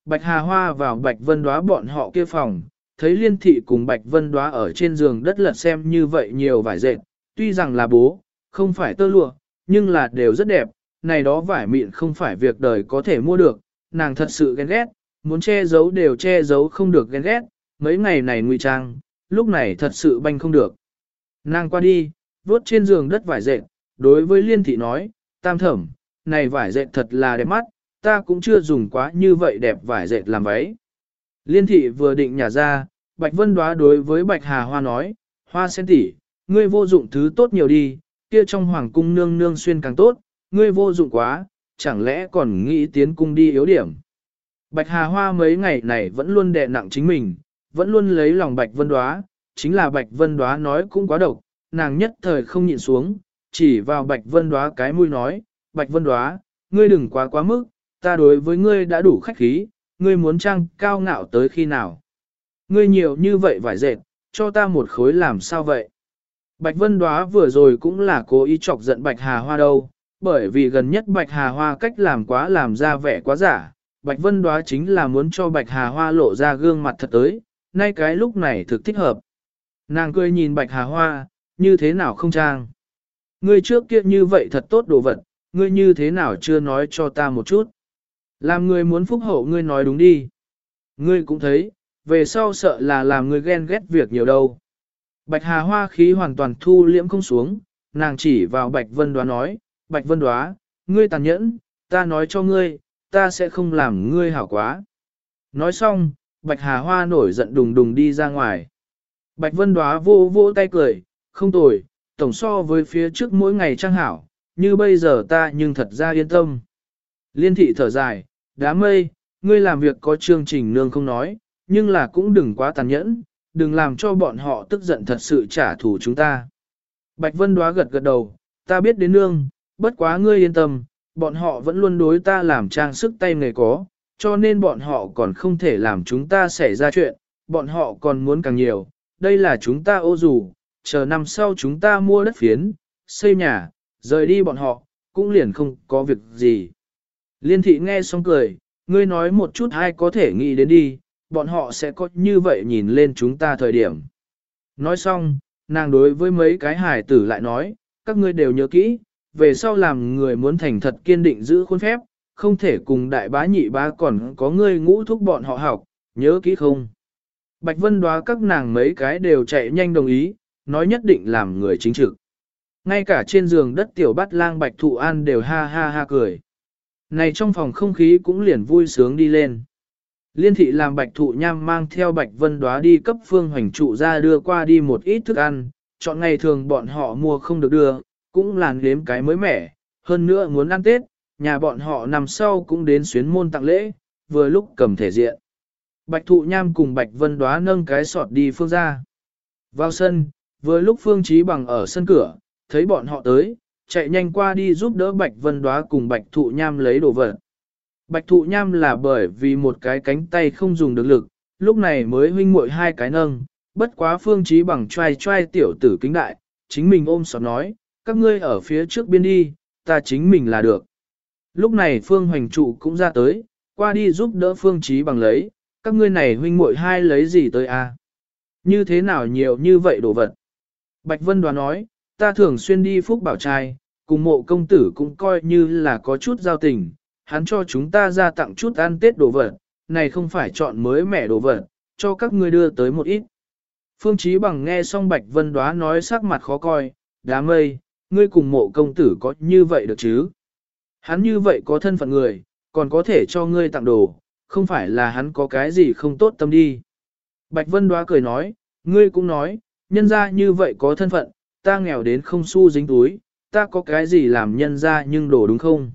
Bạch Hà Hoa vào Bạch Vân Đóa bọn họ kia phòng, thấy Liên Thị cùng Bạch Vân Đóa ở trên giường đất lật xem như vậy nhiều vải dệt, tuy rằng là bố, không phải tơ lụa, nhưng là đều rất đẹp, này đó vải mịn không phải việc đời có thể mua được, nàng thật sự ghen ghét, muốn che giấu đều che giấu không được ghen ghét, mấy ngày này ngụy trang, lúc này thật sự banh không được. Nàng qua đi, vuốt trên giường đất vải dệt, đối với Liên Thị nói, Tam thẩm, này vải dệt thật là đẹp mắt, ta cũng chưa dùng quá như vậy đẹp vải dệt làm váy. Liên Thị vừa định nhả ra, Bạch Vân Đóa đối với Bạch Hà Hoa nói, Hoa sen tỷ, ngươi vô dụng thứ tốt nhiều đi, kia trong hoàng cung nương nương xuyên càng tốt, ngươi vô dụng quá, chẳng lẽ còn nghĩ tiến cung đi yếu điểm. Bạch Hà Hoa mấy ngày này vẫn luôn đè nặng chính mình, vẫn luôn lấy lòng Bạch Vân Đóa, chính là Bạch Vân Đóa nói cũng quá độc, nàng nhất thời không nhịn xuống, chỉ vào Bạch Vân Đóa cái mũi nói, Bạch Vân Đóa, ngươi đừng quá quá mức, ta đối với ngươi đã đủ khách khí, ngươi muốn trang cao ngạo tới khi nào. Ngươi nhiều như vậy vải dệt, cho ta một khối làm sao vậy? Bạch Vân Đóa vừa rồi cũng là cố ý chọc giận Bạch Hà Hoa đâu, bởi vì gần nhất Bạch Hà Hoa cách làm quá làm ra vẻ quá giả, Bạch Vân Đóa chính là muốn cho Bạch Hà Hoa lộ ra gương mặt thật tới, nay cái lúc này thực thích hợp. Nàng cười nhìn Bạch Hà Hoa, như thế nào không trang? Ngươi trước kia như vậy thật tốt đồ vật, ngươi như thế nào chưa nói cho ta một chút? Làm ngươi muốn phúc hậu ngươi nói đúng đi. Ngươi cũng thấy, về sau sợ là làm ngươi ghen ghét việc nhiều đâu. Bạch Hà Hoa khí hoàn toàn thu liễm không xuống, nàng chỉ vào Bạch Vân Đóa nói, Bạch Vân Đóa, ngươi tàn nhẫn, ta nói cho ngươi, ta sẽ không làm ngươi hảo quá. Nói xong, Bạch Hà Hoa nổi giận đùng đùng đi ra ngoài. Bạch Vân Đóa vô vô tay cười, không tồi, tổng so với phía trước mỗi ngày trang hảo, như bây giờ ta nhưng thật ra yên tâm. Liên Thị thở dài, đám mây, ngươi làm việc có chương trình nương không nói, nhưng là cũng đừng quá tàn nhẫn, đừng làm cho bọn họ tức giận thật sự trả thù chúng ta. Bạch Vân Đóa gật gật đầu, ta biết đến nương, bất quá ngươi yên tâm, bọn họ vẫn luôn đối ta làm trang sức tay nghề có, cho nên bọn họ còn không thể làm chúng ta xảy ra chuyện, bọn họ còn muốn càng nhiều, đây là chúng ta ô dù, chờ năm sau chúng ta mua đất phiến, xây nhà, rời đi bọn họ, cũng liền không có việc gì. Liên Thị nghe xong cười, ngươi nói một chút ai có thể nghĩ đến đi, bọn họ sẽ có như vậy nhìn lên chúng ta thời điểm. Nói xong, nàng đối với mấy cái hài tử lại nói, các ngươi đều nhớ kỹ, về sau làm người muốn thành thật kiên định giữ khuôn phép, không thể cùng đại bá nhị bá còn có ngươi ngũ thúc bọn họ học, nhớ kỹ không. Bạch Vân Đóa các nàng mấy cái đều chạy nhanh đồng ý, nói nhất định làm người chính trực. Ngay cả trên giường đất tiểu bát lang Bạch Thụ An đều ha ha ha cười. Này trong phòng không khí cũng liền vui sướng đi lên. Liên Thị làm Bạch Thụ Nham mang theo Bạch Vân Đóa đi cấp Phương Hoành trụ ra đưa qua đi một ít thức ăn, chọn ngày thường bọn họ mua không được đưa, cũng làn nếm cái mới mẻ, hơn nữa muốn ăn Tết, nhà bọn họ nằm sau cũng đến xuyến môn tặng lễ, vừa lúc cầm thể diện. Bạch Thụ Nham cùng Bạch Vân Đóa nâng cái sọt đi Phương ra. Vào sân, vừa lúc Phương Chí Bằng ở sân cửa, thấy bọn họ tới, chạy nhanh qua đi giúp đỡ Bạch Vân Đóa cùng Bạch Thụ Nham lấy đồ vật. Bạch Thụ Nham là bởi vì một cái cánh tay không dùng được lực, lúc này mới huynh muội hai cái nâng, bất quá Phương Chí Bằng trai trai tiểu tử kính đại, chính mình ôm sọt nói, các ngươi ở phía trước biên đi, ta chính mình là được. Lúc này Phương Hoành trụ cũng ra tới, qua đi giúp đỡ Phương Chí Bằng lấy, các ngươi này huynh muội hai lấy gì tới a? Như thế nào nhiều như vậy đồ vật? Bạch Vân Đoán nói, ta thường xuyên đi Phúc Bảo Trai, cùng Mộ công tử cũng coi như là có chút giao tình, hắn cho chúng ta ra tặng chút ăn Tết đồ vật, này không phải chọn mới mẻ đồ vật, cho các ngươi đưa tới một ít. Phương Chí Bằng nghe xong Bạch Vân Đoán nói sắc mặt khó coi, đám mây, ngươi cùng Mộ công tử có như vậy được chứ? Hắn như vậy có thân phận người, còn có thể cho ngươi tặng đồ, không phải là hắn có cái gì không tốt tâm đi. Bạch Vân Đoá cười nói, ngươi cũng nói, nhân ra như vậy có thân phận, ta nghèo đến không xu dính túi, ta có cái gì làm nhân ra nhưng đồ đúng không?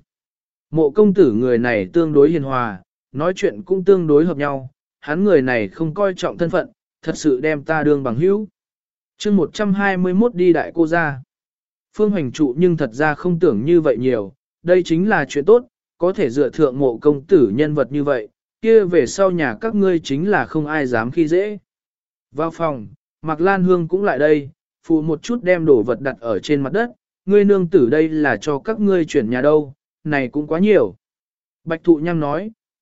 Mộ công tử người này tương đối hiền hòa, nói chuyện cũng tương đối hợp nhau, hắn người này không coi trọng thân phận, thật sự đem ta đương bằng hữu. chương 121 đi đại cô ra. Phương Hoành trụ nhưng thật ra không tưởng như vậy nhiều, đây chính là chuyện tốt, có thể dựa thượng Mộ công tử nhân vật như vậy, kia về sau nhà các ngươi chính là không ai dám khi dễ. Vào phòng, Mạc Lan Hương cũng lại đây, phụ một chút đem đồ vật đặt ở trên mặt đất, ngươi nương tử đây là cho các ngươi chuyển nhà đâu, này cũng quá nhiều. Bạch Thụ Nham nói,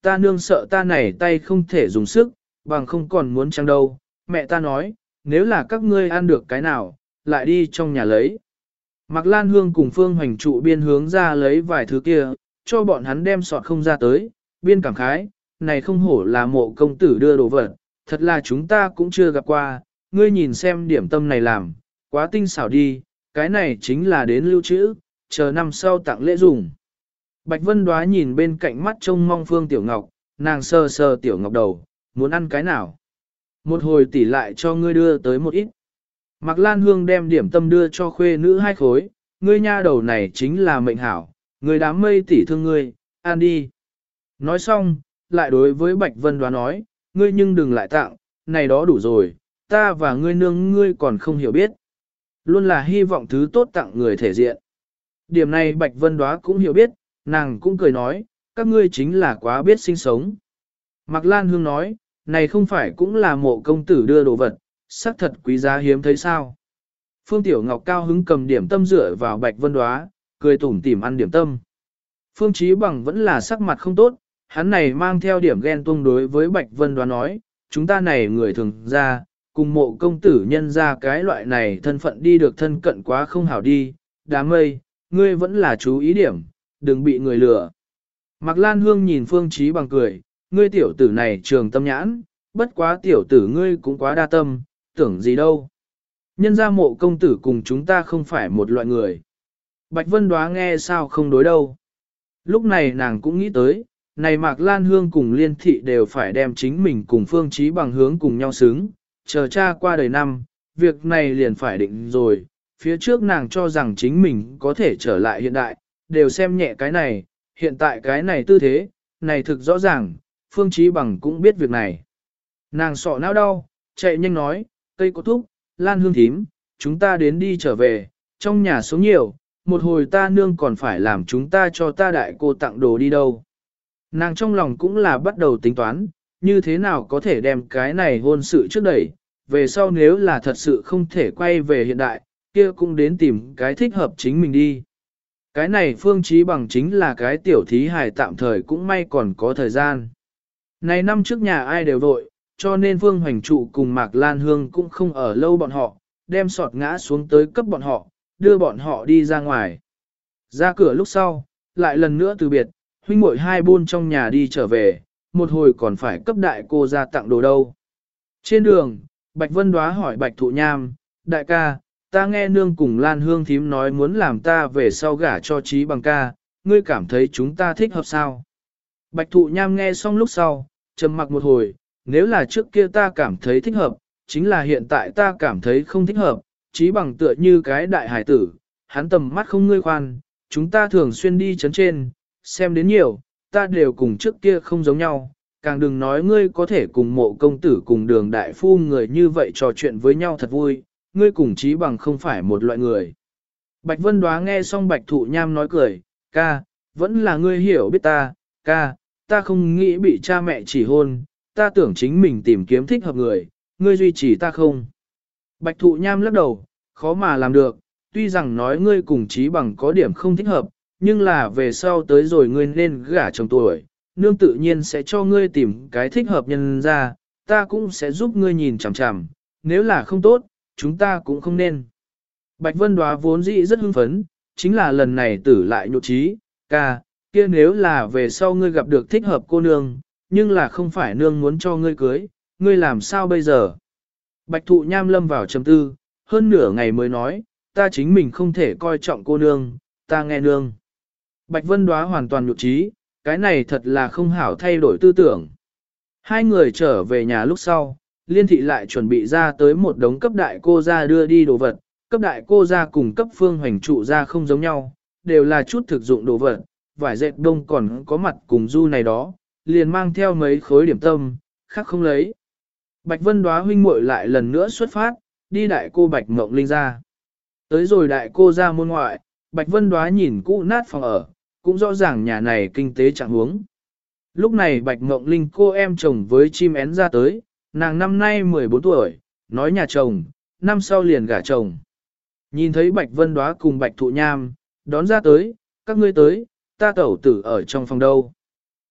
ta nương sợ ta này tay không thể dùng sức, bằng không còn muốn chăng đâu, mẹ ta nói, nếu là các ngươi ăn được cái nào, lại đi trong nhà lấy. Mạc Lan Hương cùng Phương Hoành trụ biên hướng ra lấy vài thứ kia, cho bọn hắn đem sọt không ra tới, biên cảm khái, này không hổ là mộ công tử đưa đồ vật, thật là chúng ta cũng chưa gặp qua, ngươi nhìn xem điểm tâm này làm, quá tinh xảo đi, cái này chính là đến lưu trữ, chờ năm sau tặng lễ dùng. Bạch Vân Đoá nhìn bên cạnh mắt trông mong Phương Tiểu Ngọc, nàng sờ sờ Tiểu Ngọc đầu, muốn ăn cái nào? Một hồi tỉ lại cho ngươi đưa tới một ít. Mạc Lan Hương đem điểm tâm đưa cho khuê nữ 2 khối, ngươi nha đầu này chính là mệnh hảo, người đám mây tỉ thương ngươi, ăn đi. Nói xong, lại đối với Bạch Vân Đoá nói, ngươi nhưng đừng lại tặng, này đó đủ rồi, ta và ngươi nương ngươi còn không hiểu biết. Luôn là hy vọng thứ tốt tặng người thể diện. Điểm này Bạch Vân Đoá cũng hiểu biết, nàng cũng cười nói, các ngươi chính là quá biết sinh sống. Mạc Lan Hương nói, này không phải cũng là mộ công tử đưa đồ vật, sắc thật quý giá hiếm thấy sao. Phương Tiểu Ngọc cao hứng cầm điểm tâm dựa vào Bạch Vân Đoá, cười tủm tỉm ăn điểm tâm. Phương Chí Bằng vẫn là sắc mặt không tốt, hắn này mang theo điểm ghen tuông đối với Bạch Vân Đoá nói, chúng ta này người thường ra, cùng mộ công tử nhân ra cái loại này thân phận đi được thân cận quá không hảo đi, đám mây, ngươi vẫn là chú ý điểm, đừng bị người lừa. Mạc Lan Hương nhìn Phương Chí Bằng cười, ngươi tiểu tử này trường tâm nhãn, bất quá tiểu tử ngươi cũng quá đa tâm, tưởng gì đâu. Nhân ra mộ công tử cùng chúng ta không phải một loại người. Bạch Vân Đoá nghe sao không đối đâu. Lúc này nàng cũng nghĩ tới, này Mạc Lan Hương cùng Liên Thị đều phải đem chính mình cùng Phương Chí Bằng hướng cùng nhau xứng, chờ cha qua đời năm, việc này liền phải định rồi, phía trước nàng cho rằng chính mình có thể trở lại hiện đại, đều xem nhẹ cái này, hiện tại cái này tư thế, này thực rõ ràng, Phương Chí Bằng cũng biết việc này. Nàng sọ não đau, chạy nhanh nói, cây có thúc, Lan Hương thím, chúng ta đến đi trở về, trong nhà số nhiều, một hồi ta nương còn phải làm chúng ta cho ta đại cô tặng đồ đi đâu. Nàng trong lòng cũng là bắt đầu tính toán, như thế nào có thể đem cái này hôn sự trước đẩy, về sau nếu là thật sự không thể quay về hiện đại, kia cũng đến tìm cái thích hợp chính mình đi. Cái này Phương Chí Bằng chính là cái tiểu thí hài tạm thời cũng may còn có thời gian. Này năm trước nhà ai đều vội, cho nên Phương Hoành Trụ cùng Mạc Lan Hương cũng không ở lâu bọn họ, đem sọt ngã xuống tới cấp bọn họ, đưa bọn họ đi ra ngoài. Ra cửa lúc sau, lại lần nữa từ biệt, huynh muội hai buôn trong nhà đi trở về, một hồi còn phải cấp đại cô ra tặng đồ đâu. Trên đường, Bạch Vân Đoá hỏi Bạch Thụ Nham, đại ca, ta nghe nương cùng Lan Hương thím nói muốn làm ta về sau gả cho Chí Bằng ca, ngươi cảm thấy chúng ta thích hợp sao? Bạch Thụ Nham nghe xong lúc sau, trầm mặc một hồi, nếu là trước kia ta cảm thấy thích hợp, chính là hiện tại ta cảm thấy không thích hợp, Chí Bằng tựa như cái đại hải tử, hắn tầm mắt không ngươi khoan, chúng ta thường xuyên đi chấn trên, xem đến nhiều, ta đều cùng trước kia không giống nhau, càng đừng nói ngươi có thể cùng mộ công tử cùng đường đại phu người như vậy trò chuyện với nhau thật vui, ngươi cùng Chí Bằng không phải một loại người. Bạch Vân Đoá nghe xong Bạch Thụ Nham nói cười, ca, vẫn là ngươi hiểu biết ta, ca, ta không nghĩ bị cha mẹ chỉ hôn, ta tưởng chính mình tìm kiếm thích hợp người, ngươi duy trì ta không. Bạch Thụ Nham lắc đầu, khó mà làm được, tuy rằng nói ngươi cùng Chí Bằng có điểm không thích hợp, nhưng là về sau tới rồi ngươi nên gả chồng tuổi, nương tự nhiên sẽ cho ngươi tìm cái thích hợp nhân ra, ta cũng sẽ giúp ngươi nhìn chằm chằm, nếu là không tốt, chúng ta cũng không nên. Bạch Vân Đoá vốn dĩ rất hưng phấn, chính là lần này tử lại nhụt chí, ca, kia nếu là về sau ngươi gặp được thích hợp cô nương, nhưng là không phải nương muốn cho ngươi cưới, ngươi làm sao bây giờ? Bạch Thụ Nham lâm vào trầm tư, hơn nửa ngày mới nói, ta chính mình không thể coi trọng cô nương, ta nghe nương. Bạch Vân Đoá hoàn toàn nhụt chí, cái này thật là không hảo thay đổi tư tưởng. Hai người trở về nhà lúc sau, Liên Thị lại chuẩn bị ra tới một đống cấp đại cô ra đưa đi đồ vật, cấp đại cô ra cùng cấp Phương Hoành Trụ ra không giống nhau, đều là chút thực dụng đồ vật, vải dệt đông còn có mặt cùng du này đó, liền mang theo mấy khối điểm tâm, khác không lấy. Bạch Vân Đoá huynh muội lại lần nữa xuất phát, đi đại cô Bạch Mộng Linh ra. Tới rồi đại cô ra môn ngoại, Bạch Vân Đoá nhìn cũ nát phòng ở, cũng rõ ràng nhà này kinh tế trạng huống. Lúc này Bạch Mộng Linh cô em chồng với chim én ra tới, nàng năm nay 14 tuổi, nói nhà chồng, năm sau liền gả chồng. Nhìn thấy Bạch Vân Đoá cùng Bạch Thụ Nham, đón ra tới, các ngươi tới, ta tẩu tử ở trong phòng đâu.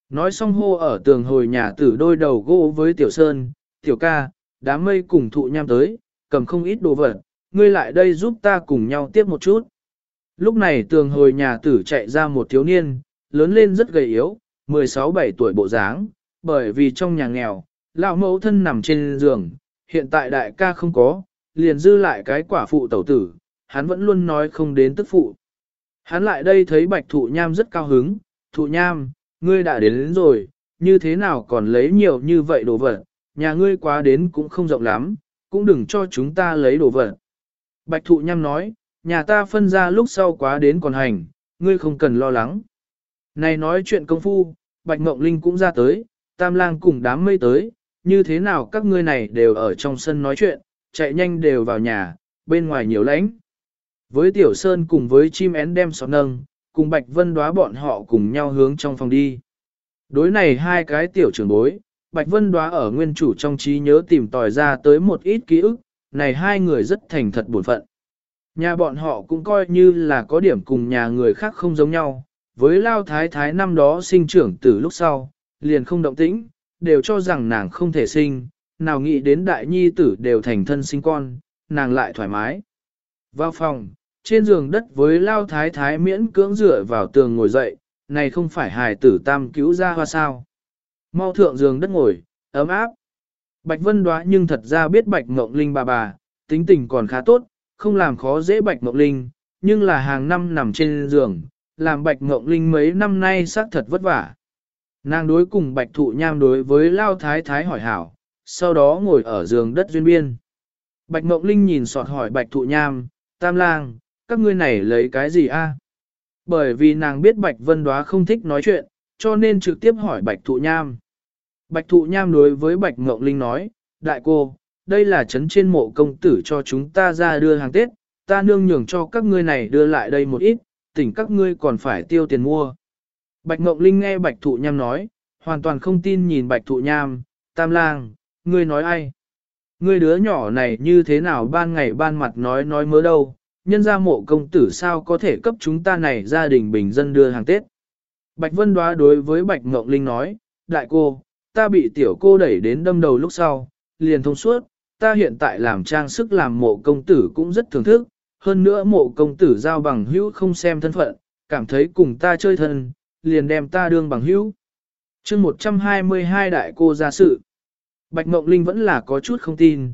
Nói xong hô ở tường hồi nhà tử đôi đầu gỗ với Tiểu Sơn, Tiểu ca, đám mây cùng thụ nham tới, cầm không ít đồ vật, ngươi lại đây giúp ta cùng nhau tiếp một chút. Lúc này tường hồi nhà tử chạy ra một thiếu niên, lớn lên rất gầy yếu, 16-17 tuổi bộ dáng, bởi vì trong nhà nghèo, lão mẫu thân nằm trên giường, hiện tại đại ca không có, liền dư lại cái quả phụ tẩu tử, hắn vẫn luôn nói không đến tức phụ. Hắn lại đây thấy bạch thụ nham rất cao hứng, thụ nham, ngươi đã đến rồi, như thế nào còn lấy nhiều như vậy đồ vật, nhà ngươi quá đến cũng không rộng lắm, cũng đừng cho chúng ta lấy đồ vật. Bạch thụ nham nói, nhà ta phân ra lúc sau quá đến còn hành, ngươi không cần lo lắng. Này nói chuyện công phu, Bạch Ngộng Linh cũng ra tới, Tam Lang cùng đám mây tới, như thế nào các ngươi này đều ở trong sân nói chuyện, chạy nhanh đều vào nhà, bên ngoài nhiều lánh. Với Tiểu Sơn cùng với chim én đem sọt nâng, cùng Bạch Vân Đóa bọn họ cùng nhau hướng trong phòng đi. Đối này hai cái tiểu trưởng bối, Bạch Vân Đóa ở nguyên chủ trong trí nhớ tìm tòi ra tới một ít ký ức, này hai người rất thành thật bổn phận. Nhà bọn họ cũng coi như là có điểm cùng nhà người khác không giống nhau, với Lao Thái Thái năm đó sinh trưởng từ lúc sau, liền không động tĩnh, đều cho rằng nàng không thể sinh, nào nghĩ đến đại nhi tử đều thành thân sinh con, nàng lại thoải mái. Vào phòng, trên giường đất với Lao Thái Thái miễn cưỡng dựa vào tường ngồi dậy, này không phải hài tử tam cứu ra hoa sao. Mau thượng giường đất ngồi, ấm áp. Bạch Vân Đóa nhưng thật ra biết Bạch Ngộng Linh bà, tính tình còn khá tốt, không làm khó dễ Bạch Ngộng Linh, nhưng là hàng năm nằm trên giường, làm Bạch Ngộng Linh mấy năm nay xác thật vất vả. Nàng đối cùng Bạch Thụ Nham đối với Lao Thái Thái hỏi hảo, sau đó ngồi ở giường đất duyên biên. Bạch Ngộng Linh nhìn sọt hỏi Bạch Thụ Nham, Tam Lang, các ngươi này lấy cái gì a? Bởi vì nàng biết Bạch Vân Đóa không thích nói chuyện, cho nên trực tiếp hỏi Bạch Thụ Nham. Bạch Thụ Nham đối với Bạch Ngộng Linh nói, đại cô, đây là trấn trên mộ công tử cho chúng ta ra đưa hàng Tết, ta nương nhường cho các ngươi này đưa lại đây một ít, tỉnh các ngươi còn phải tiêu tiền mua. Bạch Ngộng Linh nghe Bạch Thụ Nham nói, hoàn toàn không tin nhìn Bạch Thụ Nham, Tam Lang, ngươi nói ai? Ngươi đứa nhỏ này như thế nào ban ngày ban mặt nói mớ đâu, nhân ra mộ công tử sao có thể cấp chúng ta này gia đình bình dân đưa hàng Tết. Bạch Vân Đóa đối với Bạch Ngộng Linh nói, đại cô, ta bị tiểu cô đẩy đến đâm đầu lúc sau, liền thông suốt, ta hiện tại làm trang sức làm mộ công tử cũng rất thưởng thức, hơn nữa mộ công tử giao bằng hữu không xem thân phận, cảm thấy cùng ta chơi thân, liền đem ta đương bằng hữu. Chương 122 đại cô ra sự. Bạch Ngộng Linh vẫn là có chút không tin,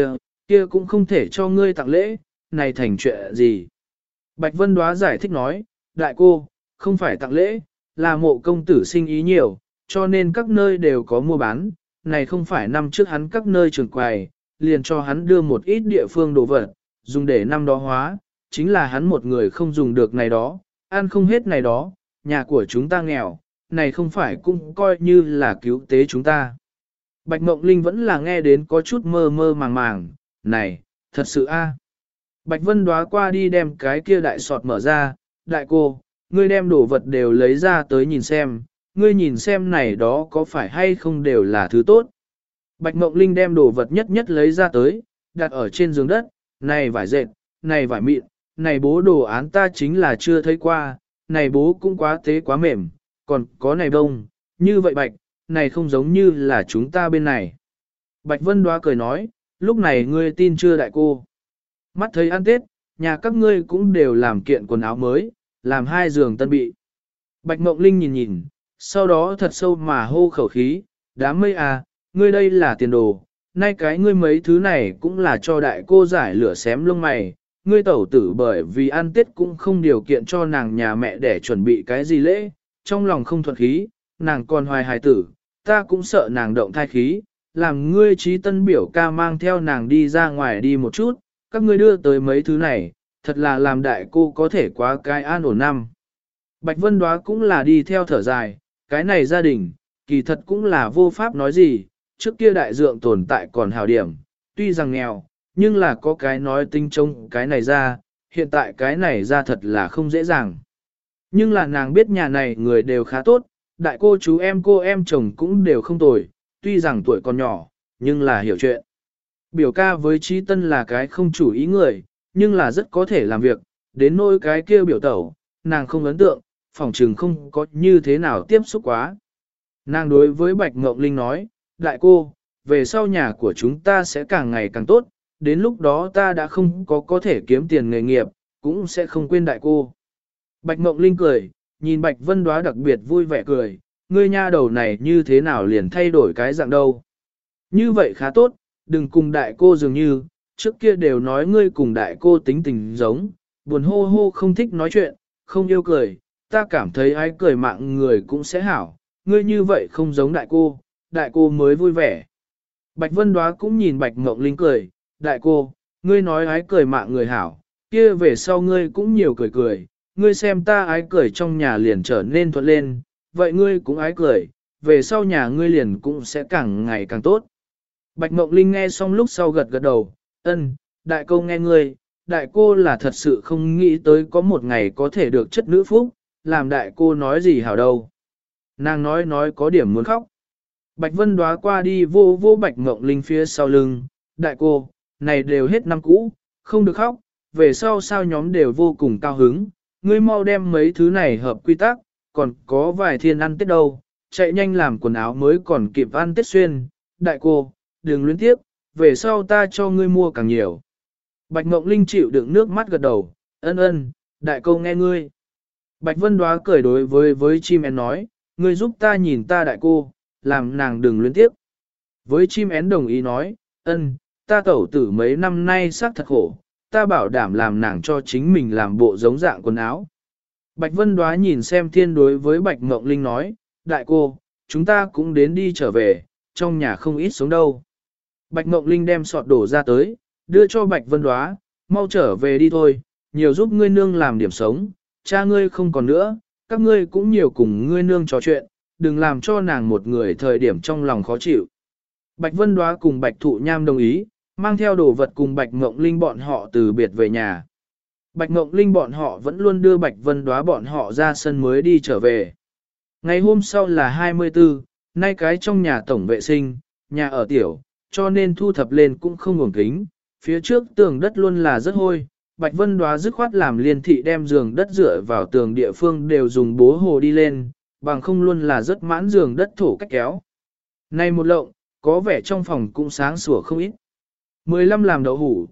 kia cũng không thể cho ngươi tặng lễ, này thành chuyện gì. Bạch Vân Đóa giải thích nói, đại cô, không phải tặng lễ, là mộ công tử sinh ý nhiều, cho nên các nơi đều có mua bán, này không phải năm trước hắn các nơi trường quầy, liền cho hắn đưa một ít địa phương đồ vật, dùng để năm đó hóa, chính là hắn một người không dùng được này đó, ăn không hết này đó, nhà của chúng ta nghèo, này không phải cũng coi như là cứu tế chúng ta. Bạch Ngộng Linh vẫn là nghe đến có chút mơ mơ màng màng, này, thật sự a. Bạch Vân Đóa qua đi đem cái kia đại sọt mở ra, đại cô, ngươi đem đồ vật đều lấy ra tới nhìn xem, ngươi nhìn xem này đó có phải hay không đều là thứ tốt. Bạch Ngộng Linh đem đồ vật nhất nhất lấy ra tới, đặt ở trên giường đất, này vải dệt, này vải mịn, này bố đồ án ta chính là chưa thấy qua, này bố cũng quá tế quá mềm, còn có này bông, như vậy Bạch, này không giống như là chúng ta bên này. Bạch Vân Đóa cười nói, lúc này ngươi tin chưa đại cô? Mắt thấy ăn Tết, nhà các ngươi cũng đều làm kiện quần áo mới, làm 2 giường tân bị. Bạch Ngộng Linh nhìn nhìn, sau đó thật sâu mà hô khẩu khí, đám mây à, ngươi đây là tiền đồ, nay cái ngươi mấy thứ này cũng là cho đại cô giải lửa xém lông mày, ngươi tẩu tử bởi vì ăn Tết cũng không điều kiện cho nàng nhà mẹ để chuẩn bị cái gì lễ, trong lòng không thuận khí, nàng còn hoài hài tử, ta cũng sợ nàng động thai khí, làm ngươi trí tân biểu ca mang theo nàng đi ra ngoài đi một chút, các ngươi đưa tới mấy thứ này, thật là làm đại cô có thể quá cái an ổn năm. Bạch Vân Đóa cũng là đi theo thở dài, cái này gia đình, kỳ thật cũng là vô pháp nói gì, trước kia đại dượng tồn tại còn hào điểm, tuy rằng nghèo, nhưng là có cái nói tinh trông cái này ra, hiện tại cái này ra thật là không dễ dàng. Nhưng là nàng biết nhà này người đều khá tốt, đại cô chú em cô em chồng cũng đều không tồi, tuy rằng tuổi còn nhỏ, nhưng là hiểu chuyện. Biểu ca với Trí Tân là cái không chủ ý người, nhưng là rất có thể làm việc, đến nỗi cái kia biểu tẩu, nàng không ấn tượng, phỏng chừng không có như thế nào tiếp xúc quá. Nàng đối với Bạch Ngộng Linh nói, đại cô, về sau nhà của chúng ta sẽ càng ngày càng tốt, đến lúc đó ta đã không có thể kiếm tiền nghề nghiệp, cũng sẽ không quên đại cô. Bạch Ngộng Linh cười, nhìn Bạch Vân Đóa đặc biệt vui vẻ cười, ngươi nha đầu này như thế nào liền thay đổi cái dạng đâu. Như vậy khá tốt, đừng cùng đại cô dường như, trước kia đều nói ngươi cùng đại cô tính tình giống, buồn hô hô không thích nói chuyện, không yêu cười, ta cảm thấy ai cười mạng người cũng sẽ hảo, ngươi như vậy không giống đại cô mới vui vẻ. Bạch Vân Đóa cũng nhìn Bạch Ngộng Linh cười, đại cô, ngươi nói ái cười mạng người hảo, kia về sau ngươi cũng nhiều cười cười, ngươi xem ta ái cười trong nhà liền trở nên thuận lên, vậy ngươi cũng ái cười, về sau nhà ngươi liền cũng sẽ càng ngày càng tốt. Bạch Ngộng Linh nghe xong lúc sau gật gật đầu, ân, đại cô nghe ngươi, đại cô là thật sự không nghĩ tới có một ngày có thể được chất nữ phúc, làm đại cô nói gì hảo đâu. Nàng nói có điểm muốn khóc. Bạch Vân Đóa qua đi vô vô Bạch Ngộng Linh phía sau lưng, đại cô, này đều hết năm cũ, không được khóc, về sau sao nhóm đều vô cùng cao hứng, ngươi mau đem mấy thứ này hợp quy tắc, còn có vài thiên ăn Tết đâu, chạy nhanh làm quần áo mới còn kịp ăn Tết xuyên, đại cô, đừng luyến tiếp, về sau ta cho ngươi mua càng nhiều. Bạch Ngộng Linh chịu đựng nước mắt gật đầu, ân, đại cô nghe ngươi. Bạch Vân Đóa cười đối với chim én nói, ngươi giúp ta nhìn ta đại cô, làm nàng đừng luyến tiếp. Với chim én đồng ý nói, ân, ta tẩu tử mấy năm nay xác thật khổ, ta bảo đảm làm nàng cho chính mình làm bộ giống dạng quần áo. Bạch Vân Đóa nhìn xem thiên đối với Bạch Ngộng Linh nói, đại cô, chúng ta cũng đến đi trở về, trong nhà không ít sống đâu. Bạch Ngộng Linh đem sọt đổ ra tới, đưa cho Bạch Vân Đóa, mau trở về đi thôi, nhiều giúp ngươi nương làm điểm sống, cha ngươi không còn nữa, các ngươi cũng nhiều cùng ngươi nương trò chuyện, đừng làm cho nàng một người thời điểm trong lòng khó chịu. Bạch Vân Đóa cùng Bạch Thụ Nham đồng ý, mang theo đồ vật cùng Bạch Ngộng Linh bọn họ từ biệt về nhà. Bạch Ngộng Linh bọn họ vẫn luôn đưa Bạch Vân Đóa bọn họ ra sân mới đi trở về. Ngày hôm sau là 24, nay cái trong nhà tổng vệ sinh, nhà ở tiểu, cho nên thu thập lên cũng không ổn kính, phía trước tường đất luôn là rất hôi. Bạch Vân Đóa dứt khoát làm Liên thị đem giường đất dựa vào tường địa phương đều dùng bố hồ đi lên, bằng không luôn là rất mãn giường đất thổ cách kéo. Nay một lộng, có vẻ trong phòng cũng sáng sủa không ít. 15 làm đậu hủ,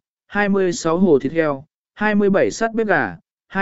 26 hồ thịt heo, 27 sắt bếp gà,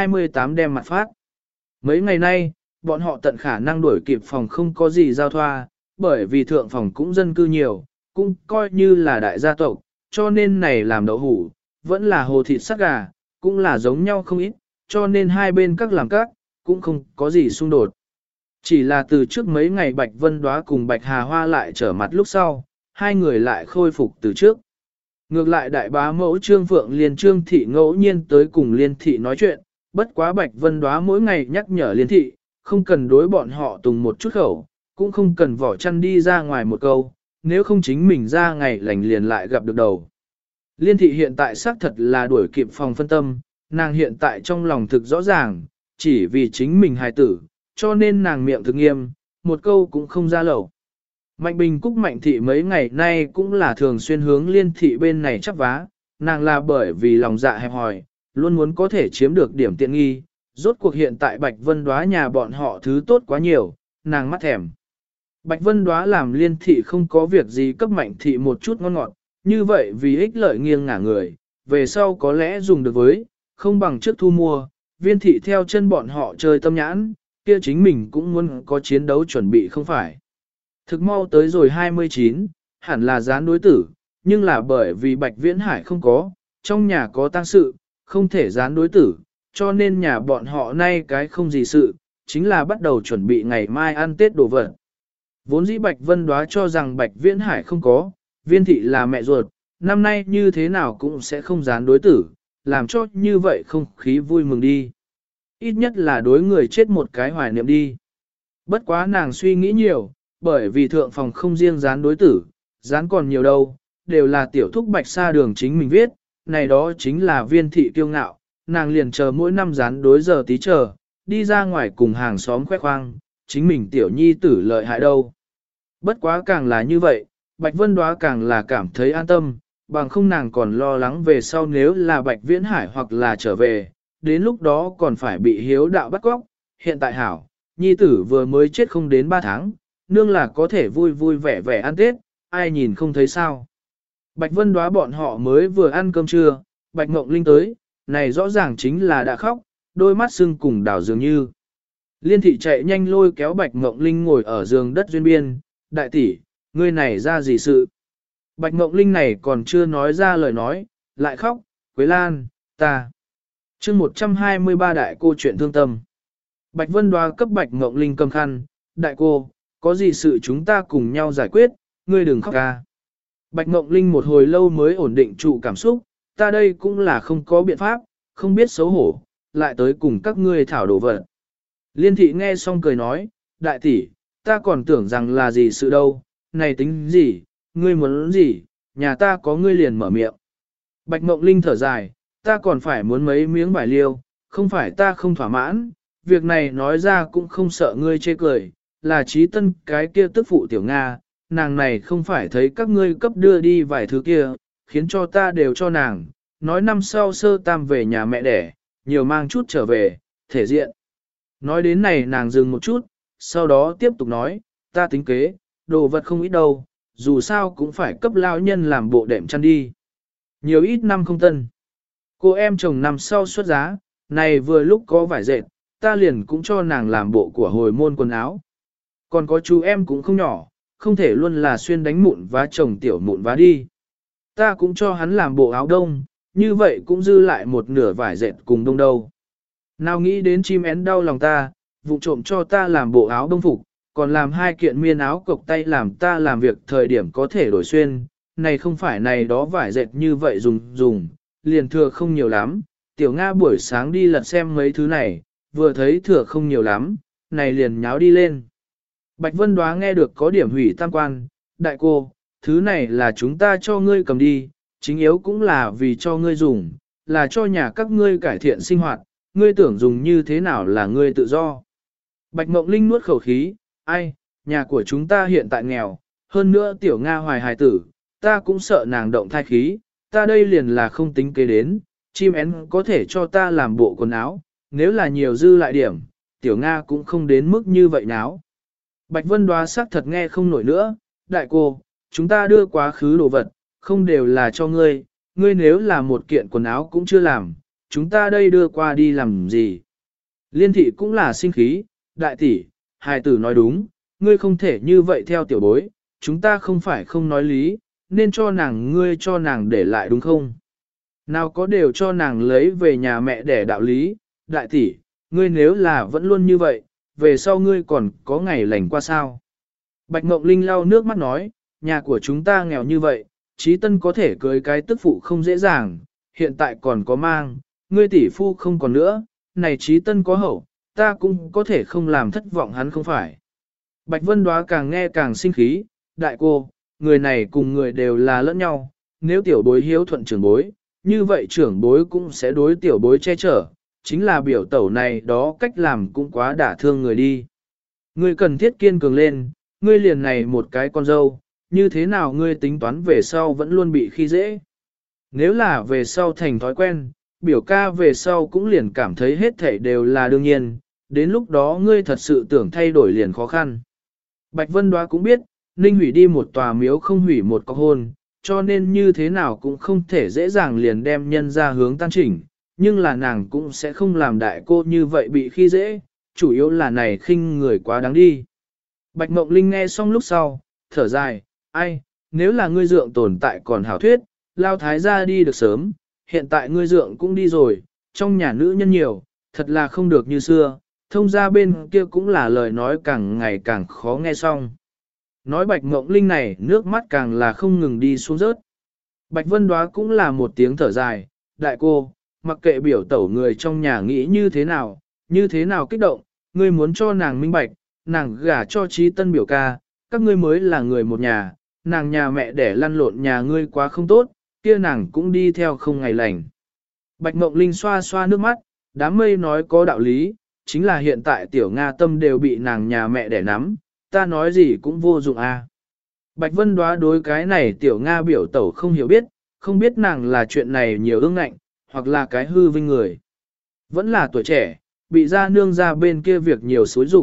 28 đem mặt phát. Mấy ngày nay, bọn họ tận khả năng đuổi kịp phòng không có gì giao thoa, bởi vì thượng phòng cũng dân cư nhiều, cũng coi như là đại gia tộc, cho nên này làm đậu hủ, vẫn là hồ thịt sắt gà, cũng là giống nhau không ít, cho nên hai bên các làm các, cũng không có gì xung đột. Chỉ là từ trước mấy ngày Bạch Vân Đóa cùng Bạch Hà Hoa lại trở mặt lúc sau, hai người lại khôi phục từ trước. Ngược lại đại bá mẫu Trương Phượng Liên Trương Thị ngẫu nhiên tới cùng Liên Thị nói chuyện, bất quá Bạch Vân Đóa mỗi ngày nhắc nhở Liên Thị, không cần đối bọn họ tùng một chút khẩu, cũng không cần vỏ chăn đi ra ngoài một câu, nếu không chính mình ra ngày lành liền lại gặp được đầu. Liên Thị hiện tại xác thật là đuổi kịp phòng phân tâm, nàng hiện tại trong lòng thực rõ ràng, chỉ vì chính mình hài tử, cho nên nàng miệng thực nghiêm, một câu cũng không ra lẩu. Mạnh Bình Cúc Mạnh Thị mấy ngày nay cũng là thường xuyên hướng Liên Thị bên này chắp vá, nàng là bởi vì lòng dạ hẹp hòi, luôn muốn có thể chiếm được điểm tiện nghi, rốt cuộc hiện tại Bạch Vân Đóa nhà bọn họ thứ tốt quá nhiều, nàng mắt thèm. Bạch Vân Đóa làm Liên Thị không có việc gì cấp Mạnh Thị một chút ngon ngọt, như vậy vì ích lợi nghiêng ngả người, về sau có lẽ dùng được với, không bằng trước thu mua, Viên Thị theo chân bọn họ chơi tâm nhãn, kia chính mình cũng muốn có chiến đấu chuẩn bị không phải. Thực mau tới rồi 29, hẳn là gián đối tử, nhưng là bởi vì Bạch Viễn Hải không có, trong nhà có tang sự, không thể gián đối tử, cho nên nhà bọn họ nay cái không gì sự, chính là bắt đầu chuẩn bị ngày mai ăn Tết đồ vật. Vốn dĩ Bạch Vân Đóa cho rằng Bạch Viễn Hải không có, Viên Thị là mẹ ruột, năm nay như thế nào cũng sẽ không gián đối tử, làm cho như vậy không khí vui mừng đi. Ít nhất là đối người chết một cái hoài niệm đi. Bất quá nàng suy nghĩ nhiều, bởi vì thượng phòng không riêng dán đối tử, dán còn nhiều đâu, đều là tiểu thúc Bạch Sa Đường chính mình viết, này đó chính là Viên Thị kiêu ngạo, nàng liền chờ mỗi năm dán đối giờ tí chờ, đi ra ngoài cùng hàng xóm khoe khoang, chính mình tiểu nhi tử lợi hại đâu. Bất quá càng là như vậy, Bạch Vân Đóa càng là cảm thấy an tâm, bằng không nàng còn lo lắng về sau nếu là Bạch Viễn Hải hoặc là trở về, đến lúc đó còn phải bị hiếu đạo bắt cóc. Hiện tại hảo, nhi tử vừa mới chết không đến 3 tháng, nương là có thể vui vui vẻ vẻ ăn Tết, ai nhìn không thấy sao. Bạch Vân Đóa bọn họ mới vừa ăn cơm trưa, Bạch Ngộng Linh tới, này rõ ràng chính là đã khóc, đôi mắt sưng cùng đảo dường như. Liên thị chạy nhanh lôi kéo Bạch Ngộng Linh ngồi ở giường đất duyên biên, đại tỷ, ngươi này ra gì sự? Bạch Ngộng Linh này còn chưa nói ra lời nói, lại khóc, Quế Lan, ta. chương 123 đại cô chuyện thương tâm. Bạch Vân Đoá cấp Bạch Ngộng Linh cầm khăn, đại cô, có gì sự chúng ta cùng nhau giải quyết, ngươi đừng khóc ca. Bạch Ngộng Linh một hồi lâu mới ổn định trụ cảm xúc, ta đây cũng là không có biện pháp, không biết xấu hổ, lại tới cùng các ngươi thảo đồ vật. Liên thị nghe xong cười nói, đại tỷ, ta còn tưởng rằng là gì sự đâu, này tính gì, ngươi muốn gì, nhà ta có ngươi liền mở miệng. Bạch Ngộng Linh thở dài, ta còn phải muốn mấy miếng vải liêu, không phải ta không thỏa mãn, việc này nói ra cũng không sợ ngươi chê cười, là trí tân cái kia tức phụ tiểu Nga, nàng này không phải thấy các ngươi cấp đưa đi vài thứ kia, khiến cho ta đều cho nàng, nói năm sau sơ tam về nhà mẹ đẻ, nhiều mang chút trở về, thể diện. Nói đến này nàng dừng một chút, sau đó tiếp tục nói, ta tính kế, đồ vật không ít đâu, dù sao cũng phải cấp lao nhân làm bộ đệm chăn đi. Nhiều ít năm không tân. Cô em chồng năm sau xuất giá, này vừa lúc có vải dệt, ta liền cũng cho nàng làm bộ của hồi môn quần áo. Còn có chú em cũng không nhỏ, không thể luôn là xuyên đánh mụn vá chồng tiểu mụn vá đi. Ta cũng cho hắn làm bộ áo đông, như vậy cũng dư lại một nửa vải dệt cùng đông đâu. Nào nghĩ đến chim én đau lòng ta, vụ trộm cho ta làm bộ áo đông phục, còn làm 2 kiện miên áo cộc tay làm ta làm việc thời điểm có thể đổi xuyên, này không phải này đó vải dệt như vậy dùng, liền thừa không nhiều lắm. Tiểu Nga buổi sáng đi lật xem mấy thứ này, vừa thấy thừa không nhiều lắm, này liền nháo đi lên. Bạch Vân Đoá nghe được có điểm hủy tam quan, đại cô, thứ này là chúng ta cho ngươi cầm đi, chính yếu cũng là vì cho ngươi dùng, là cho nhà các ngươi cải thiện sinh hoạt, ngươi tưởng dùng như thế nào là ngươi tự do. Bạch Mộng Linh nuốt khẩu khí, ai, nhà của chúng ta hiện tại nghèo, hơn nữa tiểu Nga hoài hài tử, ta cũng sợ nàng động thai khí, ta đây liền là không tính kế đến, chim én có thể cho ta làm bộ quần áo, nếu là nhiều dư lại điểm, tiểu Nga cũng không đến mức như vậy náo. Bạch Vân Đoá sắc thật nghe không nổi nữa, đại cô, chúng ta đưa quá khứ đồ vật, không đều là cho ngươi, ngươi nếu là một kiện quần áo cũng chưa làm, chúng ta đây đưa qua đi làm gì. Liên thị cũng là sinh khí, đại tỷ, hài tử nói đúng, ngươi không thể như vậy theo tiểu bối, chúng ta không phải không nói lý, nên cho nàng ngươi cho nàng để lại đúng không? Nào có đều cho nàng lấy về nhà mẹ để đạo lý, đại tỷ, ngươi nếu là vẫn luôn như vậy, về sau ngươi còn có ngày lành qua sao? Bạch Ngộng Linh lau nước mắt nói, nhà của chúng ta nghèo như vậy, Chí Tân có thể cưới cái tức phụ không dễ dàng, hiện tại còn có mang, ngươi tỷ phu không còn nữa, này Chí Tân có hậu, ta cũng có thể không làm thất vọng hắn không phải. Bạch Vân Đoá càng nghe càng sinh khí, đại cô, người này cùng người đều là lẫn nhau, nếu tiểu bối hiếu thuận trưởng bối, như vậy trưởng bối cũng sẽ đối tiểu bối che chở, chính là biểu tẩu này đó cách làm cũng quá đả thương người đi. Ngươi cần thiết kiên cường lên, ngươi liền này một cái con dâu, như thế nào ngươi tính toán về sau vẫn luôn bị khi dễ. Nếu là về sau thành thói quen, biểu ca về sau cũng liền cảm thấy hết thảy đều là đương nhiên, đến lúc đó ngươi thật sự tưởng thay đổi liền khó khăn. Bạch Vân Đoá cũng biết, Ninh hủy đi một tòa miếu không hủy một cọc hôn, cho nên như thế nào cũng không thể dễ dàng liền đem nhân ra hướng tan chỉnh, nhưng là nàng cũng sẽ không làm đại cô như vậy bị khi dễ, chủ yếu là này khinh người quá đáng đi. Bạch Mộng Linh nghe xong lúc sau, thở dài, ai, nếu là ngươi dượng tồn tại còn hảo thuyết, lao thái ra đi được sớm, hiện tại ngươi dượng cũng đi rồi, trong nhà nữ nhân nhiều, thật là không được như xưa, thông ra bên kia cũng là lời nói càng ngày càng khó nghe xong. Nói Bạch Mộng Linh này nước mắt càng là không ngừng đi xuống rớt. Bạch Vân Đoá cũng là một tiếng thở dài, đại cô, mặc kệ biểu tẩu người trong nhà nghĩ như thế nào kích động, ngươi muốn cho nàng minh bạch, nàng gả cho Chí Tân biểu ca, các ngươi mới là người một nhà, nàng nhà mẹ để lăn lộn nhà ngươi quá không tốt, kia nàng cũng đi theo không ngày lành. Bạch Mộng Linh xoa xoa nước mắt, đám mây nói có đạo lý, chính là hiện tại tiểu Nga tâm đều bị nàng nhà mẹ để nắm, ta nói gì cũng vô dụng à. Bạch Vân Đoá đối cái này tiểu Nga biểu tẩu không hiểu biết, không biết nàng là chuyện này nhiều ương ngạnh, hoặc là cái hư vinh người. Vẫn là tuổi trẻ, bị ra nương ra bên kia việc nhiều xối rụng,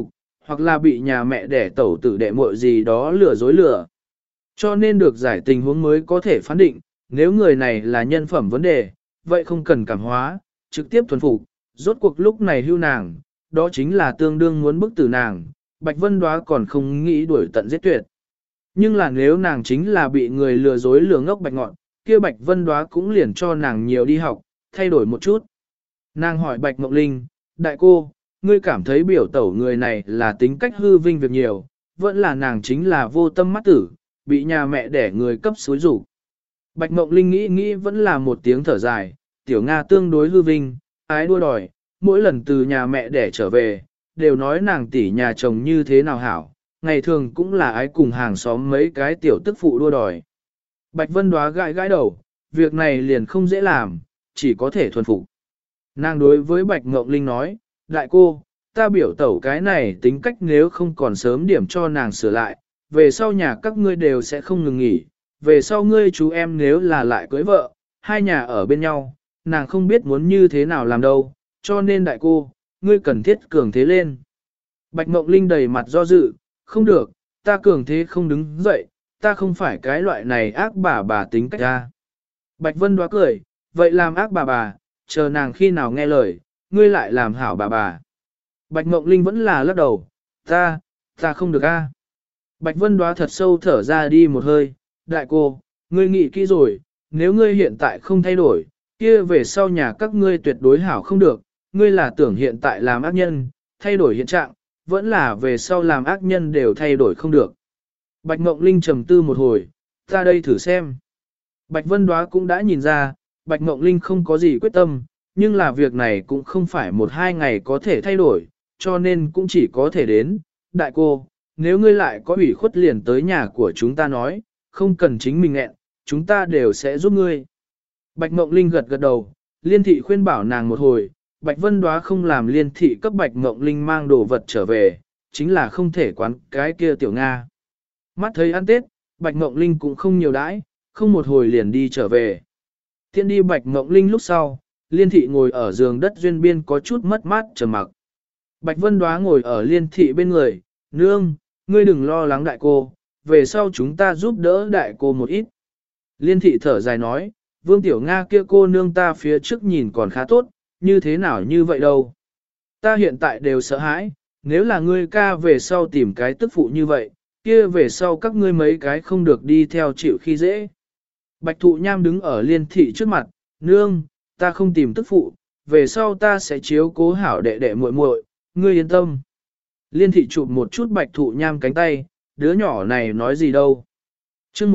hoặc là bị nhà mẹ đẻ tẩu tử đệ muội gì đó lừa dối lừa. Cho nên được giải tình huống mới có thể phán định, nếu người này là nhân phẩm vấn đề, vậy không cần cảm hóa, trực tiếp thuần phục, rốt cuộc lúc này hưu nàng, đó chính là tương đương muốn bức tử nàng, Bạch Vân Đóa còn không nghĩ đuổi tận giết tuyệt. Nhưng là nếu nàng chính là bị người lừa dối lừa ngốc Bạch Ngọn, kia Bạch Vân Đóa cũng liền cho nàng nhiều đi học, thay đổi một chút. Nàng hỏi Bạch Mộng Linh, đại cô, ngươi cảm thấy biểu tẩu người này là tính cách hư vinh việc nhiều, vẫn là nàng chính là vô tâm mắt tử, bị nhà mẹ đẻ người cấp xối rủ. Bạch Mộng Linh nghĩ vẫn là một tiếng thở dài, tiểu Nga tương đối hư vinh, ái đua đòi, mỗi lần từ nhà mẹ đẻ trở về, đều nói nàng tỷ nhà chồng như thế nào hảo, ngày thường cũng là ái cùng hàng xóm mấy cái tiểu tức phụ đua đòi. Bạch Vân Đóa gãi gãi đầu, việc này liền không dễ làm, chỉ có thể thuần phục. Nàng đối với Bạch Ngộng Linh nói, đại cô, ta biểu tẩu cái này tính cách nếu không còn sớm điểm cho nàng sửa lại, về sau nhà các ngươi đều sẽ không ngừng nghỉ, về sau ngươi chú em nếu là lại cưới vợ, hai nhà ở bên nhau, nàng không biết muốn như thế nào làm đâu, cho nên đại cô, ngươi cần thiết cường thế lên. Bạch Mộng Linh đầy mặt do dự, không được, ta cường thế không đứng dậy, ta không phải cái loại này ác bà tính cách ra. Bạch Vân Đóa cười, vậy làm ác bà, chờ nàng khi nào nghe lời, ngươi lại làm hảo bà. Bạch Mộng Linh vẫn là lắc đầu, ta không được a. Bạch Vân Đóa thật sâu thở ra đi một hơi, đại cô, ngươi nghĩ kỹ rồi, nếu ngươi hiện tại không thay đổi, kia về sau nhà các ngươi tuyệt đối hảo không được, ngươi là tưởng hiện tại làm ác nhân, thay đổi hiện trạng, vẫn là về sau làm ác nhân đều thay đổi không được. Bạch Mộng Linh trầm tư một hồi, ta đây thử xem. Bạch Vân Đóa cũng đã nhìn ra, Bạch Mộng Linh không có gì quyết tâm, nhưng là việc này cũng không phải một hai ngày có thể thay đổi, cho nên cũng chỉ có thể đến. Đại cô, nếu ngươi lại có ủy khuất liền tới nhà của chúng ta nói, không cần chính mình nghẹn, chúng ta đều sẽ giúp ngươi. Bạch Mộng Linh gật gật đầu, Liên thị khuyên bảo nàng một hồi, Bạch Vân Đóa không làm Liên thị cấp Bạch Mộng Linh mang đồ vật trở về, chính là không thể quán cái kia tiểu Nga. Mắt thấy ăn Tết, Bạch Mộng Linh cũng không nhiều đãi, không một hồi liền đi trở về. Tiện đi Bạch Mộng Linh lúc sau, Liên thị ngồi ở giường đất duyên biên có chút mất mát trầm mặc. Bạch Vân Đóa ngồi ở Liên thị bên người, nương, ngươi đừng lo lắng đại cô, về sau chúng ta giúp đỡ đại cô một ít. Liên thị thở dài nói, Vương Tiểu Nga kia cô nương ta phía trước nhìn còn khá tốt, như thế nào như vậy đâu. Ta hiện tại đều sợ hãi, nếu là ngươi ca về sau tìm cái tức phụ như vậy, kia về sau các ngươi mấy cái không được đi theo chịu khi dễ. Bạch Thụ Nham đứng ở Liên thị trước mặt, nương, ta không tìm tức phụ, về sau ta sẽ chiếu cố hảo đệ đệ muội muội, ngươi yên tâm. Liên thị chụp một chút Bạch Thụ Nham cánh tay, đứa nhỏ này nói gì đâu. Chương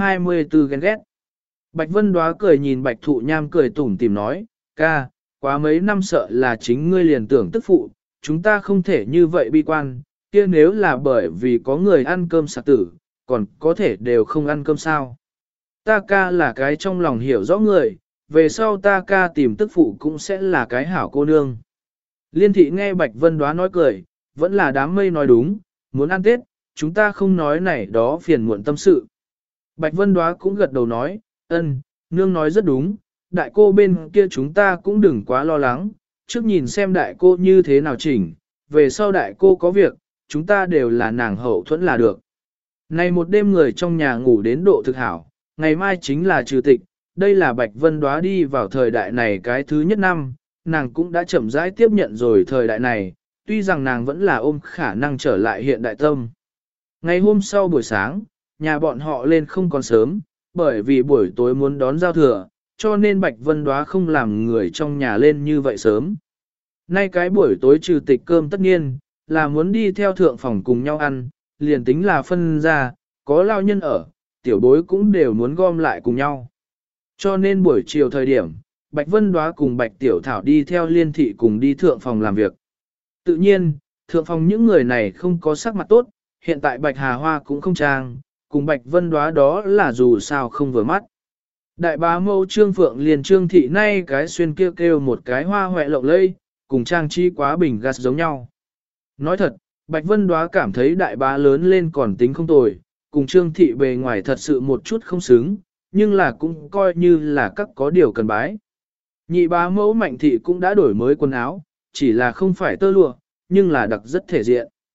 124 ghen ghét. Bạch Vân Đóa cười nhìn Bạch Thụ Nham cười tủm tỉm nói, ca, quá mấy năm sợ là chính ngươi liền tưởng tức phụ, chúng ta không thể như vậy bi quan, kia nếu là bởi vì có người ăn cơm sạc tử, còn có thể đều không ăn cơm sao. Ta ca là cái trong lòng hiểu rõ người, về sau ta ca tìm tức phụ cũng sẽ là cái hảo cô nương. Liên thị nghe Bạch Vân Đóa nói cười, vẫn là đám mây nói đúng, muốn ăn Tết, chúng ta không nói này đó phiền muộn tâm sự. Bạch Vân Đóa cũng gật đầu nói, ân, nương nói rất đúng, đại cô bên kia chúng ta cũng đừng quá lo lắng, trước nhìn xem đại cô như thế nào chỉnh, về sau đại cô có việc, chúng ta đều là nàng hậu thuẫn là được. Này một đêm người trong nhà ngủ đến độ thực hảo, ngày mai chính là trừ tịch, đây là Bạch Vân Đóa đi vào thời đại này cái thứ nhất năm, nàng cũng đã chậm rãi tiếp nhận rồi thời đại này, tuy rằng nàng vẫn là ôm khả năng trở lại hiện đại tâm. Ngày hôm sau buổi sáng, nhà bọn họ lên không còn sớm, bởi vì buổi tối muốn đón giao thừa, cho nên Bạch Vân Đóa không làm người trong nhà lên như vậy sớm. Nay cái buổi tối trừ tịch cơm tất nhiên, là muốn đi theo thượng phòng cùng nhau ăn, liền tính là phân ra, có lao nhân ở, tiểu bối cũng đều muốn gom lại cùng nhau. Cho nên buổi chiều thời điểm, Bạch Vân Đóa cùng Bạch Tiểu Thảo đi theo Liên thị cùng đi thượng phòng làm việc. Tự nhiên, thượng phòng những người này không có sắc mặt tốt, hiện tại Bạch Hà Hoa cũng không trang, cùng Bạch Vân Đóa đó là dù sao không vừa mắt. Đại bá mẫu Trương Phượng liền Trương thị nay cái xuyên kêu một cái hoa hoẹ lộng lây, cùng trang trí quá bình gas giống nhau. Nói thật, Bạch Vân Đóa cảm thấy đại bá lớn lên còn tính không tồi, cùng Trương thị bề ngoài thật sự một chút không xứng, nhưng là cũng coi như là các có điều cần bái. Nhị bá mẫu Mạnh thị cũng đã đổi mới quần áo, chỉ là không phải tơ lụa, nhưng là đặc rất thể diện.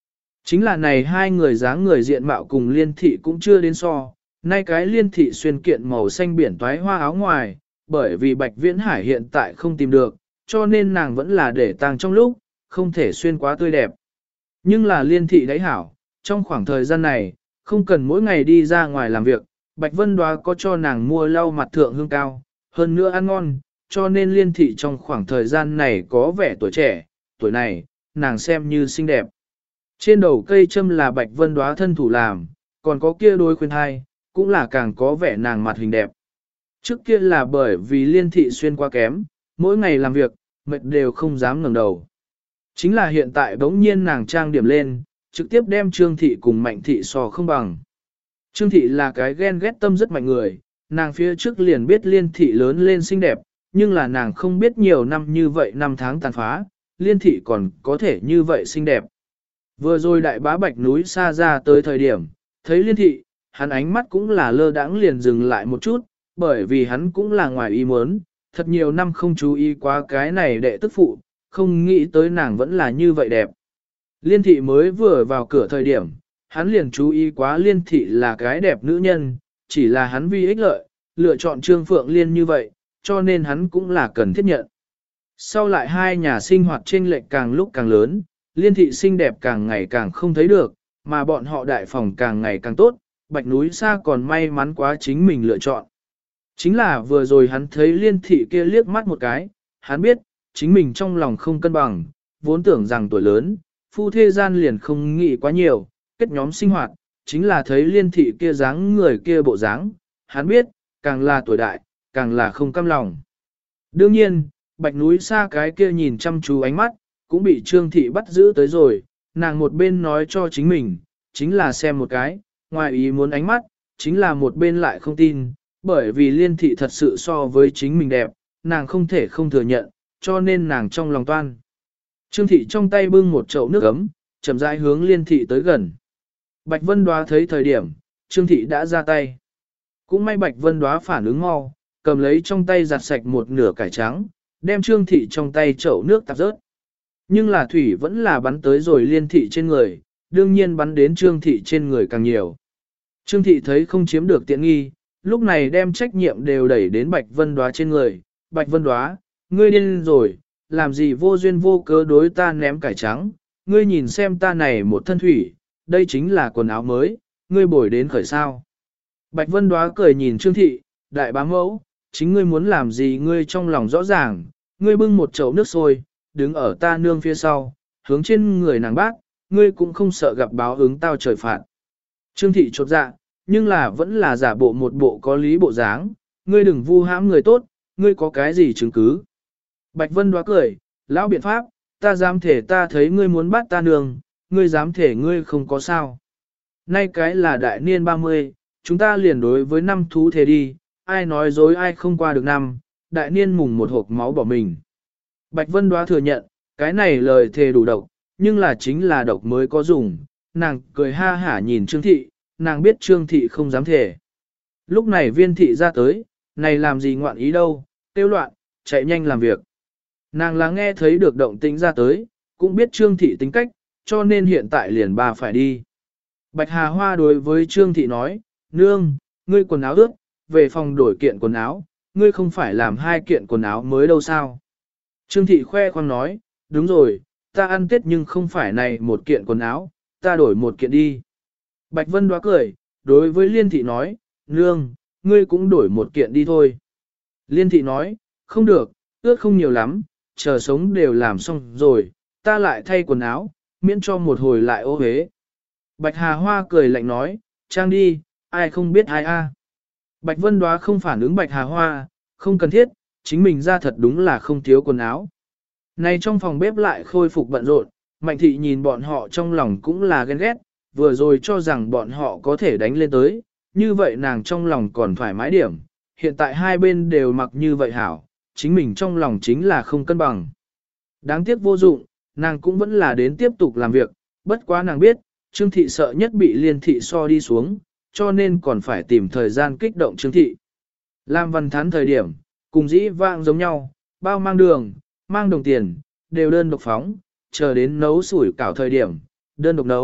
Chính là này hai người dáng người diện mạo cùng liên thị cũng chưa đến so, nay cái liên thị xuyên kiện màu xanh biển toái hoa áo ngoài, bởi vì Bạch Viễn Hải hiện tại không tìm được, cho nên nàng vẫn là để tàng trong lúc, không thể xuyên quá tươi đẹp. Nhưng là liên thị đáy hảo, trong khoảng thời gian này, không cần mỗi ngày đi ra ngoài làm việc, Bạch Vân Đoá có cho nàng mua lau mặt thượng hương cao, hơn nữa ăn ngon, cho nên liên thị trong khoảng thời gian này có vẻ tuổi trẻ, tuổi này, nàng xem như xinh đẹp. Trên đầu cây châm là Bạch Vân Đoá thân thủ làm, còn có kia đôi khuyên hai, cũng là càng có vẻ nàng mặt hình đẹp. Trước kia là bởi vì liên thị xuyên qua kém, mỗi ngày làm việc, mệt đều không dám ngẩng đầu. Chính là hiện tại bỗng nhiên nàng trang điểm lên, trực tiếp đem Trương Thị cùng Mạnh Thị so không bằng. Trương Thị là cái ghen ghét tâm rất mạnh người, nàng phía trước liền biết Liên Thị lớn lên xinh đẹp, nhưng là nàng không biết nhiều năm như vậy năm tháng tàn phá, Liên Thị còn có thể như vậy xinh đẹp. Vừa rồi đại bá Bạch núi xa ra tới thời điểm, thấy Liên Thị, hắn ánh mắt cũng là lơ đãng liền dừng lại một chút, bởi vì hắn cũng là ngoài ý muốn, thật nhiều năm không chú ý quá cái này đệ tức phụ, không nghĩ tới nàng vẫn là như vậy đẹp. Liên Thị mới vừa vào cửa thời điểm, hắn liền chú ý quá Liên Thị là cái đẹp nữ nhân, chỉ là hắn vì ích lợi, lựa chọn Trương Phượng Liên như vậy, cho nên hắn cũng là cần thiết nhận. Sau lại hai nhà sinh hoạt chênh lệch càng lúc càng lớn, Liên Thị xinh đẹp càng ngày càng không thấy được, mà bọn họ đại phòng càng ngày càng tốt, Bạch núi xa còn may mắn quá chính mình lựa chọn. Chính là vừa rồi hắn thấy Liên Thị kia liếc mắt một cái, hắn biết, chính mình trong lòng không cân bằng, vốn tưởng rằng tuổi lớn, phu thê gian liền không nghĩ quá nhiều, kết nhóm sinh hoạt, chính là thấy Liên Thị kia dáng người kia bộ dáng, hắn biết, càng là tuổi đại, càng là không cam lòng. Đương nhiên, Bạch núi xa cái kia nhìn chăm chú ánh mắt, cũng bị Trương Thị bắt giữ tới rồi, nàng một bên nói cho chính mình, chính là xem một cái, ngoài ý muốn ánh mắt, chính là một bên lại không tin, bởi vì Liên Thị thật sự so với chính mình đẹp, nàng không thể không thừa nhận, cho nên nàng trong lòng toan. Trương Thị trong tay bưng một chậu nước ấm, chậm rãi hướng Liên Thị tới gần. Bạch Vân Đoá thấy thời điểm, Trương Thị đã ra tay. Cũng may Bạch Vân Đoá phản ứng mau, cầm lấy trong tay giặt sạch một nửa cải trắng, đem Trương Thị trong tay chậu nước tạp rớt. Nhưng là thủy vẫn là bắn tới rồi Liên Thị trên người, đương nhiên bắn đến Trương Thị trên người càng nhiều. Trương Thị thấy không chiếm được tiện nghi, lúc này đem trách nhiệm đều đẩy đến Bạch Vân Đoá trên người. Bạch Vân Đoá, ngươi điên rồi, làm gì vô duyên vô cớ đối ta ném cải trắng, ngươi nhìn xem ta này một thân thủy, đây chính là quần áo mới, ngươi bồi đến khởi sao. Bạch Vân Đoá cười nhìn Trương Thị, đại bá mẫu, chính ngươi muốn làm gì ngươi trong lòng rõ ràng, ngươi bưng một chậu nước sôi, đứng ở ta nương phía sau, hướng trên người nàng bác, ngươi cũng không sợ gặp báo ứng tao trời phạt. Trương Thị chột dạ, nhưng là vẫn là giả bộ một bộ có lý bộ dáng, ngươi đừng vu hãm người tốt, ngươi có cái gì chứng cứ. Bạch Vân Đoá cười, lão biện pháp, ta dám thể ta thấy ngươi muốn bắt ta nương, ngươi dám thể ngươi không có sao. Nay cái là đại niên 30, chúng ta liền đối với năm thú thế đi, ai nói dối ai không qua được năm, đại niên mùng một hộp máu bỏ mình. Bạch Vân Đoá thừa nhận, cái này lời thề đủ độc, nhưng là chính là độc mới có dùng, nàng cười ha hả nhìn Trương Thị, nàng biết Trương Thị không dám thể. Lúc này Viên Thị ra tới, này làm gì ngoạn ý đâu, tiêu loạn, chạy nhanh làm việc. Nàng là nghe thấy được động tĩnh ra tới, cũng biết Trương Thị tính cách, cho nên hiện tại liền bà phải đi. Bạch Hà Hoa đối với Trương Thị nói, nương, ngươi quần áo ướt, về phòng đổi kiện quần áo, ngươi không phải làm 2 kiện quần áo mới đâu sao. Trương Thị khoe khoang nói, đúng rồi, ta ăn Tết nhưng không phải này một kiện quần áo, ta đổi một kiện đi. Bạch Vân Đoá cười, đối với Liên Thị nói, nương, ngươi cũng đổi một kiện đi thôi. Liên Thị nói, không được, ướt không nhiều lắm, chờ sống đều làm xong rồi, ta lại thay quần áo, miễn cho một hồi lại ô hế. Bạch Hà Hoa cười lạnh nói, trang đi, ai không biết ai a. Bạch Vân Đoá không phản ứng Bạch Hà Hoa, không cần thiết, chính mình ra thật đúng là không thiếu quần áo. Này trong phòng bếp lại khôi phục bận rộn, Mạnh Thị nhìn bọn họ trong lòng cũng là ghen ghét, vừa rồi cho rằng bọn họ có thể đánh lên tới, như vậy nàng trong lòng còn thoải mái điểm, hiện tại hai bên đều mặc như vậy hảo, chính mình trong lòng chính là không cân bằng. Đáng tiếc vô dụng, nàng cũng vẫn là đến tiếp tục làm việc, bất quá nàng biết, Trương Thị sợ nhất bị Liên Thị so đi xuống, cho nên còn phải tìm thời gian kích động Trương Thị. Làm văn thán thời điểm, cùng dĩ vãng giống nhau, bao mang đường, mang đồng tiền, đều đơn độc phóng, chờ đến nấu sủi cảo thời điểm, đơn độc nấu,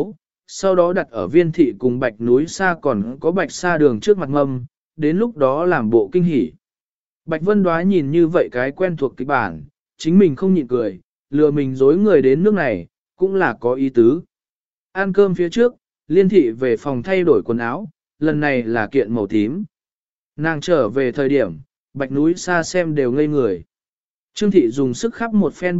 sau đó đặt ở viên thị cùng bạch núi xa còn có bạch sa đường trước mặt mâm, đến lúc đó làm bộ kinh hỉ. Bạch Vân Đoá nhìn như vậy cái quen thuộc kịch bản, chính mình không nhịn cười, lừa mình dối người đến nước này, cũng là có ý tứ. Ăn cơm phía trước, Liên thị về phòng thay đổi quần áo, lần này là kiện màu tím. Nàng trở về thời điểm, bạch núi xa xem đều ngây người. Trương thị dùng sức khắp một phen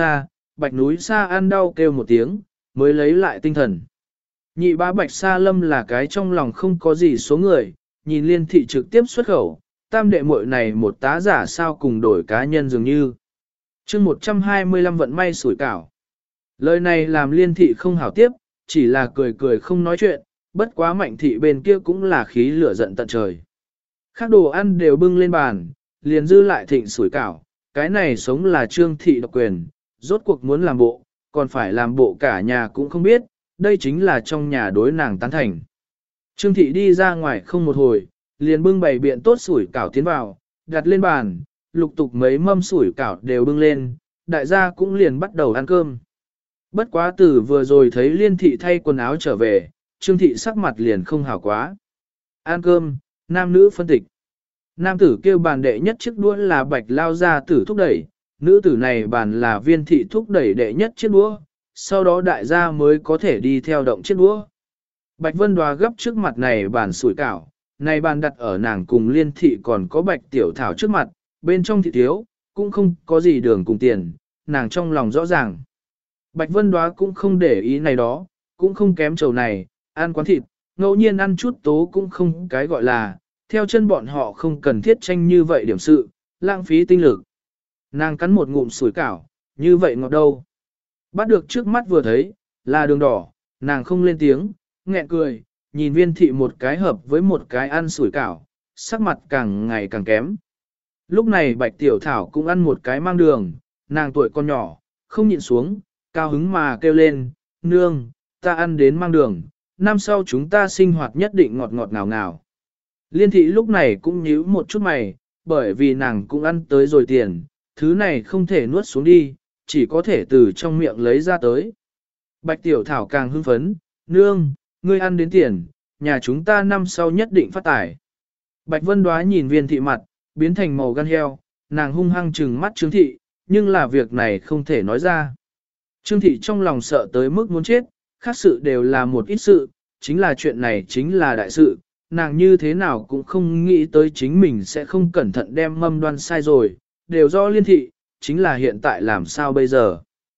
bạch núi xa ăn đau kêu một tiếng, mới lấy lại tinh thần. Nhị bá bạch sa lâm là cái trong lòng không có gì số người, nhìn Liên thị trực tiếp xuất khẩu, tam đệ muội này một tá giả sao cùng đổi cá nhân dường như. chương 125 vận may sủi cảo. Lời này làm Liên thị không hảo tiếp, chỉ là cười cười không nói chuyện, bất quá Mạnh thị bên kia cũng là khí lửa giận tận trời. Các đồ ăn đều bưng lên bàn, liền dư lại thịnh sủi cảo, cái này sống là Trương thị độc quyền, rốt cuộc muốn làm bộ, còn phải làm bộ cả nhà cũng không biết, đây chính là trong nhà đối nàng tán thành. Trương thị đi ra ngoài không một hồi, liền bưng bày biện tốt sủi cảo tiến vào, đặt lên bàn, lục tục mấy mâm sủi cảo đều bưng lên, đại gia cũng liền bắt đầu ăn cơm. Bất quá từ vừa rồi thấy Liên thị thay quần áo trở về, Trương thị sắc mặt liền không hảo quá. Ăn cơm, nam nữ phân tịch. Nam tử kêu bàn đệ nhất chiếc đũa là bạch lao gia tử thúc đẩy, nữ tử này bàn là viên thị thúc đẩy đệ nhất chiếc đũa, sau đó đại gia mới có thể đi theo động chiếc đũa. Bạch Vân Đoá gấp trước mặt này bàn sủi cảo, này bàn đặt ở nàng cùng Liên thị còn có bạch tiểu thảo trước mặt, bên trong thị thiếu, cũng không có gì đường cùng tiền, nàng trong lòng rõ ràng. Bạch Vân Đoá cũng không để ý này đó, cũng không kém trầu này, ăn quán thịt, ngẫu nhiên ăn chút tố cũng không cái gọi là, theo chân bọn họ không cần thiết tranh như vậy điểm sự, lãng phí tinh lực. Nàng cắn một ngụm sủi cảo, như vậy ngọt đâu. Bắt được trước mắt vừa thấy, là đường đỏ, nàng không lên tiếng, nghẹn cười, nhìn viên thị một cái hợp với một cái ăn sủi cảo, sắc mặt càng ngày càng kém. Lúc này bạch tiểu thảo cũng ăn một cái mang đường, nàng tuổi con nhỏ, không nhịn xuống, cao hứng mà kêu lên, nương, ta ăn đến mang đường, năm sau chúng ta sinh hoạt nhất định ngọt ngọt ngào ngào. Liên thị lúc này cũng nhíu một chút mày, bởi vì nàng cũng ăn tới rồi tiền, thứ này không thể nuốt xuống đi, chỉ có thể từ trong miệng lấy ra tới. Bạch tiểu thảo càng hưng phấn, nương, ngươi ăn đến tiền, nhà chúng ta năm sau nhất định phát tài. Bạch Vân Đoá nhìn viên thị mặt, biến thành màu gan heo, nàng hung hăng trừng mắt Trương thị, nhưng là việc này không thể nói ra. Trương thị trong lòng sợ tới mức muốn chết, khác sự đều là một ít sự, chính là chuyện này chính là đại sự, nàng như thế nào cũng không nghĩ tới chính mình sẽ không cẩn thận đem mâm đoan sai rồi, đều do Liên thị, chính là hiện tại làm sao bây giờ.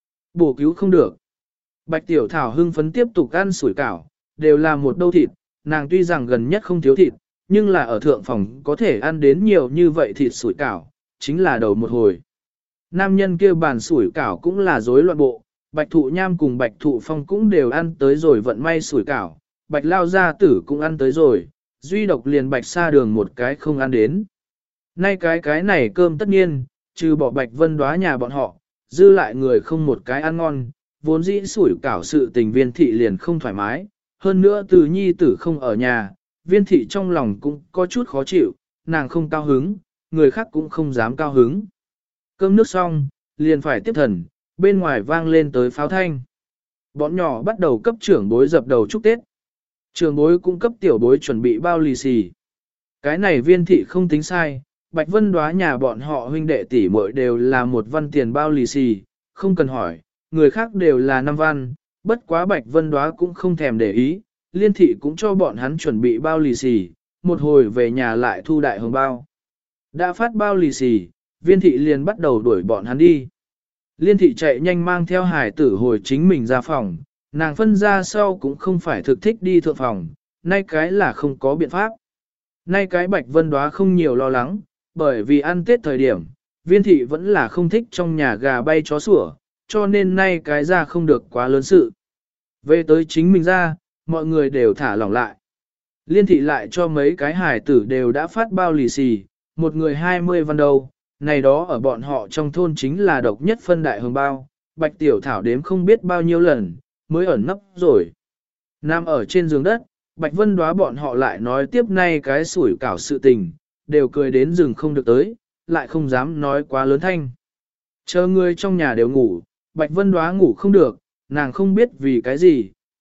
Bổ cứu không được. Bạch Tiểu Thảo hưng phấn tiếp tục ăn sủi cảo, đều là một đâu thịt, nàng tuy rằng gần nhất không thiếu thịt, nhưng là ở thượng phòng có thể ăn đến nhiều như vậy thịt sủi cảo, chính là đầu một hồi. Nam nhân kia bàn sủi cảo cũng là rối loạn bộ, Bạch Thụ Nham cùng Bạch Thụ Phong cũng đều ăn tới rồi vận may sủi cảo, Bạch Lao Gia Tử cũng ăn tới rồi, duy độc liền Bạch Sa Đường một cái không ăn đến. Nay cái này cơm tất nhiên, trừ bỏ Bạch Vân Đoá nhà bọn họ, dư lại người không một cái ăn ngon, vốn dĩ sủi cảo sự tình viên thị liền không thoải mái, hơn nữa từ nhi tử không ở nhà, viên thị trong lòng cũng có chút khó chịu, nàng không cao hứng, người khác cũng không dám cao hứng. Cơm nước xong, liền phải tiếp thần, bên ngoài vang lên tới pháo thanh. Bọn nhỏ bắt đầu cấp trưởng bối dập đầu chúc Tết. Trưởng bối cũng cấp tiểu bối chuẩn bị bao lì xì. Cái này viên thị không tính sai, Bạch Vân Đoá nhà bọn họ huynh đệ tỷ muội đều là một văn tiền bao lì xì, không cần hỏi, người khác đều là 5 văn, bất quá Bạch Vân Đoá cũng không thèm để ý, Liên thị cũng cho bọn hắn chuẩn bị bao lì xì, một hồi về nhà lại thu đại hồng bao. Đã phát bao lì xì, viên thị liền bắt đầu đuổi bọn hắn đi. Liên thị chạy nhanh mang theo hải tử hồi chính mình ra phòng, nàng phân ra sau cũng không phải thực thích đi thượng phòng, nay cái là không có biện pháp. Nay cái Bạch Vân Đoá không nhiều lo lắng, bởi vì ăn Tết thời điểm, viên thị vẫn là không thích trong nhà gà bay chó sủa, cho nên nay cái ra không được quá lớn sự. Về tới chính mình ra, mọi người đều thả lỏng lại. Liên thị lại cho mấy cái hải tử đều đã phát bao lì xì, một người 20 văn đâu, này đó ở bọn họ trong thôn chính là độc nhất phân đại hồng bao, Bạch Tiểu Thảo đếm không biết bao nhiêu lần, mới ẩn nấp rồi. Nằm ở trên giường đất, Bạch Vân Đoá bọn họ lại nói tiếp nay cái sủi cảo sự tình, đều cười đến rừng không được tới, lại không dám nói quá lớn thanh. Chờ người trong nhà đều ngủ, Bạch Vân Đoá ngủ không được, nàng không biết vì cái gì,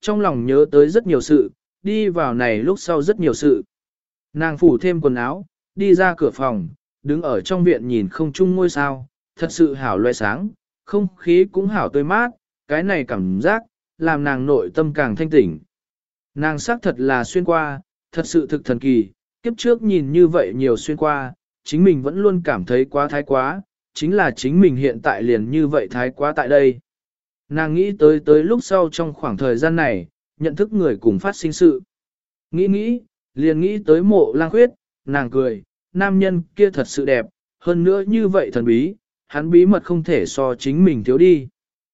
trong lòng nhớ tới rất nhiều sự, đi vào này lúc sau rất nhiều sự. Nàng phủ thêm quần áo, đi ra cửa phòng, đứng ở trong viện nhìn không chung ngôi sao, thật sự hảo loe sáng, không khí cũng hảo tươi mát, cái này cảm giác, làm nàng nội tâm càng thanh tỉnh. Nàng xác thật là xuyên qua, thật sự thực thần kỳ, kiếp trước nhìn như vậy nhiều xuyên qua, chính mình vẫn luôn cảm thấy quá thái quá, chính là chính mình hiện tại liền như vậy thái quá tại đây. Nàng nghĩ tới lúc sau trong khoảng thời gian này, nhận thức người cùng phát sinh sự. Nghĩ, liền nghĩ tới Mộ Lang Khuyết, nàng cười, nam nhân kia thật sự đẹp, hơn nữa như vậy thần bí, hắn bí mật không thể so chính mình thiếu đi.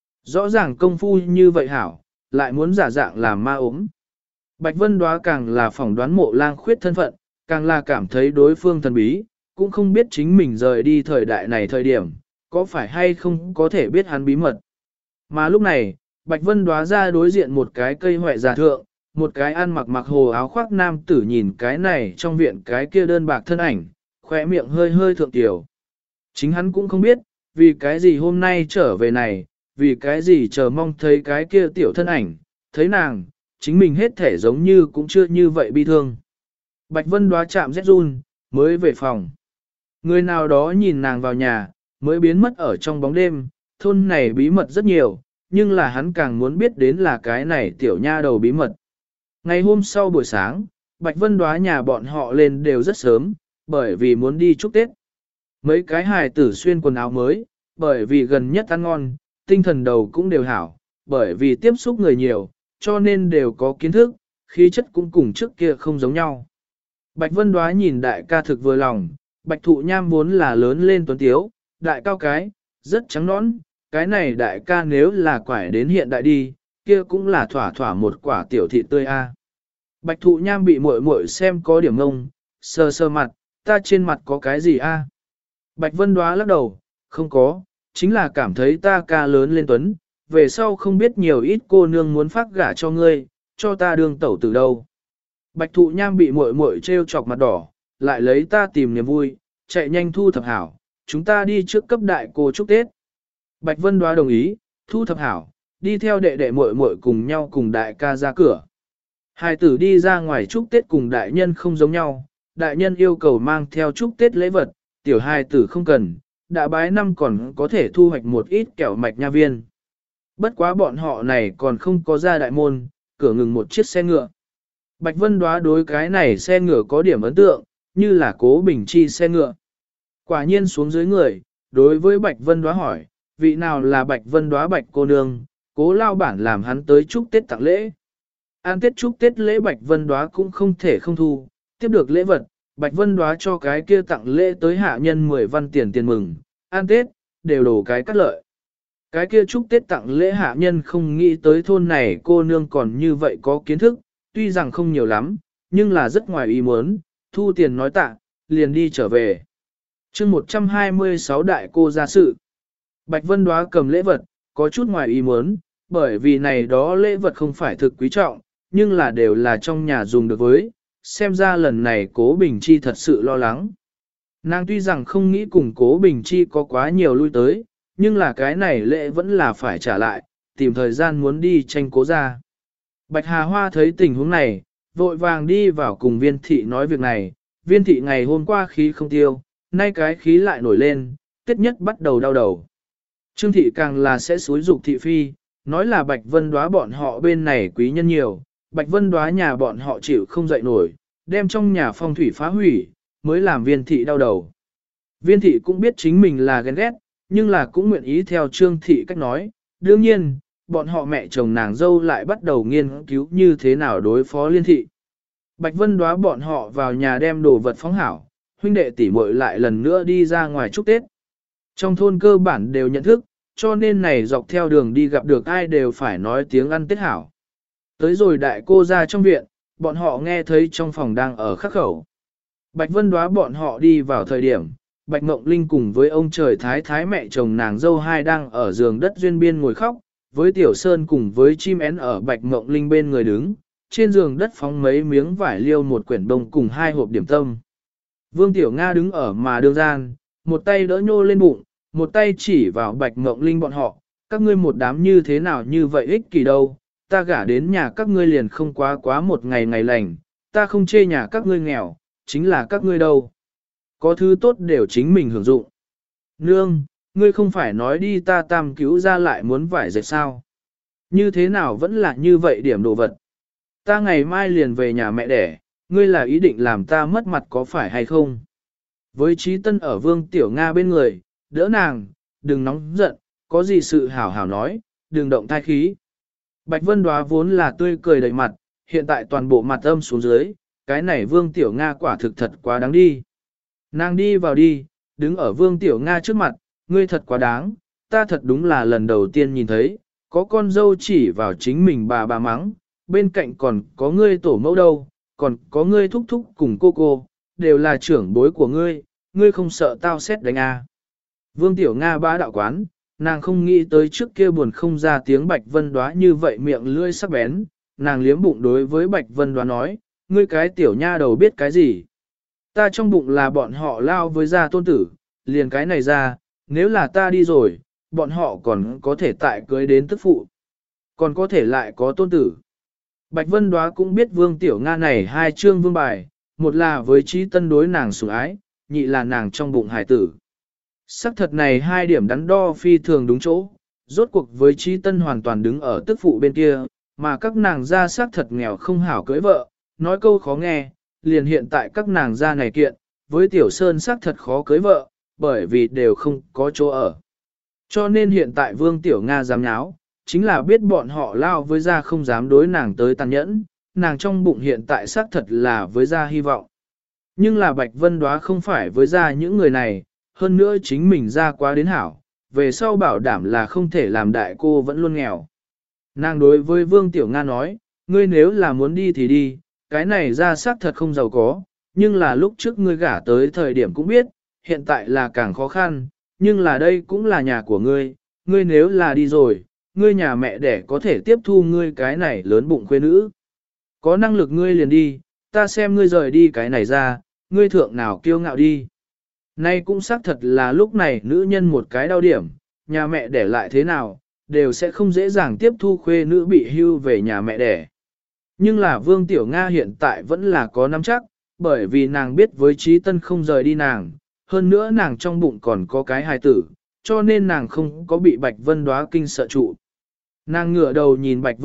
Rõ ràng công phu như vậy hảo, lại muốn giả dạng làm ma ốm. Bạch Vân Đóa càng là phỏng đoán Mộ Lang Khuyết thân phận, càng là cảm thấy đối phương thần bí, cũng không biết chính mình rời đi thời đại này thời điểm, có phải hay không có thể biết hắn bí mật. Mà lúc này, Bạch Vân Đóa ra đối diện một cái cây hoại già thượng, một cái ăn mặc hồ áo khoác nam tử nhìn cái này trong viện cái kia đơn bạc thân ảnh, khỏe miệng hơi hơi thượng tiểu. Chính hắn cũng không biết, vì cái gì hôm nay trở về này, vì cái gì chờ mong thấy cái kia tiểu thân ảnh, thấy nàng, chính mình hết thể giống như cũng chưa như vậy bi thương. Bạch Vân Đóa chạm rét run, mới về phòng. Người nào đó nhìn nàng vào nhà, mới biến mất ở trong bóng đêm, thôn này bí mật rất nhiều, nhưng là hắn càng muốn biết đến là cái này tiểu nha đầu bí mật. Ngày hôm sau buổi sáng, Bạch Vân Đóa nhà bọn họ lên đều rất sớm, bởi vì muốn đi chúc Tết. Mấy cái hài tử xuyên quần áo mới, bởi vì gần nhất ăn ngon, tinh thần đầu cũng đều hảo, bởi vì tiếp xúc người nhiều, cho nên đều có kiến thức, khí chất cũng cùng trước kia không giống nhau. Bạch Vân Đóa nhìn đại ca thực vừa lòng, Bạch Thụ Nham vốn là lớn lên tuấn tiếu, đại cao cái, rất trắng nõn, cái này đại ca nếu là quải đến hiện đại đi, kia cũng là thỏa thỏa một quả tiểu thị tươi a. Bạch Thụ Nham bị muội muội xem có điểm ngông, sờ sờ mặt, ta trên mặt có cái gì a? Bạch Vân Đóa lắc đầu, không có, chính là cảm thấy ta ca lớn lên tuấn, về sau không biết nhiều ít cô nương muốn phát gả cho ngươi, cho ta đương tẩu từ đâu. Bạch Thụ Nham bị muội muội trêu chọc mặt đỏ, lại lấy ta tìm niềm vui, chạy nhanh thu thập hảo, chúng ta đi trước cấp đại cô chúc Tết. Bạch Vân Đóa đồng ý, thu thập hảo, đi theo đệ đệ muội muội cùng nhau cùng đại ca ra cửa. Hai tử đi ra ngoài chúc Tết cùng đại nhân không giống nhau, đại nhân yêu cầu mang theo chúc Tết lễ vật, tiểu hai tử không cần, đã bái năm còn có thể thu hoạch một ít kẹo mạch nha viên. Bất quá bọn họ này còn không có ra đại môn, cửa ngừng một chiếc xe ngựa. Bạch Vân Đóa đối cái này xe ngựa có điểm ấn tượng, như là Cố Bình Chi xe ngựa. Quả nhiên xuống dưới người, đối với Bạch Vân Đóa hỏi, vị nào là Bạch Vân Đóa Bạch cô nương, Cố lao bản làm hắn tới chúc Tết tặng lễ. An Tết chúc Tết lễ Bạch Vân Đóa cũng không thể không thu, tiếp được lễ vật, Bạch Vân Đóa cho cái kia tặng lễ tới hạ nhân 10 văn tiền tiền mừng, An Tết, đều đổ cái cắt lợi. Cái kia chúc Tết tặng lễ hạ nhân không nghĩ tới thôn này cô nương còn như vậy có kiến thức, tuy rằng không nhiều lắm, nhưng là rất ngoài ý muốn, thu tiền nói tạ, liền đi trở về. chương 126 đại cô ra sự. Bạch Vân Đóa cầm lễ vật, có chút ngoài ý muốn, bởi vì này đó lễ vật không phải thực quý trọng, nhưng là đều là trong nhà dùng được với, xem ra lần này Cố Bình Chi thật sự lo lắng. Nàng tuy rằng không nghĩ cùng Cố Bình Chi có quá nhiều lui tới, nhưng là cái này lễ vẫn là phải trả lại, tìm thời gian muốn đi tranh Cố ra. Bạch Hà Hoa thấy tình huống này, vội vàng đi vào cùng Viên Thị nói việc này, Viên Thị ngày hôm qua khí không tiêu, nay cái khí lại nổi lên, Tết nhất bắt đầu đau đầu. Trương Thị càng là sẽ xúi dục Thị Phi, nói là Bạch Vân Đóa bọn họ bên này quý nhân nhiều, Bạch Vân Đóa nhà bọn họ chịu không dậy nổi, đem trong nhà phong thủy phá hủy, mới làm Viên Thị đau đầu. Viên Thị cũng biết chính mình là ghen ghét, nhưng là cũng nguyện ý theo Trương Thị cách nói, đương nhiên, bọn họ mẹ chồng nàng dâu lại bắt đầu nghiên cứu như thế nào đối phó Liên Thị. Bạch Vân Đóa bọn họ vào nhà đem đồ vật phóng hảo, huynh đệ tỷ muội lại lần nữa đi ra ngoài chúc Tết. Trong thôn cơ bản đều nhận thức, cho nên này dọc theo đường đi gặp được ai đều phải nói tiếng ăn Tết hảo. Tới rồi đại cô ra trong viện, bọn họ nghe thấy trong phòng đang ở khắc khẩu. Bạch Vân Đóa bọn họ đi vào thời điểm, Bạch Mộng Linh cùng với ông trời thái thái mẹ chồng nàng dâu hai đang ở giường đất duyên biên ngồi khóc, với Tiểu Sơn cùng với chim én ở Bạch Mộng Linh bên người đứng, trên giường đất phóng mấy miếng vải liêu một quyển đông cùng 2 hộp điểm tâm. Vương Tiểu Nga đứng ở mà đương gian, một tay đỡ nhô lên bụng, một tay chỉ vào Bạch Mộng Linh bọn họ, các ngươi một đám như thế nào như vậy ích kỷ đâu, ta gả đến nhà các ngươi liền không quá một ngày ngày lành, ta không chê nhà các ngươi nghèo, chính là các ngươi đâu. Có thứ tốt đều chính mình hưởng dụng. Nương, ngươi không phải nói đi ta tam cứu ra lại muốn vải dệt sao? Như thế nào vẫn là như vậy điểm đồ vật? Ta ngày mai liền về nhà mẹ đẻ, ngươi là ý định làm ta mất mặt có phải hay không? Với Trí Tân ở Vương Tiểu Nga bên người, đỡ nàng, đừng nóng giận, có gì sự hảo hảo nói, đừng động thai khí. Bạch Vân Đóa vốn là tươi cười đầy mặt, hiện tại toàn bộ mặt âm xuống dưới, cái này Vương Tiểu Nga quả thực thật quá đáng đi. Nàng đi vào đi, đứng ở Vương Tiểu Nga trước mặt, ngươi thật quá đáng, ta thật đúng là lần đầu tiên nhìn thấy, có con dâu chỉ vào chính mình bà mắng, bên cạnh còn có ngươi tổ mẫu đâu, còn có ngươi thúc thúc cùng cô, đều là trưởng bối của ngươi, ngươi không sợ tao xét đánh à. Vương Tiểu Nga bá đạo quán, nàng không nghĩ tới trước kia buồn không ra tiếng Bạch Vân Đóa như vậy miệng lưỡi sắc bén, nàng liếm bụng đối với Bạch Vân Đóa nói, ngươi cái tiểu nha đầu biết cái gì. Ta trong bụng là bọn họ lao với gia tôn tử, liền cái này ra, nếu là ta đi rồi, bọn họ còn có thể tại cưới đến tức phụ, còn có thể lại có tôn tử. Bạch Vân Đóa cũng biết Vương Tiểu Nga này hai chương vương bài, một là với Trí Tân đối nàng sủng ái, nhị là nàng trong bụng hải tử. Sắc thật này hai điểm đắn đo phi thường đúng chỗ, rốt cuộc với Trí Tân hoàn toàn đứng ở tức phụ bên kia, mà các nàng gia sắc thật nghèo không hảo cưới vợ, nói câu khó nghe, liền hiện tại các nàng gia này kiện, với Tiểu Sơn sắc thật khó cưới vợ, bởi vì đều không có chỗ ở. Cho nên hiện tại Vương Tiểu Nga dám nháo, chính là biết bọn họ lao với gia không dám đối nàng tới tàn nhẫn, nàng trong bụng hiện tại xác thật là với gia hy vọng. Nhưng là Bạch Vân Đóa không phải với gia những người này, hơn nữa chính mình ra quá đến hảo, về sau bảo đảm là không thể làm đại cô vẫn luôn nghèo. Nàng đối với Vương Tiểu Nga nói, ngươi nếu là muốn đi thì đi, cái này ra xác thật không giàu có, nhưng là lúc trước ngươi gả tới thời điểm cũng biết, hiện tại là càng khó khăn, nhưng là đây cũng là nhà của ngươi, ngươi nếu là đi rồi, ngươi nhà mẹ đẻ có thể tiếp thu ngươi cái này lớn bụng khuê nữ. Có năng lực ngươi liền đi, ta xem ngươi rời đi cái này ra, ngươi thượng nào kiêu ngạo đi. Nay cũng xác thật là lúc này nữ nhân một cái đau điểm, nhà mẹ đẻ lại thế nào, đều sẽ không dễ dàng tiếp thu khuê nữ bị hưu về nhà mẹ đẻ. Nhưng là Vương Tiểu Nga hiện tại vẫn là có nắm chắc, bởi vì nàng biết với Trí Tân không rời đi nàng, hơn nữa nàng trong bụng còn có cái hài tử, cho nên nàng không có bị Bạch Vân Đóa kinh sợ trụ. Nàng ngửa đầu nhìn Bạch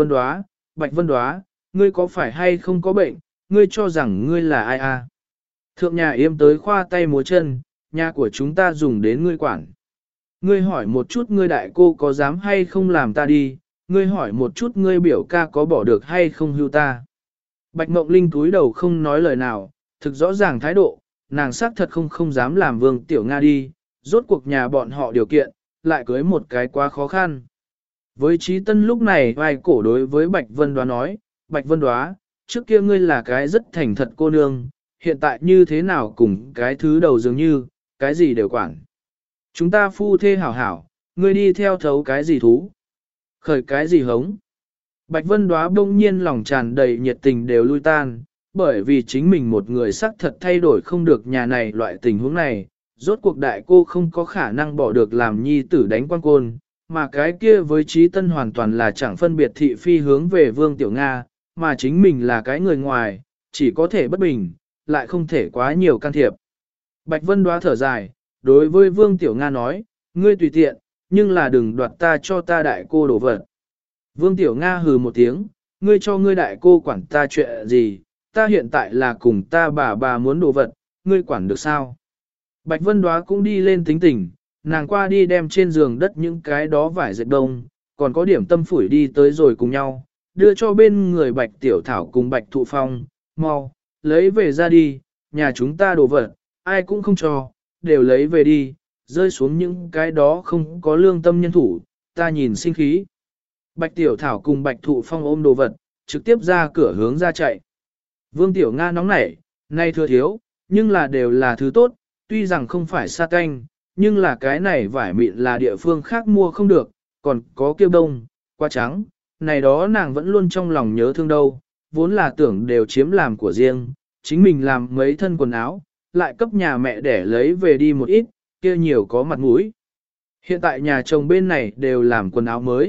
Vân Đóa, ngươi có phải hay không có bệnh, ngươi cho rằng ngươi là ai à? Thượng nhà yêm tới khoa tay múa chân, nhà của chúng ta dùng đến ngươi quản. Ngươi hỏi một chút ngươi đại cô có dám hay không làm ta đi, ngươi hỏi một chút ngươi biểu ca có bỏ được hay không hưu ta. Bạch Mộng Linh túi đầu không nói lời nào, thực rõ ràng thái độ, nàng xác thật không dám làm Vương Tiểu Nga đi, rốt cuộc nhà bọn họ điều kiện, lại cưới một cái quá khó khăn. Với Trí Tân lúc này vai cổ đối với Bạch Vân Đóa nói, Bạch Vân Đóa, trước kia ngươi là cái rất thành thật cô nương, hiện tại như thế nào cùng cái thứ đầu dường như, cái gì đều quản. Chúng ta phu thê hảo hảo, ngươi đi theo thấu cái gì thú, khởi cái gì hống. Bạch Vân Đóa bỗng nhiên lòng tràn đầy nhiệt tình đều lui tan, bởi vì chính mình một người xác thật thay đổi không được nhà này loại tình huống này, rốt cuộc đại cô không có khả năng bỏ được làm nhi tử đánh quan côn, mà cái kia với Trí Tân hoàn toàn là chẳng phân biệt thị phi hướng về Vương Tiểu Nga, mà chính mình là cái người ngoài, chỉ có thể bất bình, lại không thể quá nhiều can thiệp. Bạch Vân Đóa thở dài, đối với Vương Tiểu Nga nói, ngươi tùy tiện, nhưng là đừng đoạt ta cho ta đại cô đổ vật. Vương Tiểu Nga hừ một tiếng, ngươi cho ngươi đại cô quản ta chuyện gì, ta hiện tại là cùng ta bà muốn đồ vật, ngươi quản được sao? Bạch Vân Đóa cũng đi lên tính tình, nàng qua đi đem trên giường đất những cái đó vải dệt đông, còn có điểm tâm phủi đi tới rồi cùng nhau, đưa cho bên người Bạch Tiểu Thảo cùng Bạch Thụ Phong, mau, lấy về ra đi, nhà chúng ta đồ vật, ai cũng không cho, đều lấy về đi, rơi xuống những cái đó không có lương tâm nhân thủ, ta nhìn sinh khí. Bạch Tiểu Thảo cùng Bạch Thụ Phong ôm đồ vật, trực tiếp ra cửa hướng ra chạy. Vương Tiểu Nga nóng nảy, nay thừa thiếu, nhưng là đều là thứ tốt, tuy rằng không phải sa canh, nhưng là cái này vải mịn là địa phương khác mua không được, còn có kiêu đông, qua trắng, này đó nàng vẫn luôn trong lòng nhớ thương đâu, vốn là tưởng đều chiếm làm của riêng, chính mình làm mấy thân quần áo, lại cấp nhà mẹ để lấy về đi một ít, kia nhiều có mặt mũi. Hiện tại nhà chồng bên này đều làm quần áo mới,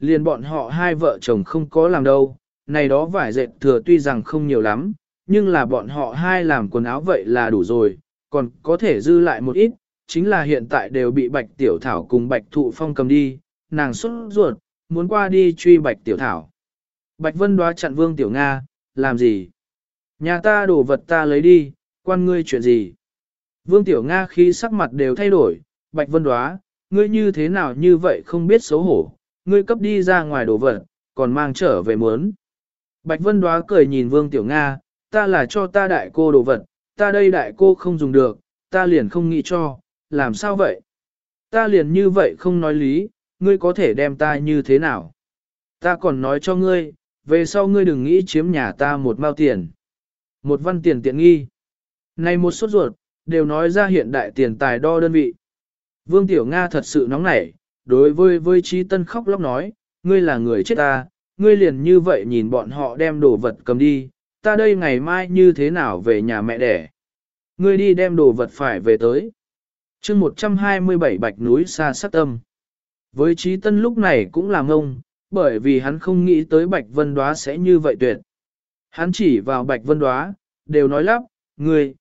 liền bọn họ hai vợ chồng không có làm đâu, này đó vải dệt thừa tuy rằng không nhiều lắm, nhưng là bọn họ hai làm quần áo vậy là đủ rồi, còn có thể dư lại một ít, chính là hiện tại đều bị Bạch Tiểu Thảo cùng Bạch Thụ Phong cầm đi, nàng xuất ruột, muốn qua đi truy Bạch Tiểu Thảo. Bạch Vân Đoá chặn Vương Tiểu Nga, làm gì? Nhà ta đổ vật ta lấy đi, quan ngươi chuyện gì? Vương Tiểu Nga khi sắc mặt đều thay đổi, Bạch Vân Đoá, ngươi như thế nào như vậy không biết xấu hổ, ngươi cấp đi ra ngoài đổ vật, còn mang trở về muốn. Bạch Vân Đoá cười nhìn Vương Tiểu Nga, ta là cho ta đại cô đồ vật, ta đây đại cô không dùng được, ta liền không nghĩ cho, làm sao vậy? Ta liền như vậy không nói lý, ngươi có thể đem ta như thế nào? Ta còn nói cho ngươi, về sau ngươi đừng nghĩ chiếm nhà ta một mao tiền. Một văn tiền tiện nghi. Này một sốt ruột, đều nói ra hiện đại tiền tài đo đơn vị. Vương Tiểu Nga thật sự nóng nảy, đối với Trí Tân khóc lóc nói, ngươi là người chết ta, ngươi liền như vậy nhìn bọn họ đem đồ vật cầm đi, ta đây ngày mai như thế nào về nhà mẹ đẻ. Ngươi đi đem đồ vật phải về tới. chương 127 Bạch núi xa sắc tâm. Với Trí Tân lúc này cũng làm ngông, bởi vì hắn không nghĩ tới Bạch Vân Đoá sẽ như vậy tuyệt. Hắn chỉ vào Bạch Vân Đoá, đều nói lắp, ngươi,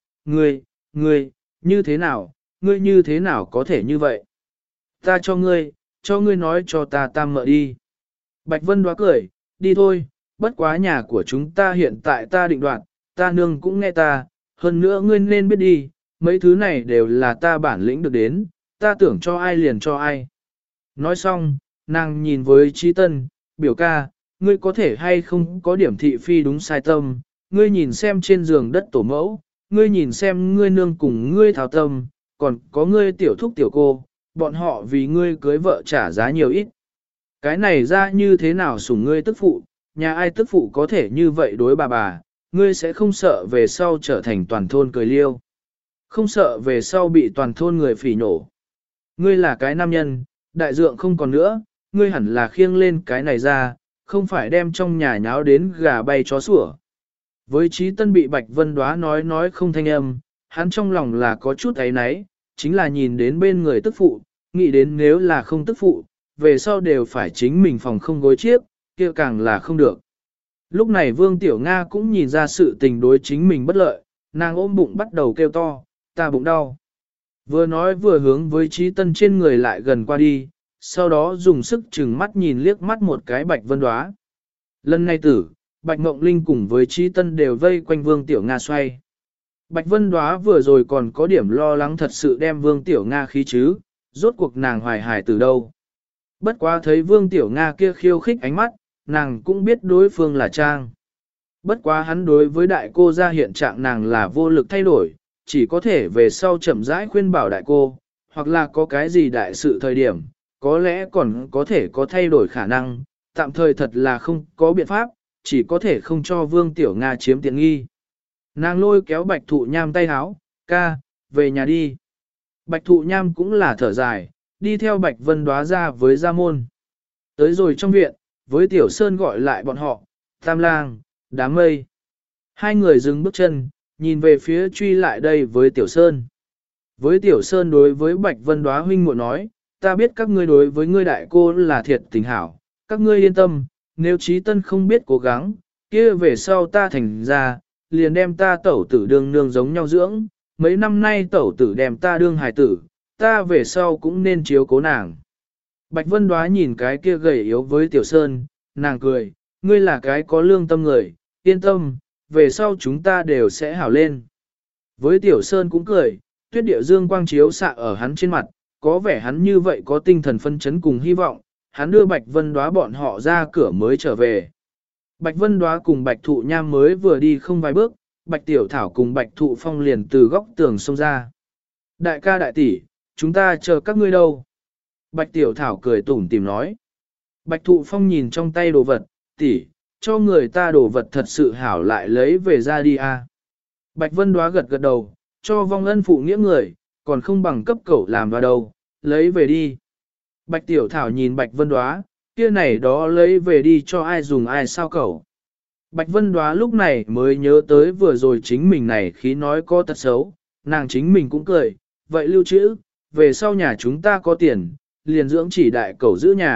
như thế nào, ngươi như thế nào có thể như vậy? Ta cho ngươi nói cho ta tam mợ đi. Bạch Vân Đoá cười, đi thôi, bất quá nhà của chúng ta hiện tại ta định đoạt, ta nương cũng nghe ta, hơn nữa ngươi nên biết đi, mấy thứ này đều là ta bản lĩnh được đến, ta tưởng cho ai liền cho ai. Nói xong, nàng nhìn với Trí Tân, biểu ca, ngươi có thể hay không có điểm thị phi đúng sai tâm, ngươi nhìn xem trên giường đất tổ mẫu, ngươi nhìn xem ngươi nương cùng ngươi thảo tâm, còn có ngươi tiểu thúc tiểu cô, bọn họ vì ngươi cưới vợ trả giá nhiều ít. Cái này ra như thế nào sủng ngươi tức phụ, nhà ai tức phụ có thể như vậy đối bà, ngươi sẽ không sợ về sau trở thành toàn thôn cười liêu. Không sợ về sau bị toàn thôn người phỉ nổ. Ngươi là cái nam nhân, đại dượng không còn nữa, ngươi hẳn là khiêng lên cái này ra, không phải đem trong nhà nháo đến gà bay chó sủa. Với Trí Tân bị Bạch Vân Đoá nói không thanh âm, hắn trong lòng là có chút ấy náy, chính là nhìn đến bên người tức phụ, nghĩ đến nếu là không tức phụ, về sau đều phải chính mình phòng không gối chiếc, kia càng là không được. Lúc này Vương Tiểu Nga cũng nhìn ra sự tình đối chính mình bất lợi, nàng ôm bụng bắt đầu kêu to, ta bụng đau. Vừa nói vừa hướng với Trí Tân trên người lại gần qua đi, sau đó dùng sức chừng mắt nhìn liếc mắt một cái Bạch Vân Đoá. Lần này tử, Bạch Ngộng Linh cùng với Trí Tân đều vây quanh Vương Tiểu Nga xoay. Bạch Vân Đoá vừa rồi còn có điểm lo lắng thật sự đem Vương Tiểu Nga khí chứ, rốt cuộc nàng hoài hài từ đâu. Bất quá thấy Vương Tiểu Nga kia khiêu khích ánh mắt, nàng cũng biết đối phương là Trang. Bất quá hắn đối với đại cô ra hiện trạng nàng là vô lực thay đổi, chỉ có thể về sau chậm rãi khuyên bảo đại cô, hoặc là có cái gì đại sự thời điểm, có lẽ còn có thể có thay đổi khả năng, tạm thời thật là không có biện pháp, chỉ có thể không cho Vương Tiểu Nga chiếm tiện nghi. Nàng lôi kéo Bạch Thụ Nham tay háo, ca, về nhà đi. Bạch Thụ Nham cũng là thở dài, đi theo Bạch Vân Đoá ra với Gia Môn. Tới rồi trong viện, với Tiểu Sơn gọi lại bọn họ, Tam Lang, Đám Mây. Hai người dừng bước chân, nhìn về phía truy lại đây với Tiểu Sơn. Với Tiểu Sơn đối với Bạch Vân Đoá huynh muội nói, ta biết các ngươi đối với ngươi đại cô là thiệt tình hảo, các ngươi yên tâm, nếu Trí Tân không biết cố gắng, kia về sau ta thành ra, liền đem ta tẩu tử đương nương giống nhau dưỡng, mấy năm nay tẩu tử đem ta đương hài tử, ta về sau cũng nên chiếu cố nàng. Bạch Vân Đoá nhìn cái kia gầy yếu với Tiểu Sơn, nàng cười, ngươi là cái có lương tâm người, yên tâm, về sau chúng ta đều sẽ hảo lên. Với Tiểu Sơn cũng cười, tuyết địa dương quang chiếu xạ ở hắn trên mặt, có vẻ hắn như vậy có tinh thần phân chấn cùng hy vọng, hắn đưa Bạch Vân Đoá bọn họ ra cửa mới trở về. Bạch Vân Đoá cùng Bạch Thụ Nham mới vừa đi không vài bước, Bạch Tiểu Thảo cùng Bạch Thụ Phong liền từ góc tường xông ra. Đại ca đại tỷ, chúng ta chờ các ngươi đâu? Bạch Tiểu Thảo cười tủm tỉm nói. Bạch Thụ Phong nhìn trong tay đồ vật, tỷ, cho người ta đồ vật thật sự hảo lại lấy về ra đi a. Bạch Vân Đoá gật gật đầu, cho vong ân phụ nghĩa người, còn không bằng cấp cẩu làm vào đâu, lấy về đi. Bạch Tiểu Thảo nhìn Bạch Vân Đoá, kia này đó lấy về đi cho ai dùng ai sao cẩu. Bạch Vân Đoá lúc này mới nhớ tới vừa rồi chính mình này khi nói có tật xấu, nàng chính mình cũng cười, vậy lưu trữ, về sau nhà chúng ta có tiền, liền dưỡng chỉ đại cẩu giữ nhà,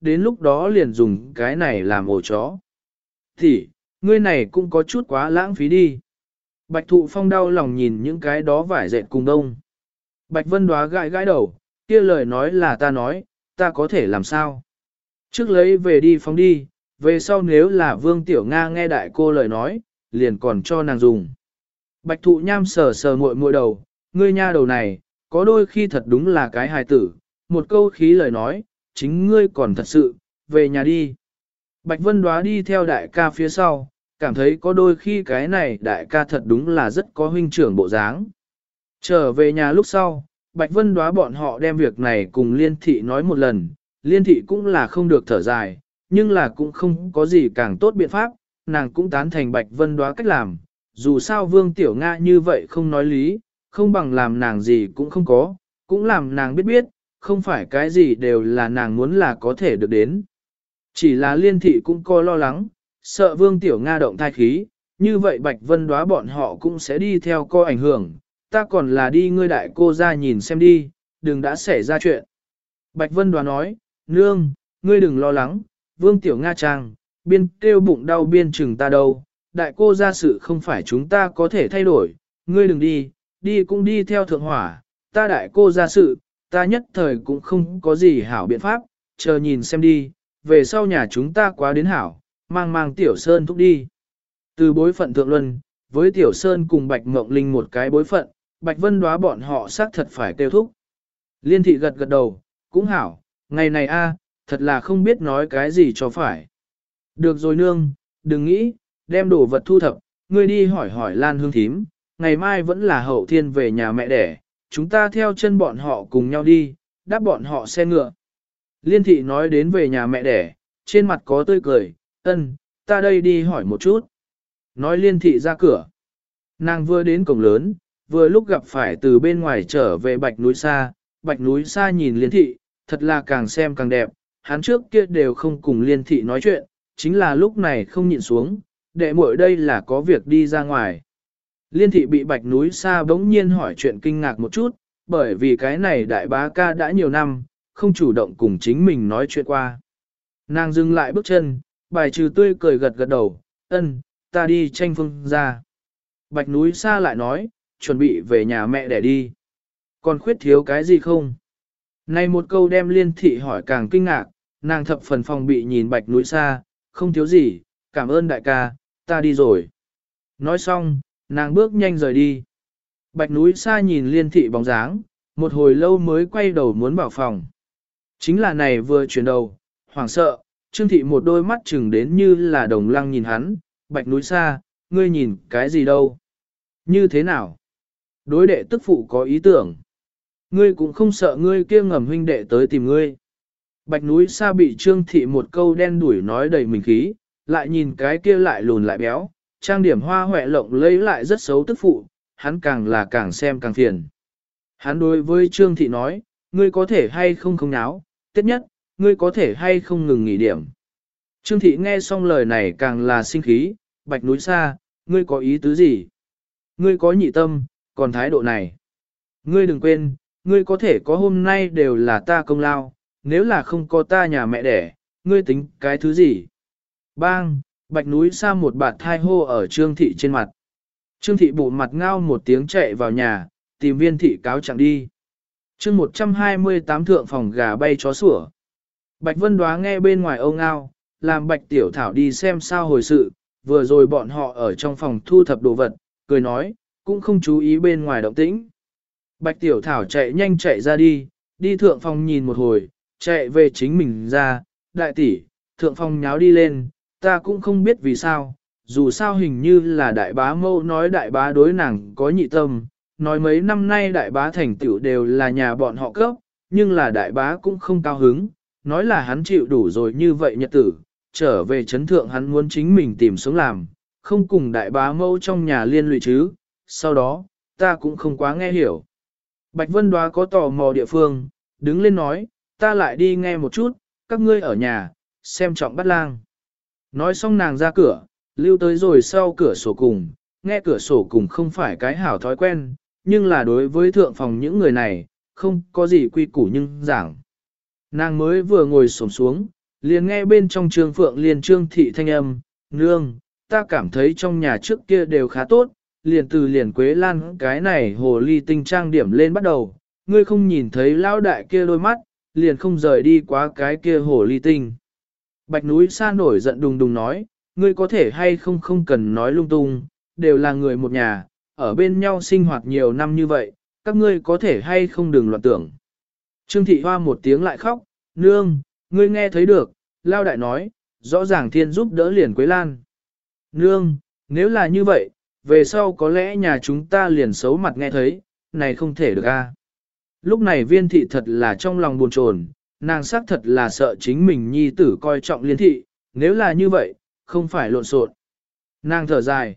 đến lúc đó liền dùng cái này làm ổ chó. Thì, ngươi này cũng có chút quá lãng phí đi. Bạch Thụ Phong đau lòng nhìn những cái đó vải dệt cùng đông. Bạch Vân Đoá gãi gãi đầu, kia lời nói là ta nói, ta có thể làm sao? Trước lấy về đi phóng đi, về sau nếu là Vương Tiểu Nga nghe đại cô lời nói, liền còn cho nàng dùng. Bạch Thụ Nham sờ sờ muội muội đầu, ngươi nha đầu này, có đôi khi thật đúng là cái hài tử, một câu khí lời nói, chính ngươi còn thật sự, về nhà đi. Bạch Vân Đoá đi theo đại ca phía sau, cảm thấy có đôi khi cái này đại ca thật đúng là rất có huynh trưởng bộ dáng. Trở về nhà lúc sau, Bạch Vân Đoá bọn họ đem việc này cùng Liên Thị nói một lần, Liên Thị cũng là không được thở dài, nhưng là cũng không có gì càng tốt biện pháp, nàng cũng tán thành Bạch Vân Đoá cách làm, dù sao Vương Tiểu Nga như vậy không nói lý, không bằng làm nàng gì cũng không có, cũng làm nàng biết biết, không phải cái gì đều là nàng muốn là có thể được đến. Chỉ là Liên Thị cũng có lo lắng, sợ Vương Tiểu Nga động thai khí, như vậy Bạch Vân Đoá bọn họ cũng sẽ đi theo co ảnh hưởng, ta còn là đi ngươi đại cô ra nhìn xem đi, đừng đã xảy ra chuyện. Bạch Vân Đoá nói, nương, ngươi đừng lo lắng, Vương Tiểu Nga Trang, biên kêu bụng đau biên chừng ta đâu, đại cô ra sự không phải chúng ta có thể thay đổi, ngươi đừng đi, đi cũng đi theo thượng hỏa, ta đại cô ra sự, ta nhất thời cũng không có gì hảo biện pháp, chờ nhìn xem đi, về sau nhà chúng ta quá đến hảo, mang Tiểu Sơn thúc đi. Từ bối phận thượng luân, với Tiểu Sơn cùng Bạch Mộng Linh một cái bối phận, Bạch Vân Đoá bọn họ xác thật phải kêu thúc. Liên Thị gật gật đầu, cũng hảo, ngày này a, thật là không biết nói cái gì cho phải. Được rồi nương, đừng nghĩ, đem đồ vật thu thập, ngươi đi hỏi hỏi Lan Hương thím, ngày mai vẫn là hậu thiên về nhà mẹ đẻ, chúng ta theo chân bọn họ cùng nhau đi, đáp bọn họ xe ngựa. Liên Thị nói đến về nhà mẹ đẻ, trên mặt có tươi cười, ân, ta đây đi hỏi một chút. Nói Liên Thị ra cửa. Nàng vừa đến cổng lớn, vừa lúc gặp phải từ bên ngoài trở về Bạch Núi Sa. Bạch Núi Sa nhìn Liên Thị, thật là càng xem càng đẹp, hắn trước kia đều không cùng Liên Thị nói chuyện, chính là lúc này không nhịn xuống, đệ muội đây là có việc đi ra ngoài. Liên Thị bị Bạch Núi Sa bỗng nhiên hỏi chuyện kinh ngạc một chút, bởi vì cái này đại bá ca đã nhiều năm, không chủ động cùng chính mình nói chuyện qua. Nàng dừng lại bước chân, bài trừ tươi cười gật gật đầu, ân, ta đi tranh Phương ra. Bạch Núi Sa lại nói, chuẩn bị về nhà mẹ để đi. Còn khuyết thiếu cái gì không? Này một câu đem Liên Thị hỏi càng kinh ngạc, nàng thập phần phòng bị nhìn Bạch Núi Sa, không thiếu gì, cảm ơn đại ca, ta đi rồi. Nói xong, nàng bước nhanh rời đi. Bạch Núi Sa nhìn Liên Thị bóng dáng, một hồi lâu mới quay đầu muốn vào phòng. Chính là này vừa chuyển đầu, hoảng sợ, Trương Thị một đôi mắt chừng đến như là đồng lăng nhìn hắn, Bạch Núi Sa, ngươi nhìn cái gì đâu? Như thế nào? Đối đệ tức phụ có ý tưởng. Ngươi cũng không sợ ngươi kia ngầm huynh đệ tới tìm ngươi. Bạch Núi Sa bị Trương Thị một câu đen đuổi nói đầy mình khí, lại nhìn cái kia lại lùn lại béo, trang điểm hoa hoẹ lộng lấy lại rất xấu tức phụ, hắn càng là càng xem càng phiền. Hắn đối với Trương Thị nói, ngươi có thể hay không không náo, tiết nhất, ngươi có thể hay không ngừng nghỉ điểm. Trương Thị nghe xong lời này càng là sinh khí, Bạch Núi Sa, ngươi có ý tứ gì? Ngươi có nhị tâm, còn thái độ này. Ngươi đừng quên, ngươi có thể có hôm nay đều là ta công lao, nếu là không có ta nhà mẹ đẻ, ngươi tính cái thứ gì? Bang, Bạch Núi Sa một bạt thai hô ở Trương Thị trên mặt. Trương Thị bụ mặt ngao một tiếng chạy vào nhà, tìm Viên Thị cáo trạng đi. chương 128 thượng phòng gà bay chó sủa. Bạch Vân Đoá nghe bên ngoài âu ngao, làm Bạch Tiểu Thảo đi xem sao hồi sự, vừa rồi bọn họ ở trong phòng thu thập đồ vật, cười nói, cũng không chú ý bên ngoài động tĩnh. Bạch Tiểu Thảo chạy nhanh chạy ra đi, đi thượng phòng nhìn một hồi, chạy về chính mình ra, đại tỷ, thượng phòng nháo đi lên, ta cũng không biết vì sao, dù sao hình như là đại bá mâu nói đại bá đối nàng có nhị tâm, nói mấy năm nay đại bá thành tựu đều là nhà bọn họ cấp, nhưng là đại bá cũng không cao hứng, nói là hắn chịu đủ rồi như vậy nhật tử, trở về chấn thượng hắn muốn chính mình tìm sống làm, không cùng đại bá mâu trong nhà liên lụy chứ, sau đó, ta cũng không quá nghe hiểu. Bạch Vân Đoá có tò mò địa phương, đứng lên nói, ta lại đi nghe một chút, các ngươi ở nhà, xem trọng bắt lang. Nói xong nàng ra cửa, lưu tới rồi sau cửa sổ cùng, nghe cửa sổ cùng không phải cái hảo thói quen, nhưng là đối với thượng phòng những người này, không có gì quy củ nhưng giảng. Nàng mới vừa ngồi xổm xuống, Liền nghe bên trong Trương Phượng liền Trương Thị thanh âm, nương, ta cảm thấy trong nhà trước kia đều khá tốt, liền từ liền Quế Lan cái này hồ ly tinh trang điểm lên bắt đầu, ngươi không nhìn thấy lão đại kia đôi mắt, liền không rời đi quá cái kia hồ ly tinh. Bạch núi xa nổi giận đùng đùng nói, ngươi có thể hay không không cần nói lung tung, đều là người một nhà, ở bên nhau sinh hoạt nhiều năm như vậy, các ngươi có thể hay không đừng loạn tưởng. Trương Thị Hoa một tiếng lại khóc, nương, ngươi nghe thấy được, lao đại nói, rõ ràng thiên giúp đỡ liền Quế Lan. Nương, nếu là như vậy, về sau có lẽ nhà chúng ta liền xấu mặt nghe thấy, này không thể được a. Lúc này Viên Thị thật là trong lòng buồn chồn, nàng xác thật là sợ chính mình nhi tử coi trọng Liên Thị, nếu là như vậy, không phải lộn xộn. Nàng thở dài,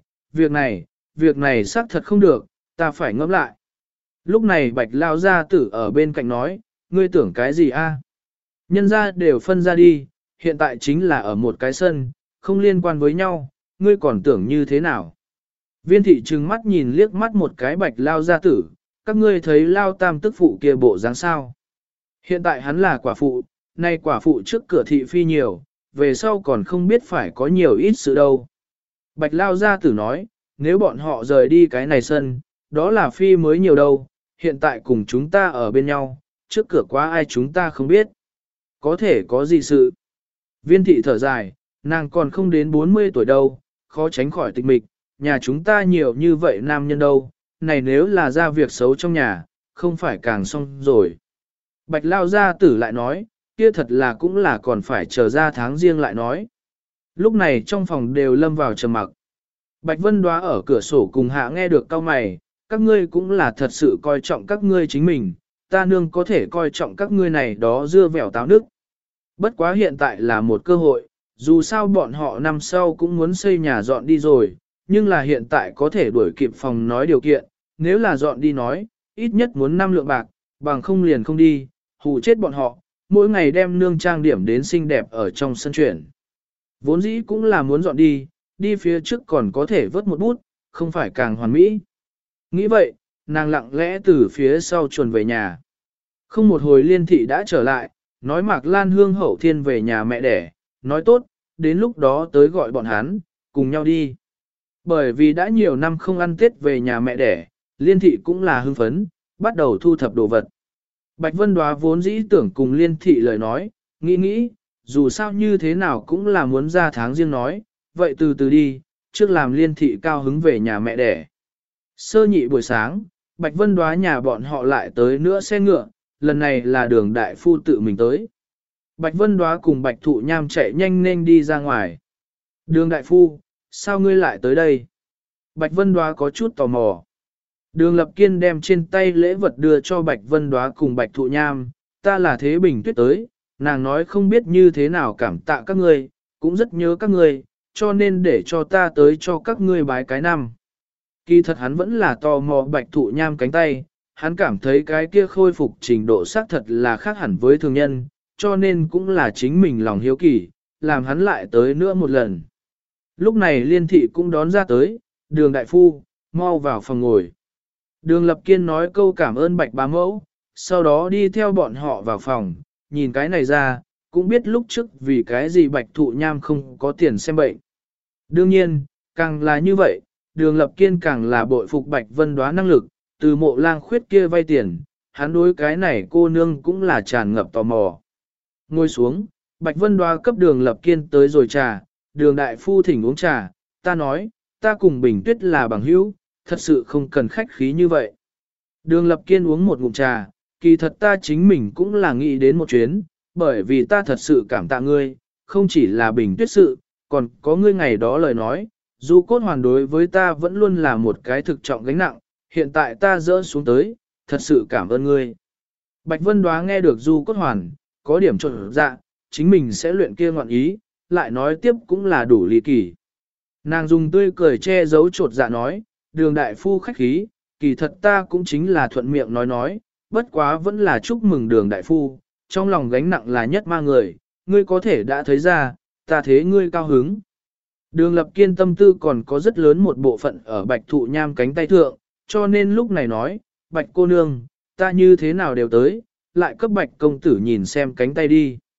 việc này xác thật không được, ta phải ngẫm lại. Lúc này Bạch lao gia tử ở bên cạnh nói, ngươi tưởng cái gì a? Nhân ra đều phân ra đi, hiện tại chính là ở một cái sân, không liên quan với nhau, ngươi còn tưởng như thế nào? Viên thị trừng mắt nhìn liếc mắt một cái Bạch lao gia tử, các ngươi thấy lao tam tức phụ kia bộ dáng sao? Hiện tại hắn là quả phụ, nay quả phụ trước cửa thị phi nhiều, về sau còn không biết phải có nhiều ít sự đâu. Bạch lao gia tử nói, nếu bọn họ rời đi cái này sân, đó là phi mới nhiều đâu, hiện tại cùng chúng ta ở bên nhau, trước cửa quá ai chúng ta không biết. Có thể có gì sự. Viên thị thở dài, nàng còn không đến 40 tuổi đâu, khó tránh khỏi tịch mịch, nhà chúng ta nhiều như vậy nam nhân đâu, này nếu là ra việc xấu trong nhà, không phải càng xong rồi. Bạch lao gia tử lại nói, kia thật là cũng là còn phải chờ ra tháng riêng lại nói. Lúc này trong phòng đều lâm vào trầm mặc. Bạch Vân Đoá ở cửa sổ cùng hạ nghe được cau mày, các ngươi cũng là thật sự coi trọng các ngươi chính mình, ta nương có thể coi trọng các ngươi này đó dưa vẻo táo nước. Bất quá hiện tại là một cơ hội, dù sao bọn họ năm sau cũng muốn xây nhà dọn đi rồi, nhưng là hiện tại có thể đuổi kịp phòng nói điều kiện, nếu là dọn đi nói, ít nhất muốn 5 lượng bạc, bằng không liền không đi, hù chết bọn họ, mỗi ngày đem nương trang điểm đến xinh đẹp ở trong sân chuyển. Vốn dĩ cũng là muốn dọn đi phía trước còn có thể vớt một bút, không phải càng hoàn mỹ. Nghĩ vậy, nàng lặng lẽ từ phía sau chuồn về nhà. Không một hồi Liên Thị đã trở lại, nói Mạc Lan Hương hậu thiên về nhà mẹ đẻ, nói tốt, đến lúc đó tới gọi bọn hắn, cùng nhau đi. Bởi vì đã nhiều năm không ăn Tết về nhà mẹ đẻ, Liên Thị cũng là hưng phấn, bắt đầu thu thập đồ vật. Bạch Vân Đoá vốn dĩ tưởng cùng Liên Thị lời nói, nghĩ, dù sao như thế nào cũng là muốn ra tháng riêng nói, vậy từ từ đi, trước làm Liên Thị cao hứng về nhà mẹ đẻ. Sơ nhị buổi sáng, Bạch Vân Đoá nhà bọn họ lại tới nữa xe ngựa, lần này là Đường đại phu tự mình tới. Bạch Vân Đoá cùng Bạch Thụ Nham chạy nhanh nên đi ra ngoài. Đường đại phu, sao ngươi lại tới đây? Bạch Vân Đoá có chút tò mò. Đường Lập Kiên đem trên tay lễ vật đưa cho Bạch Vân Đoá cùng Bạch Thụ Nham, ta là Thế Bình Tuyết tới, nàng nói không biết như thế nào cảm tạ các ngươi, cũng rất nhớ các ngươi, cho nên để cho ta tới cho các ngươi bái cái năm. Kỳ thật hắn vẫn là tò mò Bạch Thụ Nham cánh tay, hắn cảm thấy cái kia khôi phục trình độ xác thật là khác hẳn với thường nhân, cho nên cũng là chính mình lòng hiếu kỳ, làm hắn lại tới nữa một lần. Lúc này Liên Thị cũng đón ra tới, Đường đại phu, mau vào phòng ngồi. Đường Lập Kiên nói câu cảm ơn Bạch bá mẫu, sau đó đi theo bọn họ vào phòng, nhìn cái này ra, cũng biết lúc trước vì cái gì Bạch Thụ Nham không có tiền xem bệnh. Đương nhiên, càng là như vậy, Đường Lập Kiên càng là bội phục Bạch Vân Đoá năng lực, từ Mộ Lang Khuyết kia vay tiền, hắn đối cái này cô nương cũng là tràn ngập tò mò. Ngồi xuống, Bạch Vân Đoá cấp Đường Lập Kiên tới rồi trà, Đường đại phu thỉnh uống trà, ta nói, ta cùng Bình Tuyết là bằng hữu, thật sự không cần khách khí như vậy. Đường Lập Kiên uống một ngụm trà, kỳ thật ta chính mình cũng là nghĩ đến một chuyến, bởi vì ta thật sự cảm tạ ngươi, không chỉ là Bình Tuyết sự, còn có ngươi ngày đó lời nói, Du Cốt Hoàn đối với ta vẫn luôn là một cái thực trọng gánh nặng, hiện tại ta dỡ xuống tới, thật sự cảm ơn ngươi. Bạch Vân Đoá nghe được Du Cốt Hoàn, có điểm trộn dạ, chính mình sẽ luyện kia ngoạn ý, lại nói tiếp cũng là đủ lý kỳ. Nàng dùng tươi cười che giấu trột dạ nói, Đường đại phu khách khí, kỳ thật ta cũng chính là thuận miệng nói, bất quá vẫn là chúc mừng Đường đại phu, trong lòng gánh nặng là nhất ma người, ngươi có thể đã thấy ra, ta thế ngươi cao hứng. Đường Lập Kiên tâm tư còn có rất lớn một bộ phận ở Bạch Thụ Nham cánh tay thượng, cho nên lúc này nói, Bạch cô nương, ta như thế nào đều tới, lại cấp Bạch công tử nhìn xem cánh tay đi.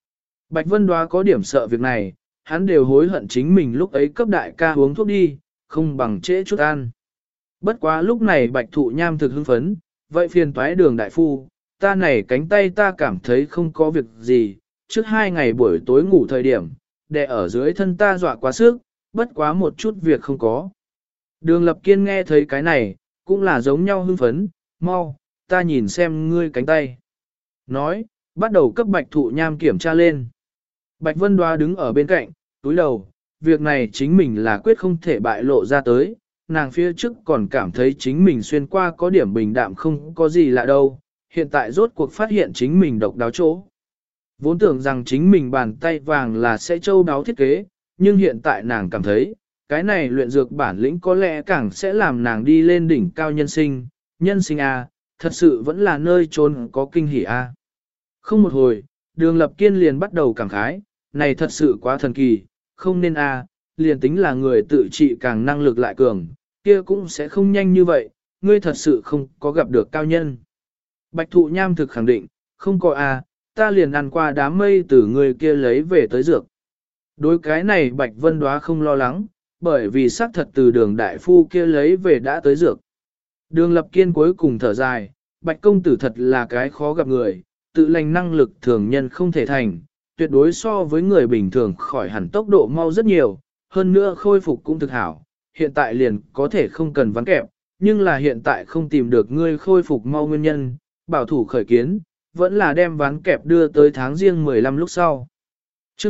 Bạch Vân Đoá có điểm sợ việc này, hắn đều hối hận chính mình lúc ấy cấp đại ca uống thuốc đi, không bằng trễ chút ăn. Bất quá lúc này Bạch Thụ Nham thực hưng phấn, vậy phiền toái Đường đại phu, ta này cánh tay ta cảm thấy không có việc gì, trước 2 ngày buổi tối ngủ thời điểm, đè ở dưới thân ta dọa quá sức, bất quá một chút việc không có. Đường Lập Kiên nghe thấy cái này, cũng là giống nhau hưng phấn, mau, ta nhìn xem ngươi cánh tay. Nói, bắt đầu cấp Bạch Thụ Nham kiểm tra lên. Bạch Vân Đoá đứng ở bên cạnh, túi đầu, việc này chính mình là quyết không thể bại lộ ra tới, nàng phía trước còn cảm thấy chính mình xuyên qua có điểm bình đạm không có gì lạ đâu, hiện tại rốt cuộc phát hiện chính mình độc đáo chỗ. Vốn tưởng rằng chính mình bàn tay vàng là sẽ châu đáo thiết kế, nhưng hiện tại nàng cảm thấy, cái này luyện dược bản lĩnh có lẽ càng sẽ làm nàng đi lên đỉnh cao nhân sinh A, thật sự vẫn là nơi trốn có kinh hỉ A. Không một hồi, Đường Lập Kiên liền bắt đầu cảm khái, này thật sự quá thần kỳ, không nên A, liền tính là người tự trị càng năng lực lại cường, kia cũng sẽ không nhanh như vậy, ngươi thật sự không có gặp được cao nhân. Bạch Thụ Nham thực khẳng định, không có A, ta liền ăn qua đám mây từ người kia lấy về tới dược. Đối cái này Bạch Vân Đoá không lo lắng, bởi vì xác thật từ Đường đại phu kia lấy về đã tới dược. Đường Lập Kiên cuối cùng thở dài, Bạch công tử thật là cái khó gặp người, tự lành năng lực thường nhân không thể thành, tuyệt đối so với người bình thường khỏi hẳn tốc độ mau rất nhiều, hơn nữa khôi phục cũng thực hảo, hiện tại liền có thể không cần ván kẹp, nhưng là hiện tại không tìm được ngươi khôi phục mau nguyên nhân, bảo thủ khởi kiến, vẫn là đem ván kẹp đưa tới tháng riêng 15 lúc sau. chương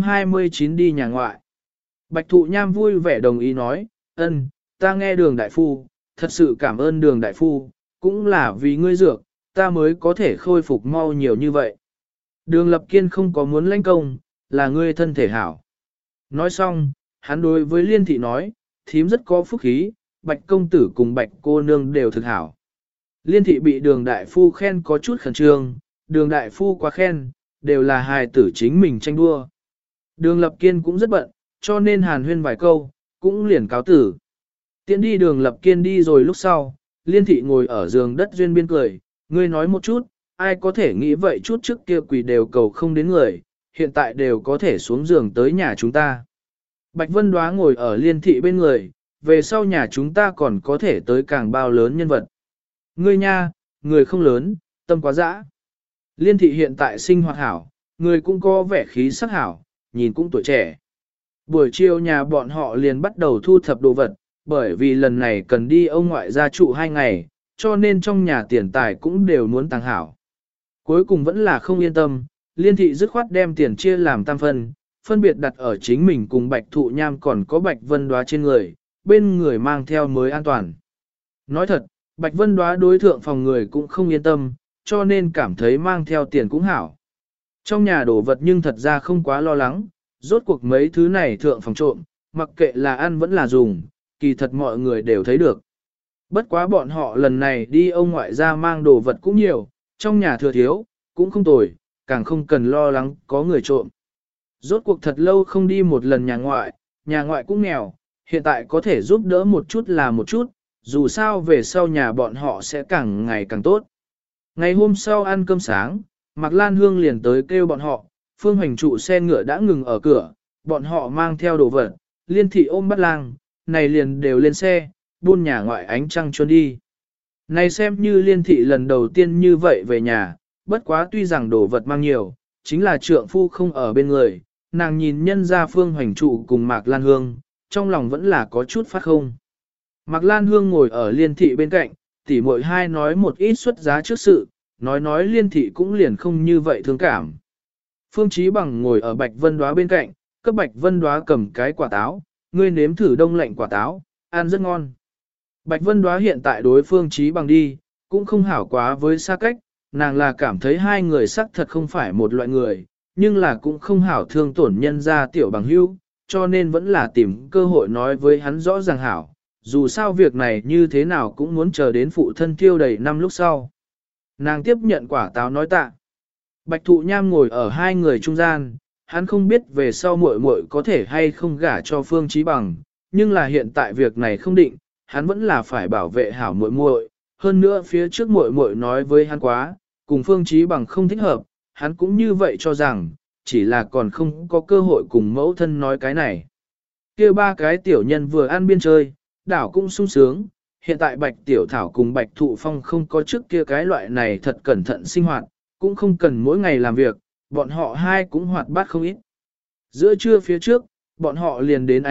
129 đi nhà ngoại. Bạch Thụ Nham vui vẻ đồng ý nói, ân, ta nghe Đường đại phu, thật sự cảm ơn Đường đại phu, cũng là vì ngươi dược, ta mới có thể khôi phục mau nhiều như vậy. Đường Lập Kiên không có muốn lãnh công, là ngươi thân thể hảo. Nói xong, hắn đối với Liên thị nói, thím rất có phúc khí, Bạch công tử cùng Bạch cô nương đều thực hảo. Liên thị bị Đường đại phu khen có chút khẩn trương, Đường đại phu quá khen, đều là hài tử chính mình tranh đua. Đường Lập Kiên cũng rất bận, cho nên hàn huyên vài câu, cũng liền cáo tử. Tiễn đi Đường Lập Kiên đi rồi lúc sau, Liên thị ngồi ở giường đất duyên biên cười, ngươi nói một chút, ai có thể nghĩ vậy chút trước kia quỷ đều cầu không đến người, hiện tại đều có thể xuống giường tới nhà chúng ta. Bạch Vân Đoá ngồi ở Liên thị bên người, về sau nhà chúng ta còn có thể tới càng bao lớn nhân vật. Ngươi nha, người không lớn, tâm quá dã. Liên thị hiện tại sinh hoạt hảo, người cũng có vẻ khí sắc hảo, nhìn cũng tuổi trẻ. Buổi chiều nhà bọn họ liền bắt đầu thu thập đồ vật, bởi vì lần này cần đi ông ngoại gia trụ 2 ngày, cho nên trong nhà tiền tài cũng đều muốn tăng hảo. Cuối cùng vẫn là không yên tâm, Liên thị dứt khoát đem tiền chia làm tam phân biệt đặt ở chính mình cùng Bạch Thụ Nham còn có Bạch Vân Đoá trên người, bên người mang theo mới an toàn. Nói thật, Bạch Vân Đoá đối thượng phòng người cũng không yên tâm, cho nên cảm thấy mang theo tiền cũng hảo. Trong nhà đổ vật nhưng thật ra không quá lo lắng, rốt cuộc mấy thứ này thượng phòng trộm, mặc kệ là ăn vẫn là dùng, kỳ thật mọi người đều thấy được. Bất quá bọn họ lần này đi ông ngoại ra mang đồ vật cũng nhiều, trong nhà thừa thiếu, cũng không tồi, càng không cần lo lắng có người trộm. Rốt cuộc thật lâu không đi một lần nhà ngoại cũng nghèo, hiện tại có thể giúp đỡ một chút là một chút, dù sao về sau nhà bọn họ sẽ càng ngày càng tốt. Ngày hôm sau ăn cơm sáng, Mạc Lan Hương liền tới kêu bọn họ, Phương Hoành trụ xe ngựa đã ngừng ở cửa, bọn họ mang theo đồ vật, Liên thị ôm bắt lang, này liền đều lên xe, buôn nhà ngoại ánh trăng chuôn đi. Này xem như Liên thị lần đầu tiên như vậy về nhà, bất quá tuy rằng đồ vật mang nhiều, chính là trượng phu không ở bên người, nàng nhìn nhân ra Phương Hoành trụ cùng Mạc Lan Hương, trong lòng vẫn là có chút phát không. Mạc Lan Hương ngồi ở Liên thị bên cạnh, tỉ muội hai nói một ít xuất giá trước sự, nói Liên thị cũng liền không như vậy thương cảm. Phương Chí Bằng ngồi ở Bạch Vân Đoá bên cạnh, cấp Bạch Vân Đoá cầm cái quả táo, ngươi nếm thử đông lạnh quả táo, ăn rất ngon. Bạch Vân Đoá hiện tại đối Phương Chí Bằng đi, cũng không hảo quá với xa cách, nàng là cảm thấy hai người sắc thật không phải một loại người, nhưng là cũng không hảo thương tổn nhân gia tiểu bằng hữu, cho nên vẫn là tìm cơ hội nói với hắn rõ ràng hảo, dù sao việc này như thế nào cũng muốn chờ đến phụ thân thiêu đầy năm lúc sau. Nàng tiếp nhận quả táo nói tạ. Bạch Thụ Nham ngồi ở hai người trung gian, hắn không biết về sau muội muội có thể hay không gả cho Phương Chí Bằng, nhưng là hiện tại việc này không định, hắn vẫn là phải bảo vệ hảo muội muội. Hơn nữa phía trước muội muội nói với hắn quá, cùng Phương Chí Bằng không thích hợp, hắn cũng như vậy cho rằng, chỉ là còn không có cơ hội cùng mẫu thân nói cái này. Kia ba cái tiểu nhân vừa ăn biên chơi, đảo cũng sung sướng, hiện tại Bạch Tiểu Thảo cùng Bạch Thụ Phong không có trước kia cái loại này thật cẩn thận sinh hoạt, cũng không cần mỗi ngày làm việc, bọn họ hai cũng hoạt bát không ít. Giữa trưa phía trước, bọn họ liền đến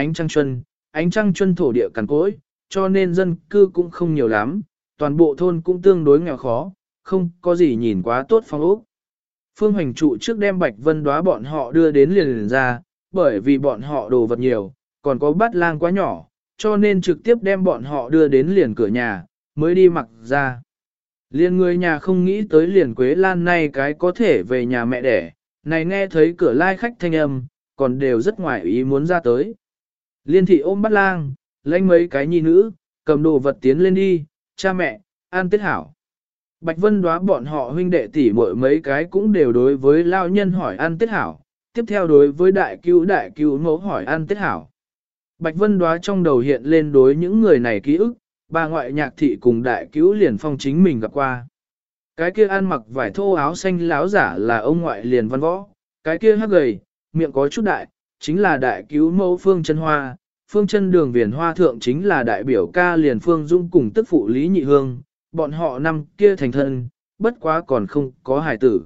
ánh trăng chuân thổ địa cằn cỗi, cho nên dân cư cũng không nhiều lắm, toàn bộ thôn cũng tương đối nghèo khó, không có gì nhìn quá tốt phong ốc. Phương Hoành trụ trước đem Bạch Vân Đóa bọn họ đưa đến liền ra, bởi vì bọn họ đồ vật nhiều, còn có bát lang quá nhỏ, cho nên trực tiếp đem bọn họ đưa đến liền cửa nhà, mới đi mặc ra. Liền người nhà không nghĩ tới liền Quế Lan này cái có thể về nhà mẹ đẻ, này nghe thấy cửa lai khách thanh âm, còn đều rất ngoại ý muốn ra tới. Liên thị ôm bát lang, lãnh mấy cái nhi nữ, cầm đồ vật tiến lên đi, cha mẹ, ăn tết hảo. Bạch Vân Đóa bọn họ huynh đệ tỷ muội mấy cái cũng đều đối với lao nhân hỏi ăn tết hảo, tiếp theo đối với đại cứu mẫu hỏi ăn tết hảo. Bạch Vân Đóa trong đầu hiện lên đối những người này ký ức, bà ngoại nhạc thị cùng đại cứu liền phong chính mình gặp qua. Cái kia ăn mặc vải thô áo xanh láo giả là ông ngoại liền văn võ, cái kia hắc gầy, miệng có chút đại, chính là đại cứu mẫu Phương Chân Hoa, Phương Chân Đường Viền Hoa thượng chính là đại biểu ca liền Phương Dung cùng tức phụ Lý Nhị Hương, bọn họ năm kia thành thân, bất quá còn không có hài tử.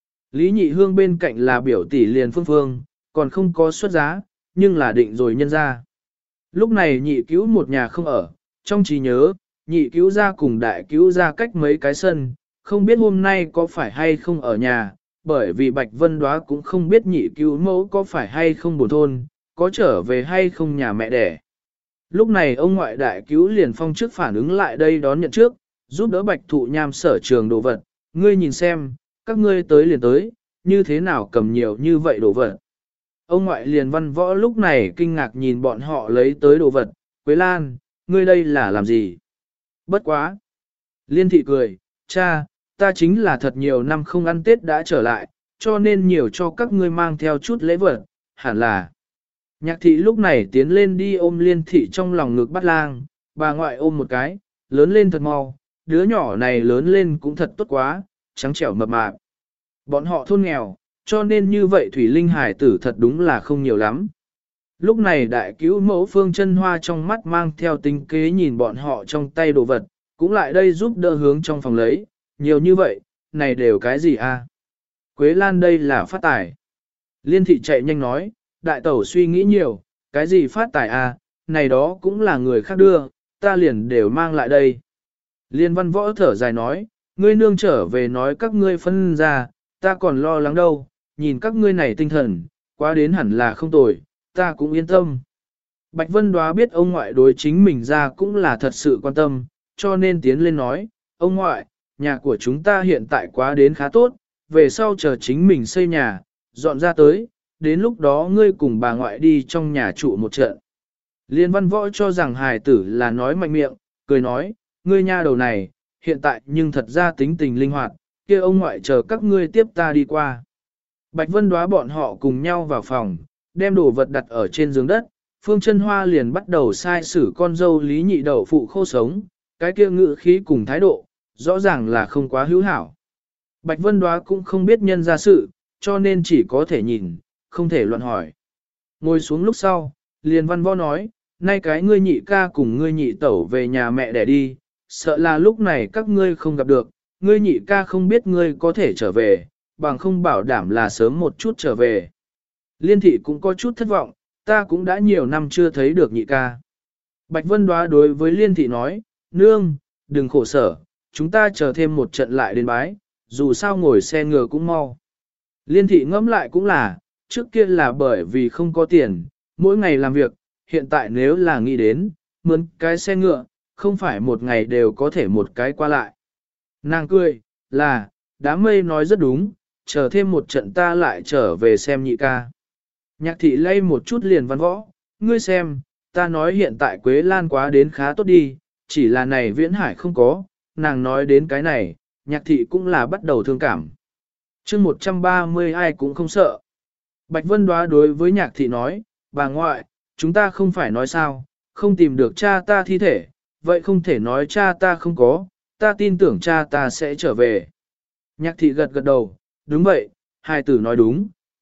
Lý Nhị Hương bên cạnh là biểu tỷ liền Phương, còn không có xuất giá, nhưng là định rồi nhân ra. Lúc này nhị cứu một nhà không ở, trong trí nhớ, nhị cứu ra cùng đại cứu ra cách mấy cái sân, không biết hôm nay có phải hay không ở nhà, bởi vì Bạch Vân Đóa cũng không biết nhị cứu mẫu có phải hay không buồn thôn, có trở về hay không nhà mẹ đẻ. Lúc này ông ngoại đại cứu liền phong trước phản ứng lại đây đón nhận trước, giúp đỡ Bạch Thụ Nham sở trường đồ vật, ngươi nhìn xem, các ngươi tới liền tới, như thế nào cầm nhiều như vậy đồ vật. Ông ngoại liền văn võ lúc này kinh ngạc nhìn bọn họ lấy tới đồ vật, Quế Lan, ngươi đây là làm gì? Bất quá. Liên thị cười, cha, ta chính là thật nhiều năm không ăn Tết đã trở lại, cho nên nhiều cho các ngươi mang theo chút lễ vật, hẳn là. Nhạc thị lúc này tiến lên đi ôm liên thị trong lòng ngực bắt lang, bà ngoại ôm một cái, lớn lên thật mau, đứa nhỏ này lớn lên cũng thật tốt quá, trắng trẻo mập mạp. Bọn họ thôn nghèo, cho nên như vậy Thủy Linh hải tử thật đúng là không nhiều lắm. Lúc này đại cứu mẫu Phương Chân Hoa trong mắt mang theo tính kế nhìn bọn họ trong tay đồ vật, cũng lại đây giúp đỡ hướng trong phòng lấy, nhiều như vậy, này đều cái gì a? Quế Lan đây là phát tài. Liên thị chạy nhanh nói, đại tẩu suy nghĩ nhiều, cái gì phát tài a, này đó cũng là người khác đưa, ta liền đều mang lại đây. Liên văn võ thở dài nói, ngươi nương trở về nói các ngươi phân ra, ta còn lo lắng đâu, nhìn các ngươi này tinh thần, quá đến hẳn là không tồi, ta cũng yên tâm. Bạch Vân Đóa biết ông ngoại đối chính mình ra cũng là thật sự quan tâm, cho nên tiến lên nói, ông ngoại, nhà của chúng ta hiện tại quá đến khá tốt, về sau chờ chính mình xây nhà, dọn ra tới, đến lúc đó ngươi cùng bà ngoại đi trong nhà trụ một trận. Liên văn võ cho rằng hài tử là nói mạnh miệng, cười nói, ngươi nha đầu này, hiện tại nhưng thật ra tính tình linh hoạt, kia ông ngoại chờ các ngươi tiếp ta đi qua. Bạch Vân Đóa bọn họ cùng nhau vào phòng, đem đồ vật đặt ở trên giường đất, Phương Chân Hoa liền bắt đầu sai xử con dâu Lý Nhị Đậu phụ khô sống, cái kia ngự khí cùng thái độ, rõ ràng là không quá hữu hảo. Bạch Vân Đóa cũng không biết nhân ra sự, cho nên chỉ có thể nhìn, không thể luận hỏi. Ngồi xuống lúc sau, liền văn võ nói, nay cái ngươi nhị ca cùng ngươi nhị tẩu về nhà mẹ đẻ đi, sợ là lúc này các ngươi không gặp được, ngươi nhị ca không biết ngươi có thể trở về, bằng không bảo đảm là sớm một chút trở về. Liên thị cũng có chút thất vọng, ta cũng đã nhiều năm chưa thấy được nhị ca. Bạch Vân Đóa đối với Liên thị nói, nương, đừng khổ sở, chúng ta chờ thêm một trận lại đến bái, dù sao ngồi xe ngựa cũng mau. Liên thị ngẫm lại cũng là, trước kia là bởi vì không có tiền, mỗi ngày làm việc, hiện tại nếu là nghĩ đến, mướn cái xe ngựa, không phải một ngày đều có thể một cái qua lại. Nàng cười, là, đám mây nói rất đúng, chờ thêm một trận ta lại trở về xem nhị ca. Nhạc thị lay một chút liền văn võ, ngươi xem, ta nói hiện tại Quế Lan quá đến khá tốt đi, chỉ là này Viễn Hải không có, nàng nói đến cái này, nhạc thị cũng là bắt đầu thương cảm. chương 130 ai cũng không sợ. Bạch Vân Đóa đối với nhạc thị nói, bà ngoại, chúng ta không phải nói sao, không tìm được cha ta thi thể, vậy không thể nói cha ta không có, ta tin tưởng cha ta sẽ trở về. Nhạc thị gật gật đầu, đúng vậy, hài tử nói đúng,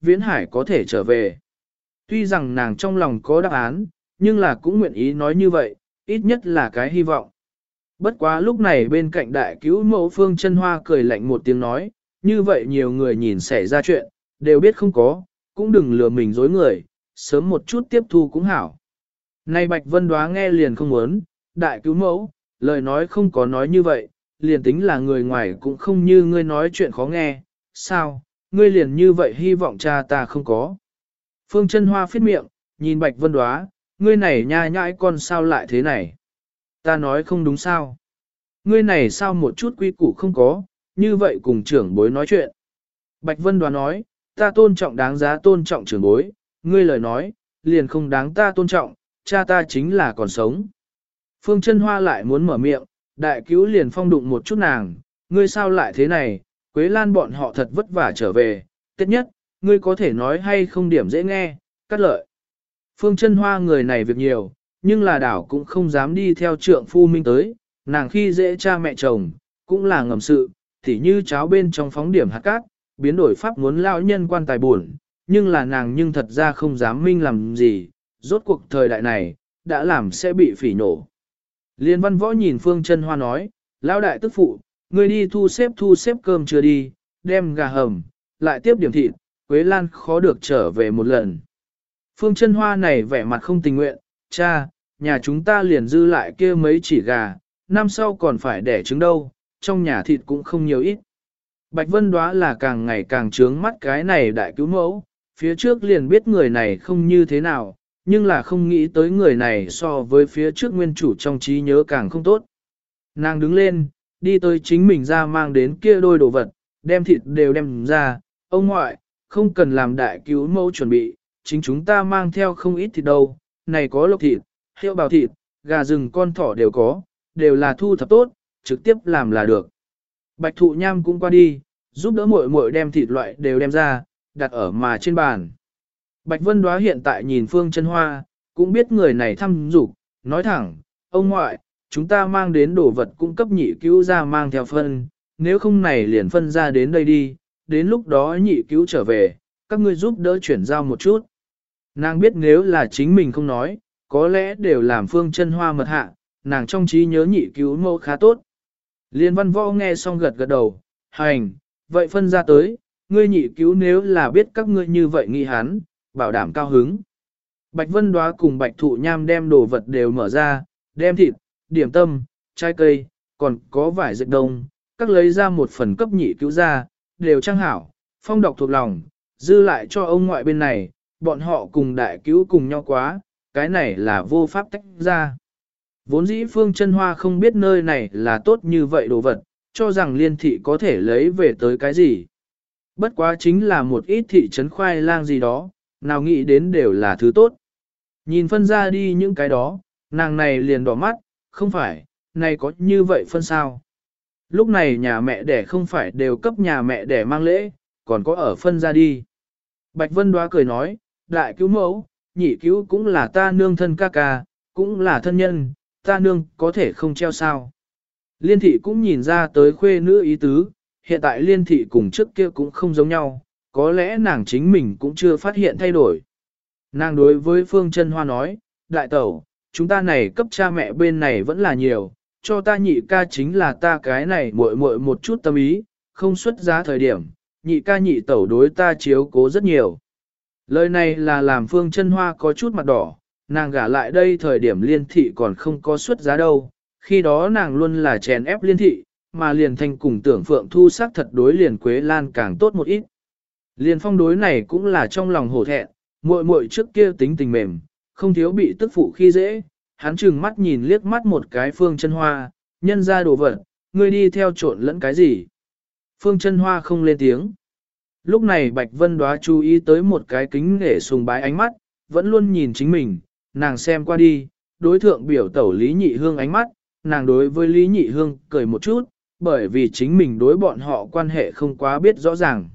Viễn Hải có thể trở về. Tuy rằng nàng trong lòng có đáp án, nhưng là cũng nguyện ý nói như vậy, ít nhất là cái hy vọng. Bất quá lúc này bên cạnh đại cứu mẫu Phương Chân Hoa cười lạnh một tiếng nói, như vậy nhiều người nhìn xảy ra chuyện, đều biết không có, cũng đừng lừa mình dối người, sớm một chút tiếp thu cũng hảo. Này Bạch Vân Đoá nghe liền không muốn, đại cứu mẫu, lời nói không có nói như vậy, liền tính là người ngoài cũng không như ngươi nói chuyện khó nghe, sao, ngươi liền như vậy hy vọng cha ta không có. Phương Chân Hoa phết miệng, nhìn Bạch Vân Đoá, ngươi này nha nhãi con sao lại thế này? Ta nói không đúng sao? Ngươi này sao một chút quy củ không có, như vậy cùng trưởng bối nói chuyện. Bạch Vân Đoá nói, ta tôn trọng đáng giá tôn trọng trưởng bối, ngươi lời nói, liền không đáng ta tôn trọng, cha ta chính là còn sống. Phương Chân Hoa lại muốn mở miệng, đại cứu liền phong đụng một chút nàng, ngươi sao lại thế này, Quế Lan bọn họ thật vất vả trở về, tất nhất, ngươi có thể nói hay không điểm dễ nghe, cắt lợi. Phương Chân Hoa người này việc nhiều, nhưng là đảo cũng không dám đi theo trượng phu minh tới, nàng khi dễ cha mẹ chồng, cũng là ngầm sự, tỉ như cháo bên trong phóng điểm hạt cát, biến đổi pháp muốn lão nhân quan tài buồn, nhưng là nàng nhưng thật ra không dám minh làm gì, rốt cuộc thời đại này, đã làm sẽ bị phỉ nổ. Liên Văn Võ nhìn Phương Chân Hoa nói, lão đại tức phụ, ngươi đi thu xếp cơm chưa đi, đem gà hầm, lại tiếp điểm thịt, Quế Lan khó được trở về một lần. Phương Chân Hoa này vẻ mặt không tình nguyện, cha, nhà chúng ta liền dư lại kia mấy chỉ gà, năm sau còn phải đẻ trứng đâu, trong nhà thịt cũng không nhiều ít. Bạch Vân Đoá là càng ngày càng trướng mắt cái này đại cứu mẫu, phía trước liền biết người này không như thế nào, nhưng là không nghĩ tới người này so với phía trước nguyên chủ trong trí nhớ càng không tốt. Nàng đứng lên, đi tới chính mình ra mang đến kia đôi đồ vật, đem thịt đều đem ra, ông ngoại, không cần làm đại cứu mẫu chuẩn bị, chính chúng ta mang theo không ít thịt đâu, này có lộc thịt, heo bào thịt, gà rừng con thỏ đều có, đều là thu thập tốt, trực tiếp làm là được. Bạch Thụ Nham cũng qua đi, giúp đỡ muội muội đem thịt loại đều đem ra, đặt ở mà trên bàn. Bạch Vân Đoá hiện tại nhìn Phương Chân Hoa, cũng biết người này thăm dục, nói thẳng, ông ngoại, chúng ta mang đến đồ vật cung cấp nhị cứu ra mang theo phân, nếu không này liền phân ra đến đây đi, đến lúc đó nhị cứu trở về, các ngươi giúp đỡ chuyển giao một chút. Nàng biết nếu là chính mình không nói, có lẽ đều làm Phương Chân Hoa mật hạ, nàng trong trí nhớ nhị cứu mẫu khá tốt. Liên Văn Võ nghe xong gật gật đầu, hành, vậy phân ra tới, ngươi nhị cứu nếu là biết các ngươi như vậy nghĩ hắn, bảo đảm cao hứng. Bạch Vân Đoá cùng Bạch Thụ Nham đem đồ vật đều mở ra, đem thịt, điểm tâm, trái cây, còn có vải dệt đông, các lấy ra một phần cấp nhị cứu ra, đều trang hảo, phong đọc thuộc lòng, dư lại cho ông ngoại bên này, bọn họ cùng đại cứu cùng nhau quá, cái này là vô pháp tách ra. Vốn dĩ Phương Chân Hoa không biết nơi này là tốt như vậy đồ vật, cho rằng liên thị có thể lấy về tới cái gì. Bất quá chính là một ít thị trấn khoai lang gì đó, nào nghĩ đến đều là thứ tốt. Nhìn phân ra đi những cái đó, nàng này liền đỏ mắt, không phải, này có như vậy phân sao. Lúc này nhà mẹ đẻ không phải đều cấp nhà mẹ đẻ mang lễ, còn có ở phân ra đi. Bạch Vân Đoá cười nói, đại cứu mẫu, nhị cứu cũng là ta nương thân ca ca, cũng là thân nhân, ta nương có thể không treo sao. Liên thị cũng nhìn ra tới khuê nữ ý tứ, hiện tại liên thị cùng trước kia cũng không giống nhau, có lẽ nàng chính mình cũng chưa phát hiện thay đổi. Nàng đối với Phương Chân Hoa nói, đại tẩu, chúng ta này cấp cha mẹ bên này vẫn là nhiều, cho ta nhị ca chính là ta cái này muội muội một chút tâm ý, không xuất giá thời điểm, nhị ca nhị tẩu đối ta chiếu cố rất nhiều. Lời này là làm Phương Chân Hoa có chút mặt đỏ, nàng gả lại đây thời điểm liên thị còn không có xuất giá đâu, khi đó nàng luôn là chèn ép liên thị, mà liền thanh cùng tưởng Phượng Thu sắc thật đối liền Quế Lan càng tốt một ít. Liền phong đối này cũng là trong lòng hổ thẹn, muội muội trước kia tính tình mềm, không thiếu bị tức phụ khi dễ, hắn chừng mắt nhìn liếc mắt một cái Phương Chân Hoa, nhân ra đồ vật, ngươi đi theo trộn lẫn cái gì. Phương Chân Hoa không lên tiếng. Lúc này Bạch Vân Đoá chú ý tới một cái kính nể sùng bái ánh mắt, vẫn luôn nhìn chính mình, nàng xem qua đi, đối thượng biểu tẩu Lý Nhị Hương ánh mắt, nàng đối với Lý Nhị Hương cười một chút, bởi vì chính mình đối bọn họ quan hệ không quá biết rõ ràng.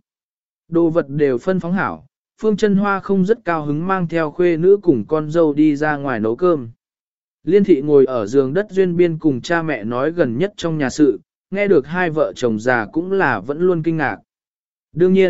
Đồ vật đều phân phóng hảo, Phương Chân Hoa không rất cao hứng mang theo khuê nữ cùng con dâu đi ra ngoài nấu cơm. Liên thị ngồi ở giường đất duyên biên cùng cha mẹ nói gần nhất trong nhà sự, nghe được hai vợ chồng già cũng là vẫn luôn kinh ngạc. Đương nhiên,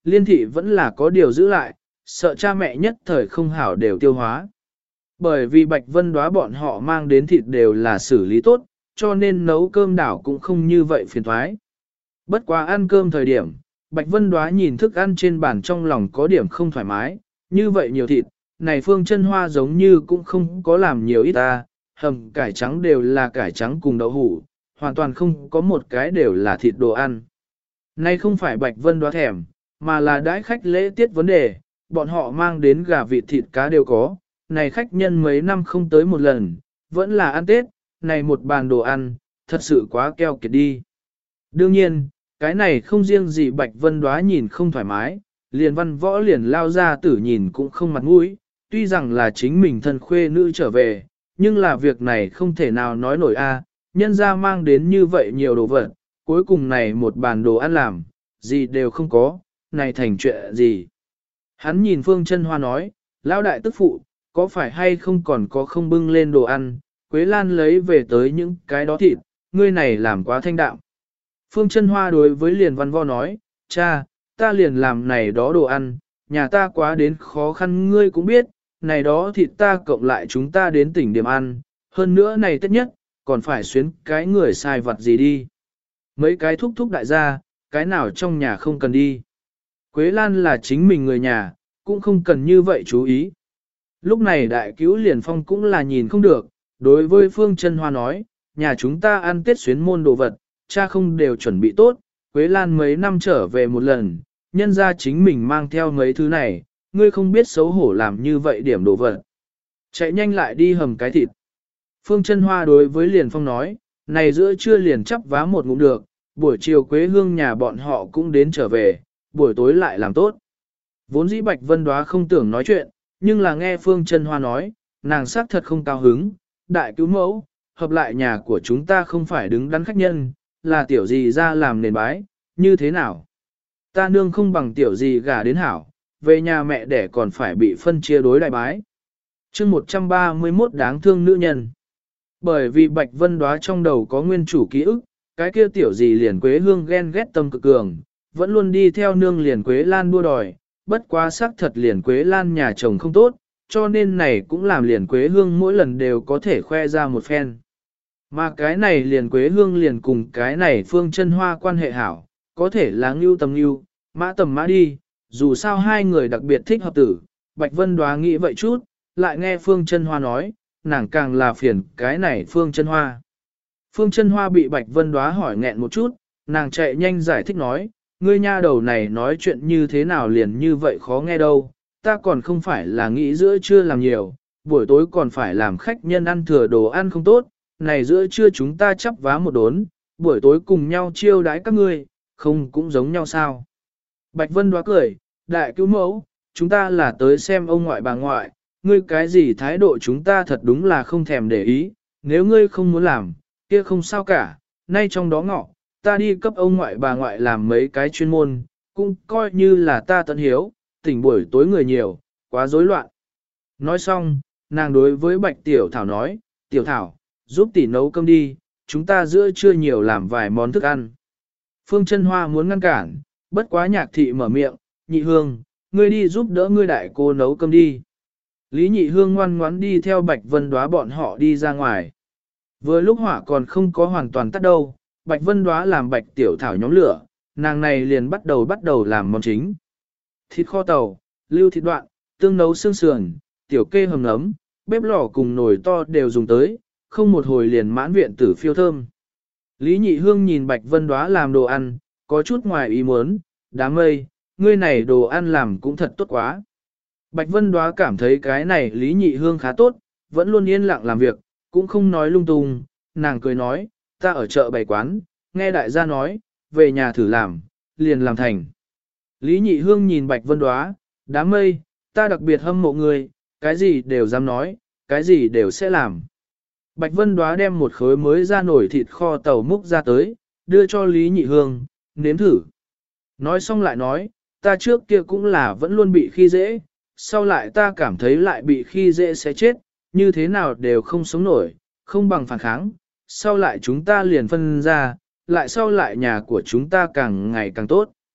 Liên thị vẫn là có điều giữ lại, sợ cha mẹ nhất thời không hảo đều tiêu hóa. Bởi vì Bạch Vân Đóa bọn họ mang đến thịt đều là xử lý tốt, cho nên nấu cơm đảo cũng không như vậy phiền thoái. Bất quá ăn cơm thời điểm, Bạch Vân Đóa nhìn thức ăn trên bàn trong lòng có điểm không thoải mái, như vậy nhiều thịt, này Phương Chân Hoa giống như cũng không có làm nhiều ít ta, hầm cải trắng đều là cải trắng cùng đậu hủ, hoàn toàn không có một cái đều là thịt đồ ăn. Này không phải Bạch Vân Đóa thèm, mà là đãi khách lễ tiết vấn đề, bọn họ mang đến gà vịt thịt cá đều có, này khách nhân mấy năm không tới một lần, vẫn là ăn Tết, này một bàn đồ ăn, thật sự quá keo kiệt đi. Đương nhiên, cái này không riêng gì Bạch Vân Đóa nhìn không thoải mái, liền Văn Võ liền lao ra tử nhìn cũng không mặt mũi, tuy rằng là chính mình thân khuê nữ trở về, nhưng là việc này không thể nào nói nổi a, nhân ra mang đến như vậy nhiều đồ vật, cuối cùng này một bàn đồ ăn làm, gì đều không có, này thành chuyện gì. Hắn nhìn Phương Chân Hoa nói, lão đại tức phụ, có phải hay không còn có không bưng lên đồ ăn, Quế Lan lấy về tới những cái đó thịt, ngươi này làm quá thanh đạm. Phương Chân Hoa đối với liền Văn Võ nói, cha, ta liền làm này đó đồ ăn, nhà ta quá đến khó khăn ngươi cũng biết, này đó thịt ta cộng lại chúng ta đến tỉnh điểm ăn, hơn nữa này tất nhất, còn phải xuyến cái người sai vật gì đi. Mấy cái thúc thúc đại gia, cái nào trong nhà không cần đi. Quế Lan là chính mình người nhà, cũng không cần như vậy chú ý. Lúc này đại cứu liền phong cũng là nhìn không được, đối với Phương Chân Hoa nói, nhà chúng ta ăn Tết xuyến môn đồ vật, cha không đều chuẩn bị tốt, Quế Lan mấy năm trở về một lần, nhân ra chính mình mang theo mấy thứ này, ngươi không biết xấu hổ làm như vậy điểm đồ vật. Chạy nhanh lại đi hầm cái thịt. Phương Chân Hoa đối với liền phong nói, này giữa trưa liền chắp vá một ngụm được, buổi chiều Quế Hương nhà bọn họ cũng đến trở về, buổi tối lại làm tốt. Vốn dĩ Bạch Vân Đóa không tưởng nói chuyện, nhưng là nghe Phương Chân Hoa nói, nàng xác thật không cao hứng, đại cứu mẫu, hợp lại nhà của chúng ta không phải đứng đắn khách nhân, là tiểu gì ra làm nền bái, như thế nào? Ta nương không bằng tiểu gì gả đến hảo, về nhà mẹ đẻ còn phải bị phân chia đối đại bái. Chương 131 đáng thương nữ nhân. Bởi vì Bạch Vân Đóa trong đầu có nguyên chủ ký ức, cái kia tiểu gì liền Quế Hương ghen ghét tâm cực cường, vẫn luôn đi theo nương liền Quế Lan đua đòi, bất quá xác thật liền Quế Lan nhà chồng không tốt, cho nên này cũng làm liền Quế Hương mỗi lần đều có thể khoe ra một phen. Mà cái này liền Quế Hương liền cùng cái này Phương Chân Hoa quan hệ hảo, có thể là ngưu tầm ngưu, mã tầm mã đi, dù sao hai người đặc biệt thích hợp tử, Bạch Vân Đóa nghĩ vậy chút, lại nghe Phương Chân Hoa nói, nàng càng là phiền cái này Phương Chân Hoa. Phương Chân Hoa bị Bạch Vân Đóa hỏi nghẹn một chút, nàng chạy nhanh giải thích nói, ngươi nha đầu này nói chuyện như thế nào liền như vậy khó nghe đâu, ta còn không phải là nghĩ giữa trưa làm nhiều, buổi tối còn phải làm khách nhân ăn thừa đồ ăn không tốt, này giữa trưa chúng ta chắp vá một đốn, buổi tối cùng nhau chiêu đãi các ngươi, không cũng giống nhau sao. Bạch Vân Đóa cười, đại cứu mẫu, chúng ta là tới xem ông ngoại bà ngoại, ngươi cái gì thái độ chúng ta thật đúng là không thèm để ý, nếu ngươi không muốn làm, kia không sao cả, nay trong đó ngọ, ta đi cấp ông ngoại bà ngoại làm mấy cái chuyên môn, cũng coi như là ta tận hiếu, tỉnh buổi tối người nhiều, quá rối loạn. Nói xong, nàng đối với Bạch Tiểu Thảo nói, Tiểu Thảo, giúp tỷ nấu cơm đi, chúng ta giữa trưa nhiều làm vài món thức ăn. Phương Chân Hoa muốn ngăn cản, bất quá Nhạc Thị mở miệng, Nhị Hương, ngươi đi giúp đỡ ngươi đại cô nấu cơm đi. Lý Nhị Hương ngoan ngoãn đi theo Bạch Vân Đóa bọn họ đi ra ngoài. Vừa lúc hỏa còn không có hoàn toàn tắt đâu, Bạch Vân Đóa làm Bạch Tiểu Thảo nhóm lửa, nàng này liền bắt đầu làm món chính. Thịt kho tàu, lưu thịt đoạn, tương nấu xương sườn, tiểu kê hầm nấm, bếp lò cùng nồi to đều dùng tới, không một hồi liền mãn viện tử phiêu thơm. Lý Nhị Hương nhìn Bạch Vân Đóa làm đồ ăn, có chút ngoài ý muốn, đám mây, ngươi này đồ ăn làm cũng thật tốt quá. Bạch Vân Đóa cảm thấy cái này Lý Nhị Hương khá tốt, vẫn luôn yên lặng làm việc, cũng không nói lung tung, nàng cười nói, ta ở chợ bày quán, nghe đại gia nói, về nhà thử làm, liền làm thành. Lý Nhị Hương nhìn Bạch Vân Đóa, đám mây, ta đặc biệt hâm mộ ngươi, cái gì đều dám nói, cái gì đều sẽ làm. Bạch Vân Đóa đem một khối mới ra nổi thịt kho tàu múc ra tới, đưa cho Lý Nhị Hương, nếm thử. Nói xong lại nói, ta trước kia cũng là vẫn luôn bị khi dễ, sau lại ta cảm thấy lại bị khi dễ sẽ chết, như thế nào đều không sống nổi, không bằng phản kháng, sau lại chúng ta liền phân ra, lại sau lại nhà của chúng ta càng ngày càng tốt.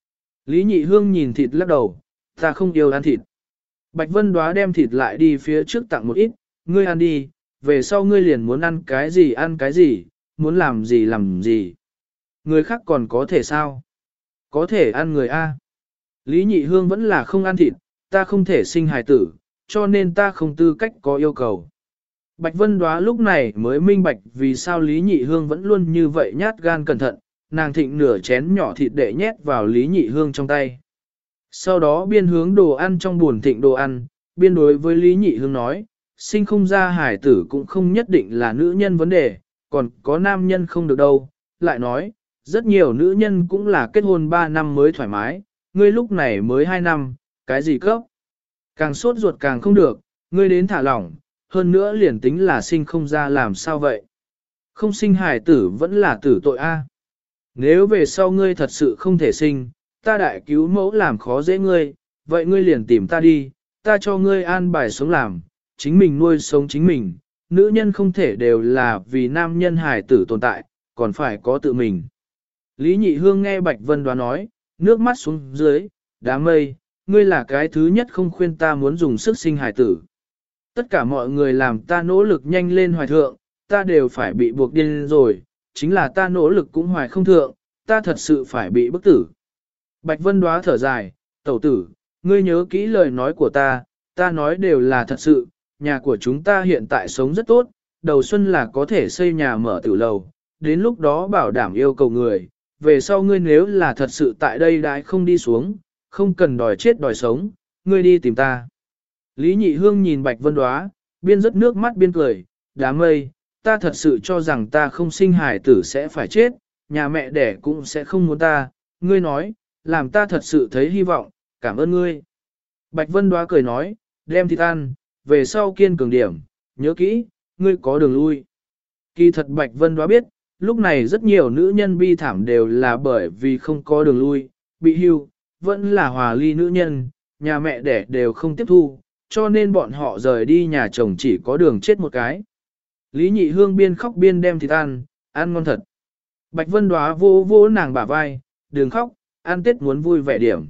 Lý Nhị Hương nhìn thịt lắc đầu, ta không yêu ăn thịt. Bạch Vân Đóa đem thịt lại đi phía trước tặng một ít, ngươi ăn đi, về sau ngươi liền muốn ăn cái gì, muốn làm gì làm gì. Người khác còn có thể sao? Có thể ăn người A. Lý Nhị Hương vẫn là không ăn thịt, ta không thể sinh hài tử, cho nên ta không tư cách có yêu cầu. Bạch Vân Đóa lúc này mới minh bạch vì sao Lý Nhị Hương vẫn luôn như vậy nhát gan cẩn thận, nàng thịnh nửa chén nhỏ thịt đệ nhét vào Lý Nhị Hương trong tay. Sau đó biên hướng đồ ăn trong buồn thịnh đồ ăn, biên đối với Lý Nhị Hương nói, sinh không ra hải tử cũng không nhất định là nữ nhân vấn đề, còn có nam nhân không được đâu. Lại nói, rất nhiều nữ nhân cũng là kết hôn 3 năm mới thoải mái, ngươi lúc này mới 2 năm, cái gì cấp? Càng sốt ruột càng không được, ngươi đến thả lỏng, hơn nữa liền tính là sinh không ra làm sao vậy? Không sinh hải tử vẫn là tử tội a. Nếu về sau ngươi thật sự không thể sinh, ta đại cứu mẫu làm khó dễ ngươi, vậy ngươi liền tìm ta đi, ta cho ngươi an bài sống làm, chính mình nuôi sống chính mình, nữ nhân không thể đều là vì nam nhân hài tử tồn tại, còn phải có tự mình. Lý Nhị Hương nghe Bạch Vân Đoá nói, nước mắt xuống dưới, đám mây, ngươi là cái thứ nhất không khuyên ta muốn dùng sức sinh hài tử. Tất cả mọi người làm ta nỗ lực nhanh lên hoài thượng, ta đều phải bị buộc điên rồi, chính là ta nỗ lực cũng hoài không thượng, ta thật sự phải bị bức tử. Bạch Vân Đoá thở dài, tẩu tử, ngươi nhớ kỹ lời nói của ta nói đều là thật sự, nhà của chúng ta hiện tại sống rất tốt, đầu xuân là có thể xây nhà mở tử lầu, đến lúc đó bảo đảm yêu cầu người, về sau ngươi nếu là thật sự tại đây đãi không đi xuống, không cần đòi chết đòi sống, ngươi đi tìm ta. Lý Nhị Hương nhìn Bạch Vân Đoá, biên rất nước mắt biên cười, đám mây, ta thật sự cho rằng ta không sinh hài tử sẽ phải chết, nhà mẹ đẻ cũng sẽ không muốn ta, ngươi nói, làm ta thật sự thấy hy vọng, cảm ơn ngươi. Bạch Vân Đoá cười nói, đem thịt ăn, về sau kiên cường điểm, nhớ kỹ, ngươi có đường lui. Kỳ thật Bạch Vân Đoá biết, lúc này rất nhiều nữ nhân bi thảm đều là bởi vì không có đường lui, bị hưu, vẫn là hòa ly nữ nhân, nhà mẹ đẻ đều không tiếp thu, cho nên bọn họ rời đi nhà chồng chỉ có đường chết một cái. Lý Nhị Hương biên khóc biên đem thịt ăn ngon thật. Bạch Vân Đoá vô vô nàng bả vai, đừng khóc, ăn Tết muốn vui vẻ điểm.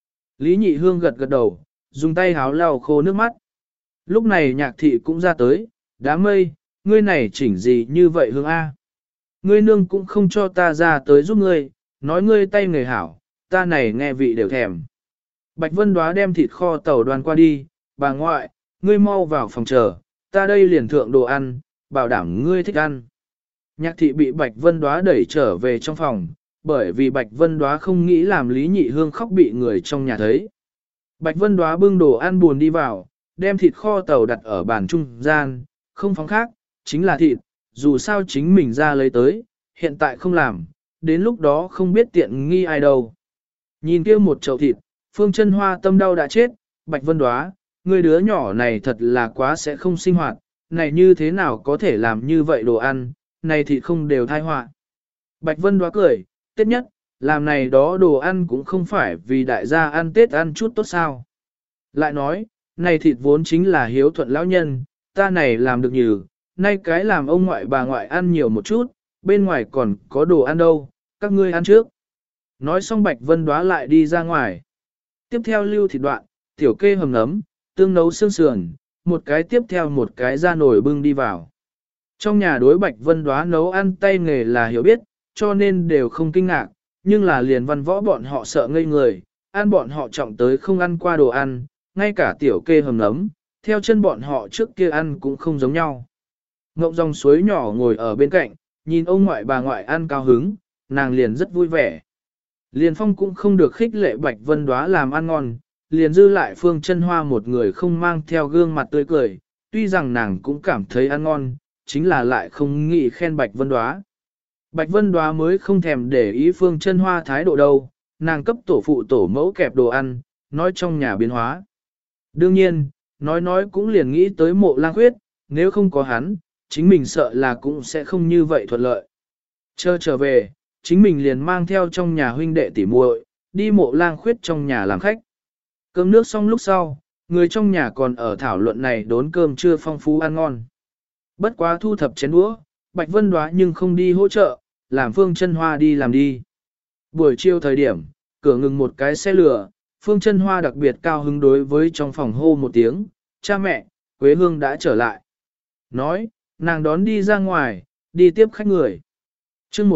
Lý Nhị Hương gật gật đầu, dùng tay háo lau khô nước mắt. Lúc này Nhạc thị cũng ra tới, đám mây, ngươi này chỉnh gì như vậy Hương A. Ngươi nương cũng không cho ta ra tới giúp ngươi, nói ngươi tay người hảo, ta này nghe vị đều thèm. Bạch Vân Đoá đem thịt kho tàu đoàn qua đi, bà ngoại, ngươi mau vào phòng chờ, ta đây liền thượng đồ ăn, bảo đảm ngươi thích ăn. Nhạc thị bị Bạch Vân Đoá đẩy trở về trong phòng, bởi vì Bạch Vân Đoá không nghĩ làm Lý Nhị Hương khóc bị người trong nhà thấy. Bạch Vân Đoá bưng đồ ăn buồn đi vào, đem thịt kho tàu đặt ở bàn trung gian, không phóng khác, chính là thịt, dù sao chính mình ra lấy tới, hiện tại không làm, đến lúc đó không biết tiện nghi ai đâu. Nhìn kia một chậu thịt, Phương Chân Hoa tâm đau đã chết, Bạch Vân Đoá, người đứa nhỏ này thật là quá sẽ không sinh hoạt, này như thế nào có thể làm như vậy đồ ăn, này thịt không đều thai họa. Bạch Vân Đoá cười, Tết nhất, làm này đó đồ ăn cũng không phải vì đại gia ăn Tết ăn chút tốt sao. Lại nói, này thịt vốn chính là hiếu thuận lão nhân, ta này làm được nhiều, nay cái làm ông ngoại bà ngoại ăn nhiều một chút, bên ngoài còn có đồ ăn đâu, các ngươi ăn trước. Nói xong Bạch Vân Đoá lại đi ra ngoài. Tiếp theo lưu thịt đoạn, tiểu kê hầm nấm, tương nấu xương sườn, một cái tiếp theo một cái ra nồi bưng đi vào. Trong nhà đối Bạch Vân Đoá nấu ăn tay nghề là hiểu biết, cho nên đều không kinh ngạc, nhưng là liền văn võ bọn họ sợ ngây người, ăn bọn họ trọng tới không ăn qua đồ ăn, ngay cả tiểu kê hầm nấm, theo chân bọn họ trước kia ăn cũng không giống nhau. Ngộng dòng suối nhỏ ngồi ở bên cạnh, nhìn ông ngoại bà ngoại ăn cao hứng, nàng liền rất vui vẻ. Liền Phong cũng không được khích lệ Bạch Vân Đoá làm ăn ngon, liền dư lại Phương Chân Hoa một người không mang theo gương mặt tươi cười, tuy rằng nàng cũng cảm thấy ăn ngon, chính là lại không nghĩ khen Bạch Vân Đoá. Bạch Vân Đoá mới không thèm để ý Phương Chân Hoa thái độ đâu, nàng cấp tổ phụ tổ mẫu kẹp đồ ăn, nói trong nhà biến hóa. Đương nhiên, nói cũng liền nghĩ tới Mộ Lang Khuyết, nếu không có hắn, chính mình sợ là cũng sẽ không như vậy thuận lợi. Trở về, chính mình liền mang theo trong nhà huynh đệ tỉ muội, đi Mộ Lang Khuyết trong nhà làm khách. Cơm nước xong lúc sau, người trong nhà còn ở thảo luận này đốn cơm trưa phong phú ăn ngon. Bất quá thu thập chén đũa, Bạch Vân Đoá nhưng không đi hỗ trợ, làm Phương Chân Hoa đi làm đi. Buổi chiều thời điểm, cửa ngừng một cái xe lửa, Phương Chân Hoa đặc biệt cao hứng đối với trong phòng hô một tiếng, cha mẹ, Quế Hương đã trở lại. Nói, nàng đón đi ra ngoài, đi tiếp khách người. chương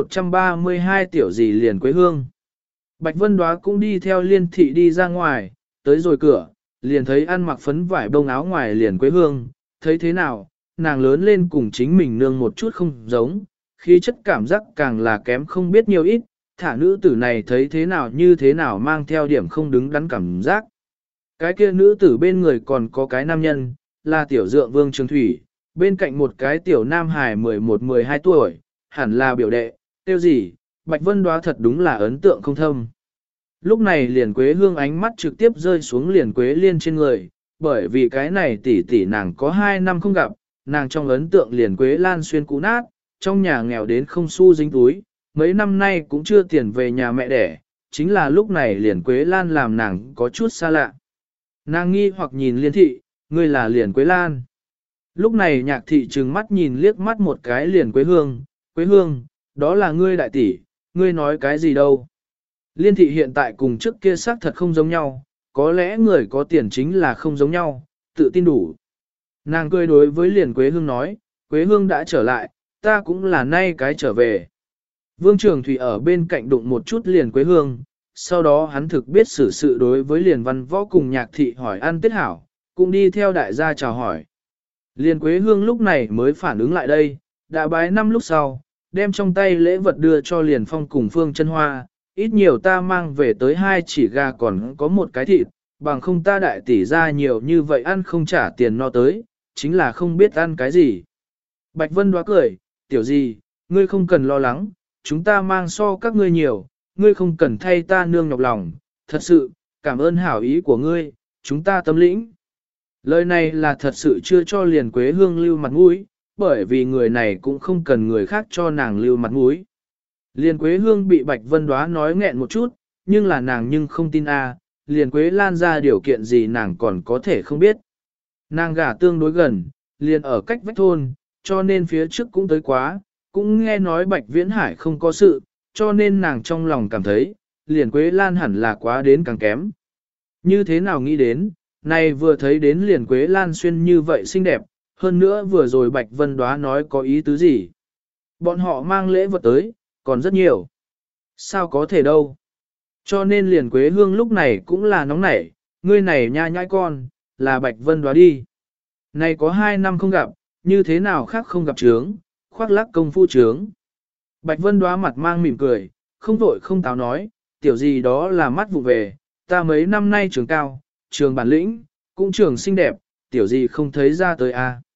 132 tiểu gì liền Quế Hương. Bạch Vân Đóa cũng đi theo Liên Thị đi ra ngoài, tới rồi cửa, liền thấy ăn mặc phấn vải bông áo ngoài liền Quế Hương, thấy thế nào, nàng lớn lên cùng chính mình nương một chút không giống, khí chất cảm giác càng là kém không biết nhiều ít, thả nữ tử này thấy thế nào như thế nào mang theo điểm không đứng đắn cảm giác. Cái kia nữ tử bên người còn có cái nam nhân, là tiểu dượng Vương Trường Thủy, bên cạnh một cái tiểu nam hài 11-12 tuổi, hẳn là biểu đệ, tiêu gì, Bạch Vân Đóa thật đúng là ấn tượng không thâm. Lúc này liền Quế Hương ánh mắt trực tiếp rơi xuống liền Quế Liên trên người, bởi vì cái này tỷ tỷ nàng có 2 năm không gặp, nàng trong ấn tượng liền Quế Lan xuyên cũ nát, trong nhà nghèo đến không xu dính túi, mấy năm nay cũng chưa tiền về nhà mẹ đẻ, chính là lúc này liền Quế Lan làm nàng có chút xa lạ. Nàng nghi hoặc nhìn Liên Thị, ngươi là liền Quế Lan. Lúc này Nhạc Thị trừng mắt nhìn liếc mắt một cái liền Quế Hương, đó là ngươi đại tỷ, ngươi nói cái gì đâu. Liên Thị hiện tại cùng trước kia xác thật không giống nhau, có lẽ người có tiền chính là không giống nhau, tự tin đủ. Nàng cười đối với liền Quế Hương nói, Quế Hương đã trở lại, ta cũng là nay cái trở về. Vương Trường Thủy ở bên cạnh đụng một chút liền Quế Hương, sau đó hắn thực biết xử sự đối với liền Văn Võ cùng Nhạc Thị hỏi ăn tết hảo, cũng đi theo đại gia chào hỏi. Liền Quế Hương lúc này mới phản ứng lại đây, đã bái năm lúc sau, đem trong tay lễ vật đưa cho liền Phong cùng Phương Chân Hoa, ít nhiều ta mang về tới 2 chỉ gà còn có một cái thịt, bằng không ta đại tỷ ra nhiều như vậy ăn không trả tiền no tới, chính là không biết ăn cái gì. Bạch Vân Đóa cười, tiểu gì, ngươi không cần lo lắng, chúng ta mang so các ngươi nhiều, ngươi không cần thay ta nương nhọc lòng, thật sự, cảm ơn hảo ý của ngươi, chúng ta tâm lĩnh. Lời này là thật sự chưa cho liền Quế Hương lưu mặt mũi, bởi vì người này cũng không cần người khác cho nàng lưu mặt mũi. Liền Quế Hương bị Bạch Vân Đóa nói nghẹn một chút, nhưng là nàng nhưng không tin liền Quế Lan ra điều kiện gì nàng còn có thể không biết. Nàng gả tương đối gần, liền ở cách vách thôn, cho nên phía trước cũng tới quá, cũng nghe nói Bạch Viễn Hải không có sự, cho nên nàng trong lòng cảm thấy, liền Quế Lan hẳn là quá đến càng kém. Như thế nào nghĩ đến, này vừa thấy đến liền Quế Lan xuyên như vậy xinh đẹp, hơn nữa vừa rồi Bạch Vân Đóa nói có ý tứ gì. Bọn họ mang lễ vật tới, còn rất nhiều. Sao có thể đâu. Cho nên liền Quế Hương lúc này cũng là nóng nảy, ngươi này nha nhãi con, là Bạch Vân Đóa đi. Này có 2 năm không gặp, như thế nào khác không gặp trướng, khoác lác công phu trướng. Bạch Vân Đóa mặt mang mỉm cười, không vội không táo nói, tiểu gì đó là mắt vụ về, ta mấy năm nay trường cao, trường bản lĩnh, cũng trường xinh đẹp, tiểu gì không thấy ra tới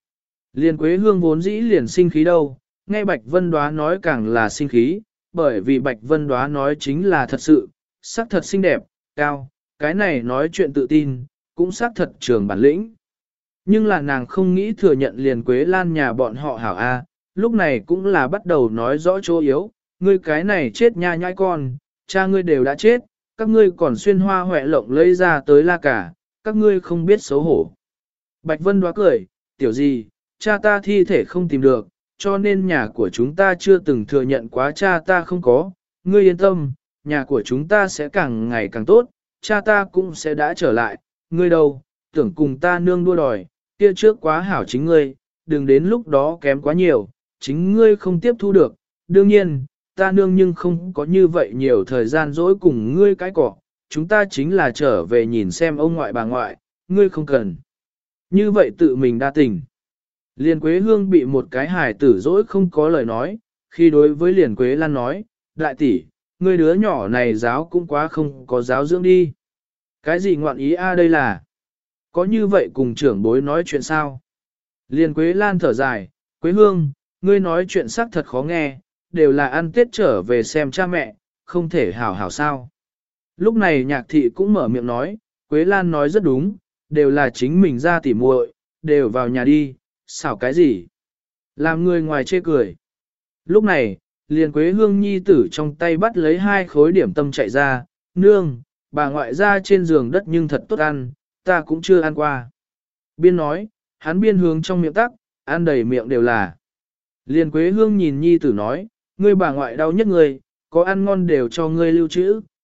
Liền Quế Hương vốn dĩ liền sinh khí đâu, nghe Bạch Vân Đóa nói càng là sinh khí, bởi vì Bạch Vân Đóa nói chính là thật sự, sắc thật xinh đẹp, cao, cái này nói chuyện tự tin, cũng xác thật trường bản lĩnh. Nhưng là nàng không nghĩ thừa nhận liền Quế Lan nhà bọn họ hảo lúc này cũng là bắt đầu nói rõ chỗ yếu, ngươi cái này chết nha nhãi con, cha ngươi đều đã chết, các ngươi còn xuyên hoa hoẹ lộng lấy ra tới la cả, các ngươi không biết xấu hổ. Bạch Vân Đóa cười, tiểu gì, cha ta thi thể không tìm được, cho nên nhà của chúng ta chưa từng thừa nhận quá cha ta không có, ngươi yên tâm, nhà của chúng ta sẽ càng ngày càng tốt, cha ta cũng sẽ đã trở lại, ngươi đâu, tưởng cùng ta nương đua đòi, kia trước quá hảo chính ngươi, đừng đến lúc đó kém quá nhiều, chính ngươi không tiếp thu được, đương nhiên, ta nương nhưng không có như vậy nhiều thời gian dỗi cùng ngươi cái cỏ, chúng ta chính là trở về nhìn xem ông ngoại bà ngoại, ngươi không cần. Như vậy tự mình đa tình. Liền Quế Hương bị một cái hài tử dỗi không có lời nói, khi đối với Liền Quế Lan nói, đại tỷ, ngươi đứa nhỏ này giáo cũng quá không có giáo dưỡng đi. Cái gì ngoạn ý đây là? Có như vậy cùng trưởng bối nói chuyện sao? Liền Quế Lan thở dài, Quế Hương, ngươi nói chuyện xác thật khó nghe, đều là ăn tết trở về xem cha mẹ, không thể hảo hảo sao. Lúc này Nhạc Thị cũng mở miệng nói, Quế Lan nói rất đúng, đều là chính mình ra tỉ muội, đều vào nhà đi, xảo cái gì? Làm người ngoài chê cười. Lúc này, liền Quế Hương nhi tử trong tay bắt lấy 2 khối điểm tâm chạy ra, nương, bà ngoại ra trên giường đất nhưng thật tốt ăn, ta cũng chưa ăn qua. Biên nói, hắn biên hướng trong miệng tắc, ăn đầy miệng đều là. Liền Quế Hương nhìn nhi tử nói, ngươi bà ngoại đau nhất ngươi, có ăn ngon đều cho ngươi lưu trữ,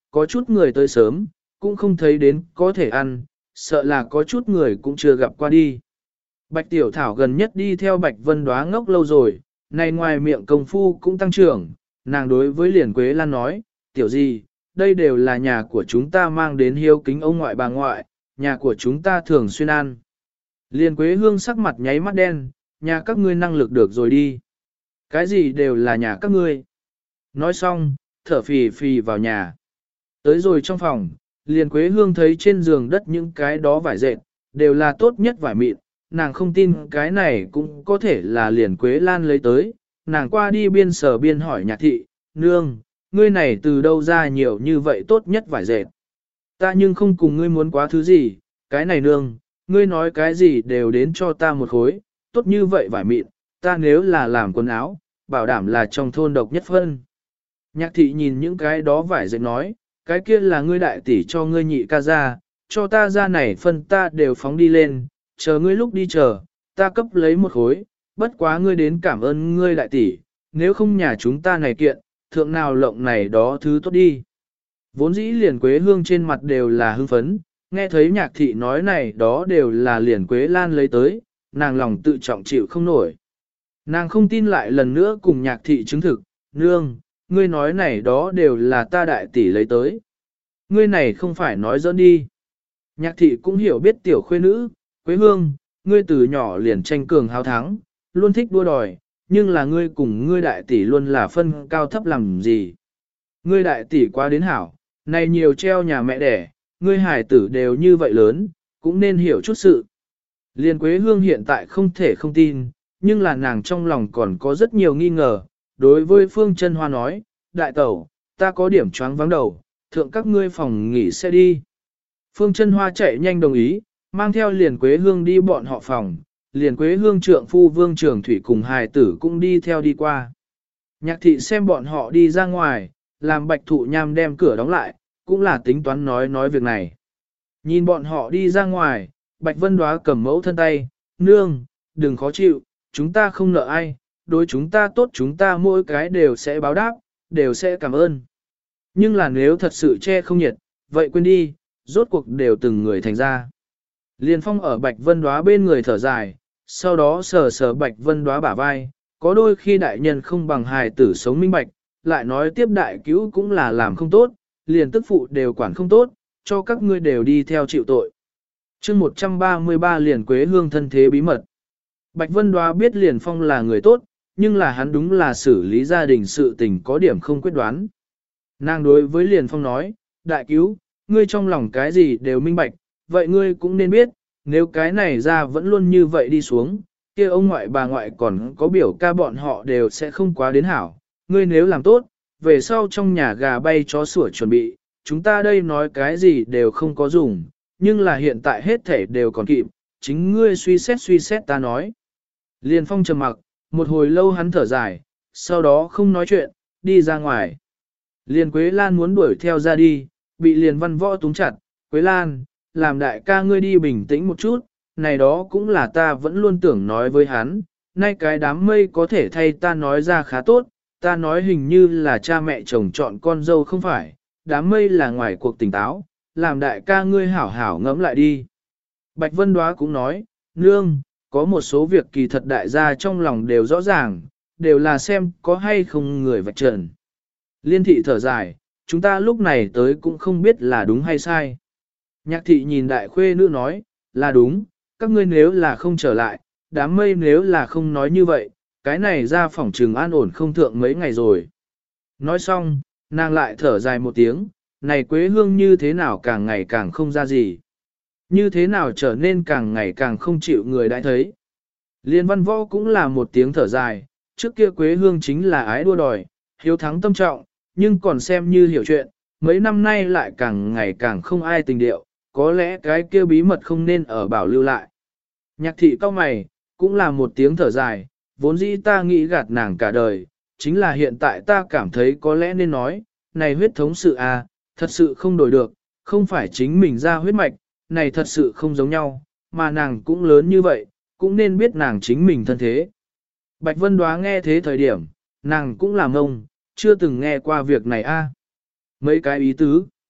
có chút người tới sớm, cũng không thấy đến có thể ăn, sợ là có chút người cũng chưa gặp qua đi. Bạch Tiểu Thảo gần nhất đi theo Bạch Vân Đóa ngốc lâu rồi, này ngoài miệng công phu cũng tăng trưởng, nàng đối với Liền Quế Lan nói, tiểu gì, đây đều là nhà của chúng ta mang đến hiếu kính ông ngoại bà ngoại, nhà của chúng ta thường xuyên ăn. Liền Quế Hương sắc mặt nháy mắt đen, nhà các ngươi năng lực được rồi đi. Cái gì đều là nhà các ngươi. Nói xong, thở phì phì vào nhà. Tới rồi trong phòng, Liền Quế Hương thấy trên giường đất những cái đó vải dệt, đều là tốt nhất vải mịn, nàng không tin cái này cũng có thể là Liền Quế Lan lấy tới, nàng qua đi biên sở biên hỏi Nhạc thị, nương, ngươi này từ đâu ra nhiều như vậy tốt nhất vải dệt. Ta nhưng không cùng ngươi muốn quá thứ gì, cái này nương, ngươi nói cái gì đều đến cho ta một khối, tốt như vậy vải mịn, ta nếu là làm quần áo, bảo đảm là trong thôn độc nhất phân. Nhạc thị nhìn những cái đó vải dệt nói, cái kia là ngươi đại tỷ cho ngươi nhị ca ra, cho ta ra này phân ta đều phóng đi lên, chờ ngươi lúc đi chờ, ta cấp lấy một khối, bất quá ngươi đến cảm ơn ngươi đại tỷ, nếu không nhà chúng ta này kiện, thượng nào lộng này đó thứ tốt đi. Vốn dĩ Liền Quế Hương trên mặt đều là hưng phấn, nghe thấy Nhạc thị nói này đó đều là Liền Quế Lan lấy tới, nàng lòng tự trọng chịu không nổi. Nàng không tin lại lần nữa cùng Nhạc thị chứng thực, nương, ngươi nói này đó đều là ta đại tỷ lấy tới. Ngươi này không phải nói dẫn đi. Nhạc thị cũng hiểu biết tiểu khuê nữ, Quế Hương, ngươi từ nhỏ liền tranh cường hào thắng, luôn thích đua đòi, nhưng là ngươi cùng ngươi đại tỷ luôn là phân cao thấp làm gì. Ngươi đại tỷ quá đến hảo, này nhiều treo nhà mẹ đẻ, ngươi hải tử đều như vậy lớn, cũng nên hiểu chút sự. Liên Quế Hương hiện tại không thể không tin, nhưng là nàng trong lòng còn có rất nhiều nghi ngờ. Đối với Phương Chân Hoa nói, đại tẩu, ta có điểm choáng vắng đầu, thượng các ngươi phòng nghỉ sẽ đi. Phương Chân Hoa chạy nhanh đồng ý, mang theo Liền Quế Hương đi bọn họ phòng, Liền Quế Hương trượng phu Vương Trường Thủy cùng hài tử cũng đi theo đi qua. Nhạc thị xem bọn họ đi ra ngoài, làm Bạch Thụ Nham đem cửa đóng lại, cũng là tính toán nói việc này. Nhìn bọn họ đi ra ngoài, Bạch Vân Đóa cầm mẫu thân tay, nương, đừng khó chịu, chúng ta không nợ ai, đối chúng ta tốt chúng ta mỗi cái đều sẽ báo đáp, đều sẽ cảm ơn. Nhưng là nếu thật sự che không nhiệt, vậy quên đi, rốt cuộc đều từng người thành ra. Liên Phong ở Bạch Vân Đóa bên người thở dài, sau đó sờ sờ Bạch Vân Đóa bả vai, có đôi khi đại nhân không bằng hài tử sống minh bạch, lại nói tiếp đại cứu cũng là làm không tốt, liền tức phụ đều quản không tốt, cho các ngươi đều đi theo chịu tội. Chương 133 Liền Quế Hương thân thế bí mật. Bạch Vân Đóa biết Liền Phong là người tốt, nhưng là hắn đúng là xử lý gia đình sự tình có điểm không quyết đoán. Nàng đối với Liền Phong nói, đại cứu, ngươi trong lòng cái gì đều minh bạch, vậy ngươi cũng nên biết, nếu cái này ra vẫn luôn như vậy đi xuống, kia ông ngoại bà ngoại còn có biểu ca bọn họ đều sẽ không quá đến hảo. Ngươi nếu làm tốt, về sau trong nhà gà bay chó sủa chuẩn bị, chúng ta đây nói cái gì đều không có dùng, nhưng là hiện tại hết thể đều còn kịp, chính ngươi suy xét ta nói. Liền Phong trầm mặc, một hồi lâu hắn thở dài, sau đó không nói chuyện, đi ra ngoài. Liền Quế Lan muốn đuổi theo ra đi, bị Liền Văn Võ túm chặt, Quế Lan, làm đại ca ngươi đi bình tĩnh một chút, này đó cũng là ta vẫn luôn tưởng nói với hắn, nay cái đám mây có thể thay ta nói ra khá tốt, ta nói hình như là cha mẹ chồng chọn con dâu không phải, đám mây là ngoài cuộc tỉnh táo, làm đại ca ngươi hảo hảo ngẫm lại đi. Bạch Vân Đóa cũng nói, nương, có một số việc kỳ thật đại gia trong lòng đều rõ ràng, đều là xem có hay không người vạch trần. Liên thị thở dài, chúng ta lúc này tới cũng không biết là đúng hay sai. Nhạc thị nhìn đại khuê nữ nói, là đúng, các ngươi nếu là không trở lại, đám mây nếu là không nói như vậy, cái này ra phòng trừng an ổn không thượng mấy ngày rồi. Nói xong, nàng lại thở dài một tiếng, này Quế Hương như thế nào càng ngày càng không ra gì. Như thế nào trở nên càng ngày càng không chịu người đã thấy. Liên Văn Võ cũng là một tiếng thở dài, trước kia Quế Hương chính là ái đua đòi, hiếu thắng tâm trọng, nhưng còn xem như hiểu chuyện, mấy năm nay lại càng ngày càng không ai tình điệu, có lẽ cái kia bí mật không nên ở bảo lưu lại. Nhạc thị cao mày, cũng là một tiếng thở dài, vốn dĩ ta nghĩ gạt nàng cả đời, chính là hiện tại ta cảm thấy có lẽ nên nói, này huyết thống sự à, thật sự không đổi được, không phải chính mình ra huyết mạch, này thật sự không giống nhau, mà nàng cũng lớn như vậy, cũng nên biết nàng chính mình thân thế. Bạch Vân Đóa nghe thế thời điểm, nàng cũng làm ông, chưa từng nghe qua việc này a. Mấy cái ý tứ.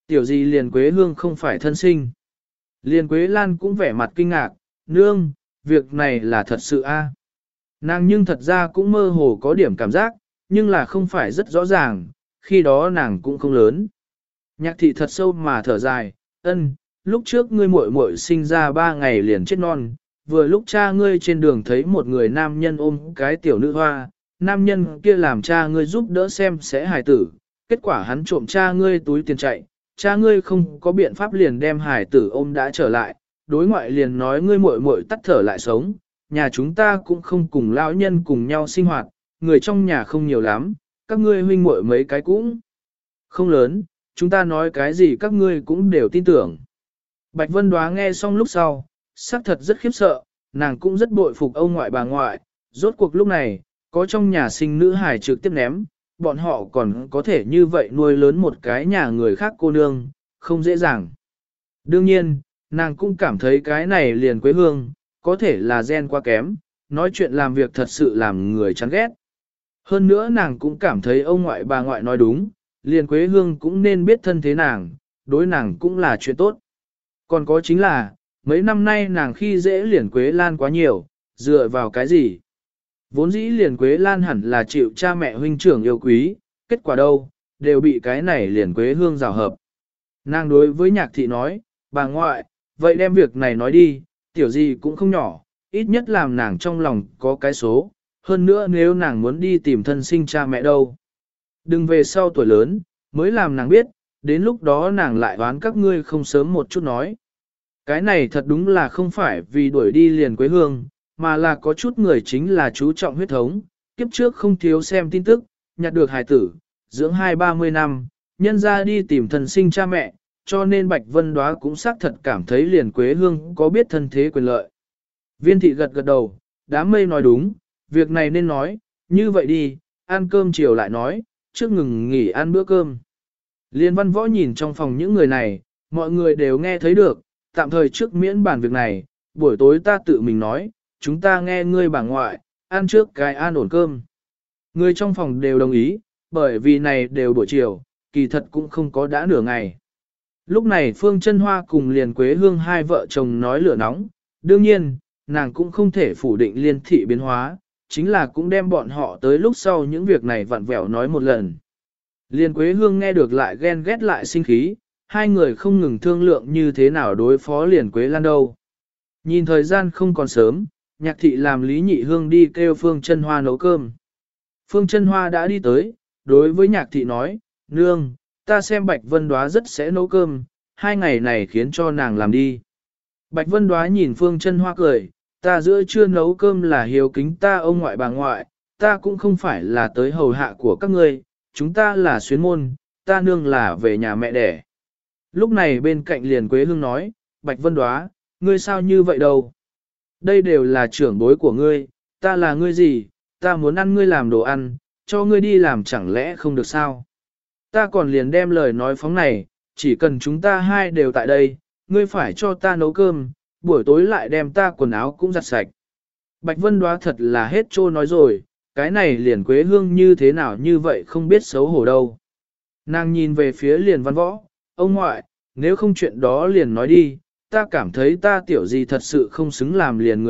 Tiểu gì liền Quế Hương không phải thân sinh. Liền Quế Lan cũng vẻ mặt kinh ngạc, nương, việc này là thật sự a? Nàng nhưng thật ra cũng mơ hồ có điểm cảm giác, nhưng là không phải rất rõ ràng, khi đó nàng cũng không lớn. Nhạc thị thật sâu mà thở dài, ân, lúc trước ngươi muội muội sinh ra 3 ngày liền chết non, vừa lúc cha ngươi trên đường thấy một người nam nhân ôm cái tiểu nữ hoa, nam nhân kia làm cha ngươi giúp đỡ xem sẽ hài tử, kết quả hắn trộm cha ngươi túi tiền chạy, cha ngươi không có biện pháp liền đem hài tử ôm đã trở lại, đối ngoại liền nói ngươi muội muội tắt thở lại sống, nhà chúng ta cũng không cùng lão nhân cùng nhau sinh hoạt, người trong nhà không nhiều lắm, các ngươi huynh muội mấy cái cũng không lớn, chúng ta nói cái gì các ngươi cũng đều tin tưởng. Bạch Vân Đoá nghe xong lúc sau, xác thật rất khiếp sợ, nàng cũng rất bội phục ông ngoại bà ngoại, rốt cuộc lúc này, có trong nhà sinh nữ hài trực tiếp ném, bọn họ còn có thể như vậy nuôi lớn một cái nhà người khác cô nương, không dễ dàng. Đương nhiên, nàng cũng cảm thấy cái này liền Quế Hương, có thể là gen quá kém, nói chuyện làm việc thật sự làm người chán ghét. Hơn nữa nàng cũng cảm thấy ông ngoại bà ngoại nói đúng, liền Quế Hương cũng nên biết thân thế nàng, đối nàng cũng là chuyện tốt. Còn có chính là, mấy năm nay nàng khi dễ liền Quế Lan quá nhiều, dựa vào cái gì? Vốn dĩ liền Quế Lan hẳn là chịu cha mẹ huynh trưởng yêu quý, kết quả đâu, đều bị cái này liền Quế Hương rào hợp. Nàng đối với nhạc thị nói, bà ngoại, vậy đem việc này nói đi, tiểu gì cũng không nhỏ, ít nhất làm nàng trong lòng có cái số, hơn nữa nếu nàng muốn đi tìm thân sinh cha mẹ đâu. Đừng về sau tuổi lớn, mới làm nàng biết, đến lúc đó nàng lại đoán các ngươi không sớm một chút nói. Cái này thật đúng là không phải vì đuổi đi liền Quế Hương, mà là có chút người chính là chú trọng huyết thống, kiếp trước không thiếu xem tin tức, nhặt được hài tử, dưỡng 20-30 năm, nhân ra đi tìm thân sinh cha mẹ, cho nên Bạch Vân Đoá cũng xác thật cảm thấy liền Quế Hương có biết thân thế quyền lợi. Viên thị gật gật đầu, đám mây nói đúng, việc này nên nói, như vậy đi, ăn cơm chiều lại nói, trước ngừng nghỉ ăn bữa cơm. Liên Văn Võ nhìn trong phòng những người này, mọi người đều nghe thấy được, tạm thời trước miễn bàn việc này, buổi tối ta tự mình nói, chúng ta nghe ngươi bà ngoại, ăn trước cái an ổn cơm. Người trong phòng đều đồng ý, bởi vì này đều buổi chiều, kỳ thật cũng không có đã nửa ngày. Lúc này Phương Chân Hoa cùng liền Quế Hương hai vợ chồng nói lửa nóng, đương nhiên, nàng cũng không thể phủ định liên thị biến hóa, chính là cũng đem bọn họ tới lúc sau những việc này vặn vẹo nói một lần. Liên Quế Hương nghe được lại ghen ghét lại sinh khí, hai người không ngừng thương lượng như thế nào đối phó liền Quế Lan đâu. Nhìn thời gian không còn sớm, nhạc thị làm Lý Nhị Hương đi kêu Phương Chân Hoa nấu cơm. Phương Chân Hoa đã đi tới, đối với nhạc thị nói, nương, ta xem Bạch Vân Đoá rất sẽ nấu cơm, 2 ngày này khiến cho nàng làm đi. Bạch Vân Đoá nhìn Phương Chân Hoa cười, ta giữa trưa nấu cơm là hiếu kính ta ông ngoại bà ngoại, ta cũng không phải là tới hầu hạ của các ngươi, chúng ta là xuyến môn, ta nương là về nhà mẹ đẻ. Lúc này bên cạnh liền Quế Hương nói, Bạch Vân Đoá, ngươi sao như vậy đâu? Đây đều là trưởng bối của ngươi, ta là ngươi gì, ta muốn ăn ngươi làm đồ ăn, cho ngươi đi làm chẳng lẽ không được sao? Ta còn liền đem lời nói phóng này, chỉ cần chúng ta hai đều tại đây, ngươi phải cho ta nấu cơm, buổi tối lại đem ta quần áo cũng giặt sạch. Bạch Vân Đoá thật là hết trô nói rồi, cái này liền Quế Hương như thế nào như vậy không biết xấu hổ đâu. Nàng nhìn về phía liền Văn Võ, ông ngoại, nếu không chuyện đó liền nói đi, ta cảm thấy ta tiểu gì thật sự không xứng làm liền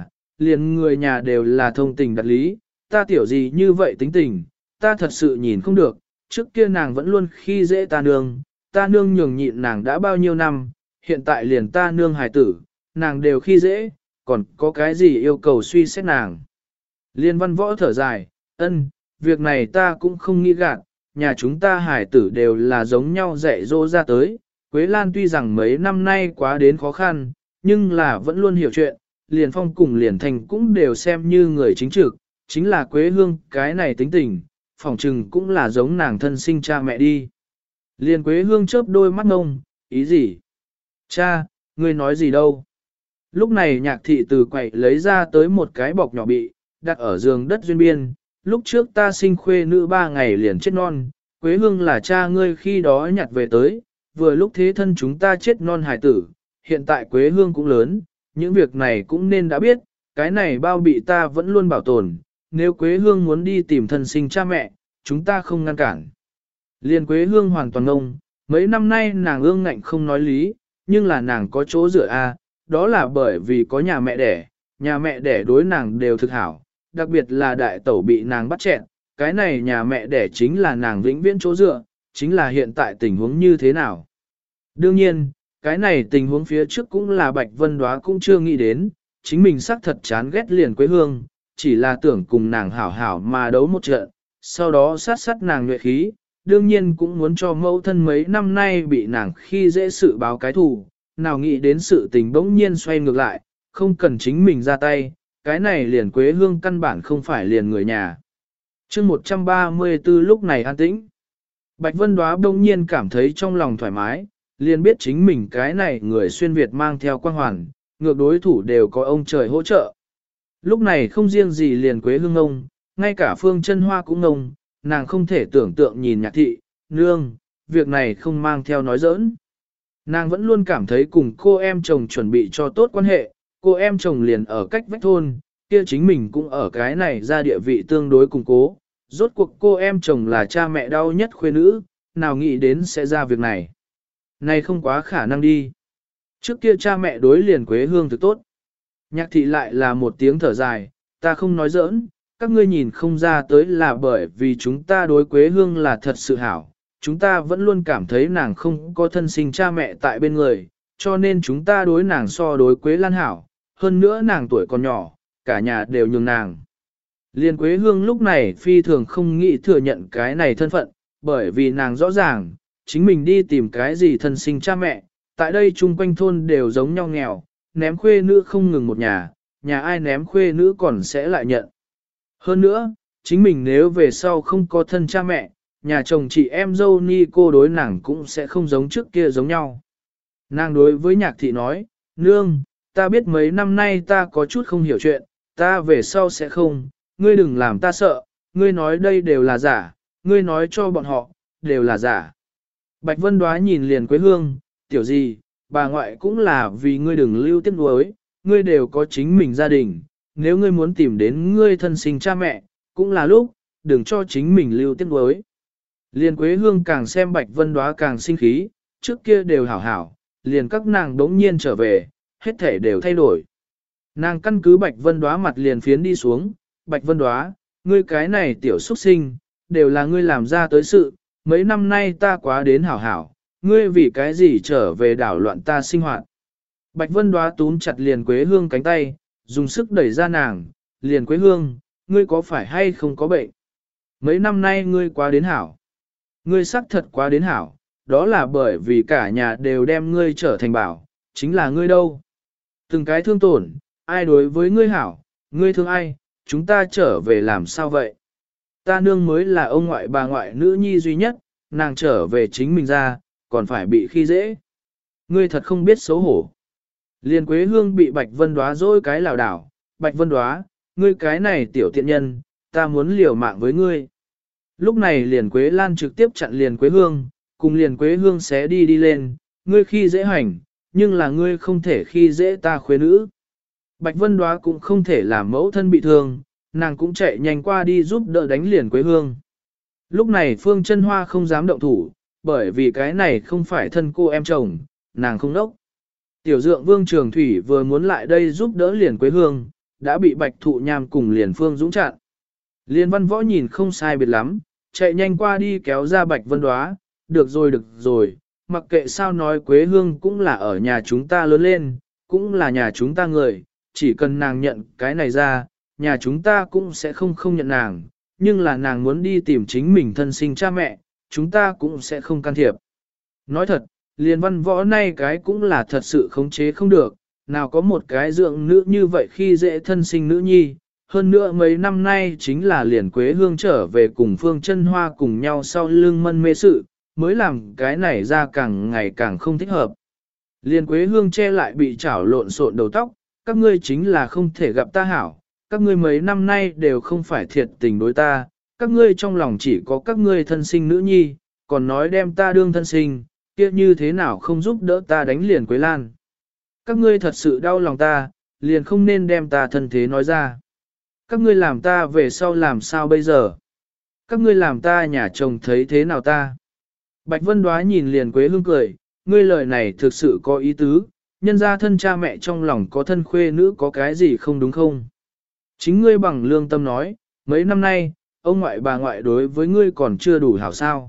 người nhà đều là thông tình đặt lý, ta tiểu gì như vậy tính tình, ta thật sự nhìn không được, trước kia nàng vẫn luôn khi dễ ta nương nhường nhịn nàng đã bao nhiêu năm, hiện tại liền ta nương hài tử, nàng đều khi dễ, còn có cái gì yêu cầu suy xét nàng. Liên Văn Võ thở dài, ân, việc này ta cũng không nghĩ gạt, nhà chúng ta hài tử đều là giống nhau dạy dỗ ra tới, Quế Lan tuy rằng mấy năm nay quá đến khó khăn, nhưng là vẫn luôn hiểu chuyện, liền Phong cùng liền Thành cũng đều xem như người chính trực, chính là Quế Hương cái này tính tình, phỏng chừng cũng là giống nàng thân sinh cha mẹ đi. Liền Quế Hương chớp đôi mắt ngông, ý gì? Cha, ngươi nói gì đâu? Lúc này nhạc thị từ quậy lấy ra tới một cái bọc nhỏ bị, đặt ở giường đất duyên biên, lúc trước ta sinh khuê nữ 3 ngày liền chết non, Quế Hương là cha ngươi khi đó nhặt về tới, vừa lúc thế thân chúng ta chết non hải tử, hiện tại Quế Hương cũng lớn, những việc này cũng nên đã biết, cái này bao bị ta vẫn luôn bảo tồn, nếu Quế Hương muốn đi tìm thân sinh cha mẹ, chúng ta không ngăn cản. Liên Quế Hương hoàn toàn ngông, mấy năm nay nàng ương ngạnh không nói lý, nhưng là nàng có chỗ dựa a, đó là bởi vì có nhà mẹ đẻ đối nàng đều thực hảo, đặc biệt là đại tẩu bị nàng bắt chẹn, cái này nhà mẹ đẻ chính là nàng vĩnh viễn chỗ dựa, chính là hiện tại tình huống như thế nào. Đương nhiên, cái này tình huống phía trước cũng là Bạch Vân Đóa cũng chưa nghĩ đến, chính mình xác thật chán ghét liền quê hương, chỉ là tưởng cùng nàng hảo hảo mà đấu một trận, sau đó sát sát nàng nhuệ khí, đương nhiên cũng muốn cho mẫu thân mấy năm nay bị nàng khi dễ sự báo cái thù, nào nghĩ đến sự tình bỗng nhiên xoay ngược lại, không cần chính mình ra tay, cái này liền quế hương căn bản không phải liền người nhà. chương 134 lúc này an tĩnh, Bạch Vân Đóa bỗng nhiên cảm thấy trong lòng thoải mái, liền biết chính mình cái này người xuyên Việt mang theo quang hoàn, ngược đối thủ đều có ông trời hỗ trợ. Lúc này không riêng gì liền quế hương ông, ngay cả Phương Chân Hoa cũng ngông, nàng không thể tưởng tượng nhìn Nhạc thị, nương, việc này không mang theo nói giỡn. Nàng vẫn luôn cảm thấy cùng cô em chồng chuẩn bị cho tốt quan hệ, cô em chồng liền ở cách vách thôn, kia chính mình cũng ở cái này ra địa vị tương đối củng cố. Rốt cuộc cô em chồng là cha mẹ đau nhất khuê nữ, nào nghĩ đến sẽ ra việc này. Này không quá khả năng đi. Trước kia cha mẹ đối liền quế hương thực tốt. Nhạc thị lại là một tiếng thở dài, ta không nói giỡn, các ngươi nhìn không ra tới là bởi vì chúng ta đối quế hương là thật sự hảo. Chúng ta vẫn luôn cảm thấy nàng không có thân sinh cha mẹ tại bên người, cho nên chúng ta đối nàng so đối quế lan hảo. Hơn nữa nàng tuổi còn nhỏ, cả nhà đều nhường nàng. Liên quế hương lúc này phi thường không nghĩ thừa nhận cái này thân phận, bởi vì nàng rõ ràng, chính mình đi tìm cái gì thân sinh cha mẹ, tại đây chung quanh thôn đều giống nhau nghèo, ném khuê nữ không ngừng một nhà ai ném khuê nữ còn sẽ lại nhận. Hơn nữa, chính mình nếu về sau không có thân cha mẹ, nhà chồng chị em dâu ni cô đối nàng cũng sẽ không giống trước kia giống nhau. Nàng đối với Nhạc thị nói, nương, ta biết mấy năm nay ta có chút không hiểu chuyện, ta về sau sẽ không, ngươi đừng làm ta sợ, ngươi nói đây đều là giả, ngươi nói cho bọn họ, đều là giả. Bạch Vân Đóa nhìn liền quế hương, tiểu gì, bà ngoại cũng là vì ngươi đừng lưu tiếc nuối, ngươi đều có chính mình gia đình, nếu ngươi muốn tìm đến ngươi thân sinh cha mẹ, cũng là lúc, đừng cho chính mình lưu tiếc nuối. Liền quế hương càng xem Bạch Vân Đóa càng sinh khí, trước kia đều hảo hảo, liền các nàng đống nhiên trở về, hết thể đều thay đổi. Nàng căn cứ Bạch Vân Đóa mặt liền phiến đi xuống, Bạch Vân Đóa, ngươi cái này tiểu xuất sinh, đều là ngươi làm ra tới sự, mấy năm nay ta quá đến hảo hảo, ngươi vì cái gì trở về đảo loạn ta sinh hoạt. Bạch Vân Đóa túm chặt liền quế hương cánh tay, dùng sức đẩy ra nàng, liền quế hương, ngươi có phải hay không có bệnh? Mấy năm nay ngươi quá đến hảo. Ngươi xác thật quá đến hảo, đó là bởi vì cả nhà đều đem ngươi trở thành bảo, chính là ngươi đâu. Từng cái thương tổn, ai đối với ngươi hảo, ngươi thương ai, chúng ta trở về làm sao vậy? Ta nương mới là ông ngoại bà ngoại nữ nhi duy nhất, nàng trở về chính mình ra, còn phải bị khi dễ. Ngươi thật không biết xấu hổ. Liên Quế Hương bị Bạch Vân Đóa dối cái lảo đảo, Bạch Vân Đóa, ngươi cái này tiểu tiện nhân, ta muốn liều mạng với ngươi. Lúc này Liên Quế Lan trực tiếp chặn Liên Quế Hương, cùng Liên Quế Hương xé đi lên, ngươi khi dễ hành, nhưng là ngươi không thể khi dễ ta khuê nữ. Bạch Vân Đóa cũng không thể làm mẫu thân bị thương, nàng cũng chạy nhanh qua đi giúp đỡ đánh Liên Quế Hương. Lúc này Phương Chân Hoa không dám động thủ, bởi vì cái này không phải thân cô em chồng, nàng không đốc. Tiểu dượng Vương Trường Thủy vừa muốn lại đây giúp đỡ Liên Quế Hương, đã bị Bạch Thụ Nham cùng Liên Phương Dũng chặn. Liên Văn Võ nhìn không sai biệt lắm, chạy nhanh qua đi kéo ra Bạch Vân Đóa, được rồi, mặc kệ sao nói Quế Hương cũng là ở nhà chúng ta lớn lên, cũng là nhà chúng ta người, chỉ cần nàng nhận cái này ra, nhà chúng ta cũng sẽ không nhận nàng, nhưng là nàng muốn đi tìm chính mình thân sinh cha mẹ, chúng ta cũng sẽ không can thiệp. Nói thật, Liên Văn Võ nay cái cũng là thật sự khống chế không được, nào có một cái dượng nữ như vậy khi dễ thân sinh nữ nhi, hơn nữa mấy năm nay chính là Liên Quế Hương trở về cùng Phương Chân Hoa cùng nhau sau lưng mân mê sự, mới làm cái này ra càng ngày càng không thích hợp. Liên Quế Hương che lại bị chảo lộn xộn đầu tóc, các ngươi chính là không thể gặp ta hảo, các ngươi mấy năm nay đều không phải thiệt tình đối ta, các ngươi trong lòng chỉ có các ngươi thân sinh nữ nhi, còn nói đem ta đương thân sinh, kia như thế nào không giúp đỡ ta đánh Liên Quế Lan. Các ngươi thật sự đau lòng ta, liền không nên đem ta thân thế nói ra. Các ngươi làm ta về sau làm sao bây giờ? Các ngươi làm ta nhà chồng thấy thế nào ta? Bạch Vân Đoá nhìn liền Quế Hương cười, ngươi lời này thực sự có ý tứ, nhân ra thân cha mẹ trong lòng có thân khuê nữ có cái gì không đúng không? Chính ngươi bằng lương tâm nói, mấy năm nay, ông ngoại bà ngoại đối với ngươi còn chưa đủ hảo sao.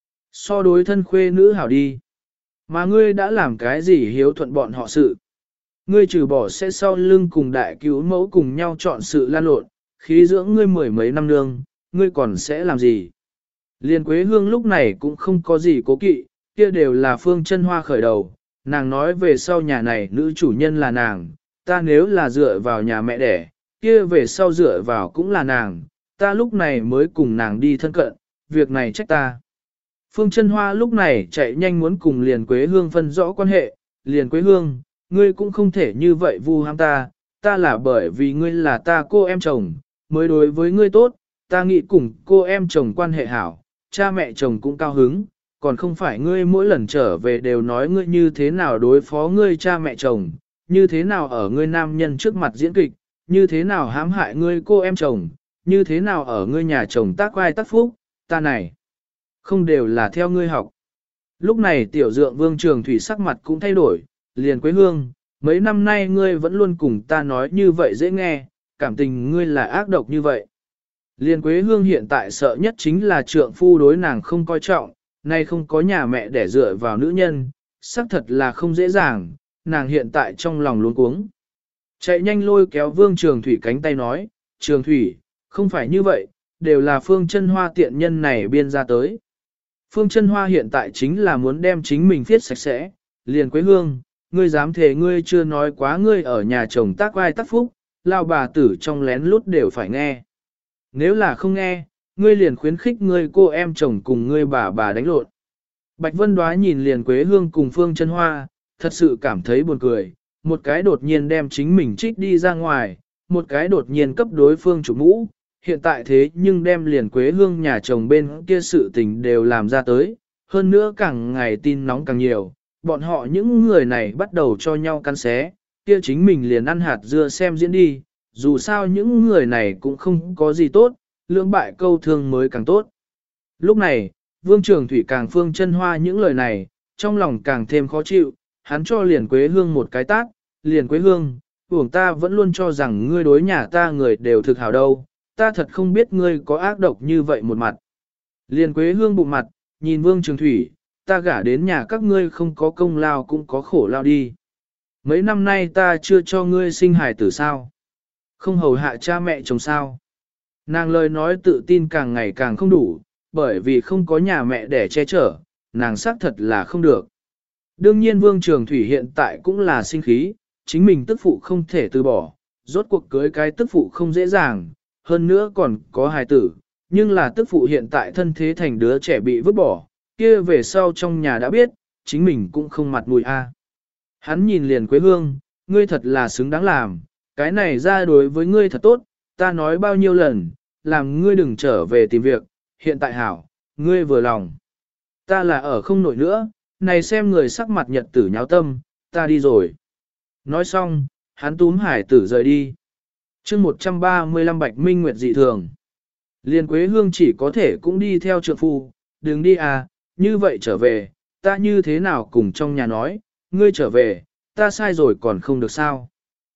So đối thân khuê nữ hảo đi. Mà ngươi đã làm cái gì hiếu thuận bọn họ sự. Ngươi trừ bỏ sẽ sau lưng cùng đại cứu mẫu cùng nhau chọn sự lan lộn, khí dưỡng ngươi mười mấy năm nương, ngươi còn sẽ làm gì? Liên Quế Hương lúc này cũng không có gì cố kỵ, kia đều là Phương Chân Hoa khởi đầu, nàng nói về sau nhà này nữ chủ nhân là nàng, ta nếu là dựa vào nhà mẹ đẻ, kia về sau dựa vào cũng là nàng, ta lúc này mới cùng nàng đi thân cận, việc này trách ta. Phương Chân Hoa lúc này chạy nhanh muốn cùng Liên Quế Hương phân rõ quan hệ, Liên Quế Hương, ngươi cũng không thể như vậy vu ham ta, ta là bởi vì ngươi là ta cô em chồng, mới đối với ngươi tốt, ta nghĩ cùng cô em chồng quan hệ hảo, cha mẹ chồng cũng cao hứng, còn không phải ngươi mỗi lần trở về đều nói ngươi như thế nào đối phó ngươi cha mẹ chồng, như thế nào ở ngươi nam nhân trước mặt diễn kịch, như thế nào hãm hại ngươi cô em chồng, như thế nào ở ngươi nhà chồng tác vai tác phúc, ta này, không đều là theo ngươi học. Lúc này tiểu dượng Vương Trường Thủy sắc mặt cũng thay đổi, liền Quế Hương, mấy năm nay ngươi vẫn luôn cùng ta nói như vậy dễ nghe, cảm tình ngươi là ác độc như vậy. Liên Quế Hương hiện tại sợ nhất chính là trượng phu đối nàng không coi trọng, nay không có nhà mẹ để dựa vào nữ nhân, xác thật là không dễ dàng, nàng hiện tại trong lòng luống cuống. Chạy nhanh lôi kéo Vương Trường Thủy cánh tay nói, Trường Thủy, không phải như vậy, đều là Phương Chân Hoa tiện nhân này biên ra tới. Phương Chân Hoa hiện tại chính là muốn đem chính mình viết sạch sẽ, liền Quế Hương, ngươi dám thề ngươi chưa nói quá ngươi ở nhà chồng tác vai tác phúc, lao bà tử trong lén lút đều phải nghe. Nếu là không nghe, ngươi liền khuyến khích ngươi cô em chồng cùng ngươi bà đánh lộn. Bạch Vân Đoá nhìn liền Quế Hương cùng Phương Chân Hoa, thật sự cảm thấy buồn cười, một cái đột nhiên đem chính mình trích đi ra ngoài, một cái đột nhiên cấp đối phương chủ mũ, hiện tại thế nhưng đem liền Quế Hương nhà chồng bên kia sự tình đều làm ra tới, hơn nữa càng ngày tin nóng càng nhiều, bọn họ những người này bắt đầu cho nhau cắn xé, kia chính mình liền ăn hạt dưa xem diễn đi, dù sao những người này cũng không có gì tốt, lưỡng bại câu thương mới càng tốt. Lúc này, Vương Trường Thủy càng Phương Chân Hoa những lời này, trong lòng càng thêm khó chịu, hắn cho liền Quế Hương một cái tát, liền Quế Hương, uổng ta vẫn luôn cho rằng ngươi đối nhà ta người đều thực hảo đâu, ta thật không biết ngươi có ác độc như vậy một mặt. Liền Quế Hương bụng mặt, nhìn Vương Trường Thủy, ta gả đến nhà các ngươi không có công lao cũng có khổ lao đi. Mấy năm nay ta chưa cho ngươi sinh hài tử sao? Không hầu hạ cha mẹ chồng sao? Nàng lời nói tự tin càng ngày càng không đủ, bởi vì không có nhà mẹ để che chở, nàng xác thật là không được. Đương nhiên Vương Trường Thủy hiện tại cũng là sinh khí, chính mình tức phụ không thể từ bỏ, rốt cuộc cưới cái tức phụ không dễ dàng, hơn nữa còn có hài tử, nhưng là tức phụ hiện tại thân thế thành đứa trẻ bị vứt bỏ, kia về sau trong nhà đã biết, chính mình cũng không mặt mũi a. Hắn nhìn liền Quế Hương, ngươi thật là xứng đáng làm, cái này ra đối với ngươi thật tốt, ta nói bao nhiêu lần, làm ngươi đừng trở về tìm việc, hiện tại hảo, ngươi vừa lòng. Ta là ở không nổi nữa, này xem người sắc mặt nhật tử nháo tâm, ta đi rồi. Nói xong, hắn túm hải tử rời đi. chương 135 Bạch Minh Nguyệt dị thường. Liên Quế Hương chỉ có thể cũng đi theo trượng phu, đừng đi à, như vậy trở về, ta như thế nào cùng trong nhà nói, ngươi trở về, ta sai rồi còn không được sao.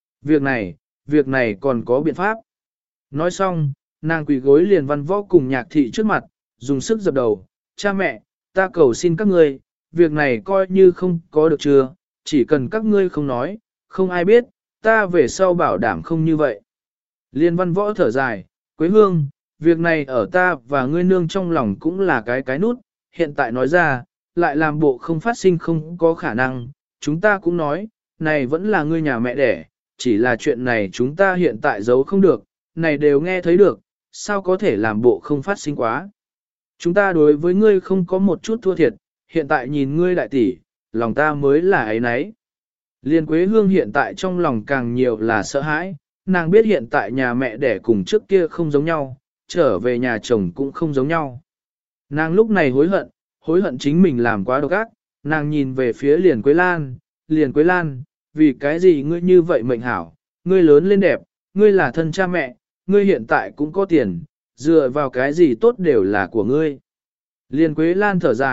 Việc này còn có biện pháp. Nói xong, nàng quỳ gối liền văn võ cùng nhạc thị trước mặt, dùng sức dập đầu, cha mẹ, ta cầu xin các ngươi, việc này coi như không có được chưa, chỉ cần các ngươi không nói, không ai biết, ta về sau bảo đảm không như vậy. Liên văn võ thở dài, Quế Hương, việc này ở ta và ngươi nương trong lòng cũng là cái nút, hiện tại nói ra, lại làm bộ không phát sinh không có khả năng, chúng ta cũng nói, này vẫn là ngươi nhà mẹ đẻ, chỉ là chuyện này chúng ta hiện tại giấu không được, này đều nghe thấy được, sao có thể làm bộ không phát sinh quá. Chúng ta đối với ngươi không có một chút thua thiệt, hiện tại nhìn ngươi đại tỷ, lòng ta mới là ấy nấy. Liên Quế Hương hiện tại trong lòng càng nhiều là sợ hãi, nàng biết hiện tại nhà mẹ đẻ cùng trước kia không giống nhau, trở về nhà chồng cũng không giống nhau. Nàng lúc này hối hận chính mình làm quá độc ác, nàng nhìn về phía Liền Quế Lan, vì cái gì ngươi như vậy mệnh hảo, ngươi lớn lên đẹp, ngươi là thân cha mẹ, ngươi hiện tại cũng có tiền, dựa vào cái gì tốt đều là của ngươi. Liền Quế Lan thở dài,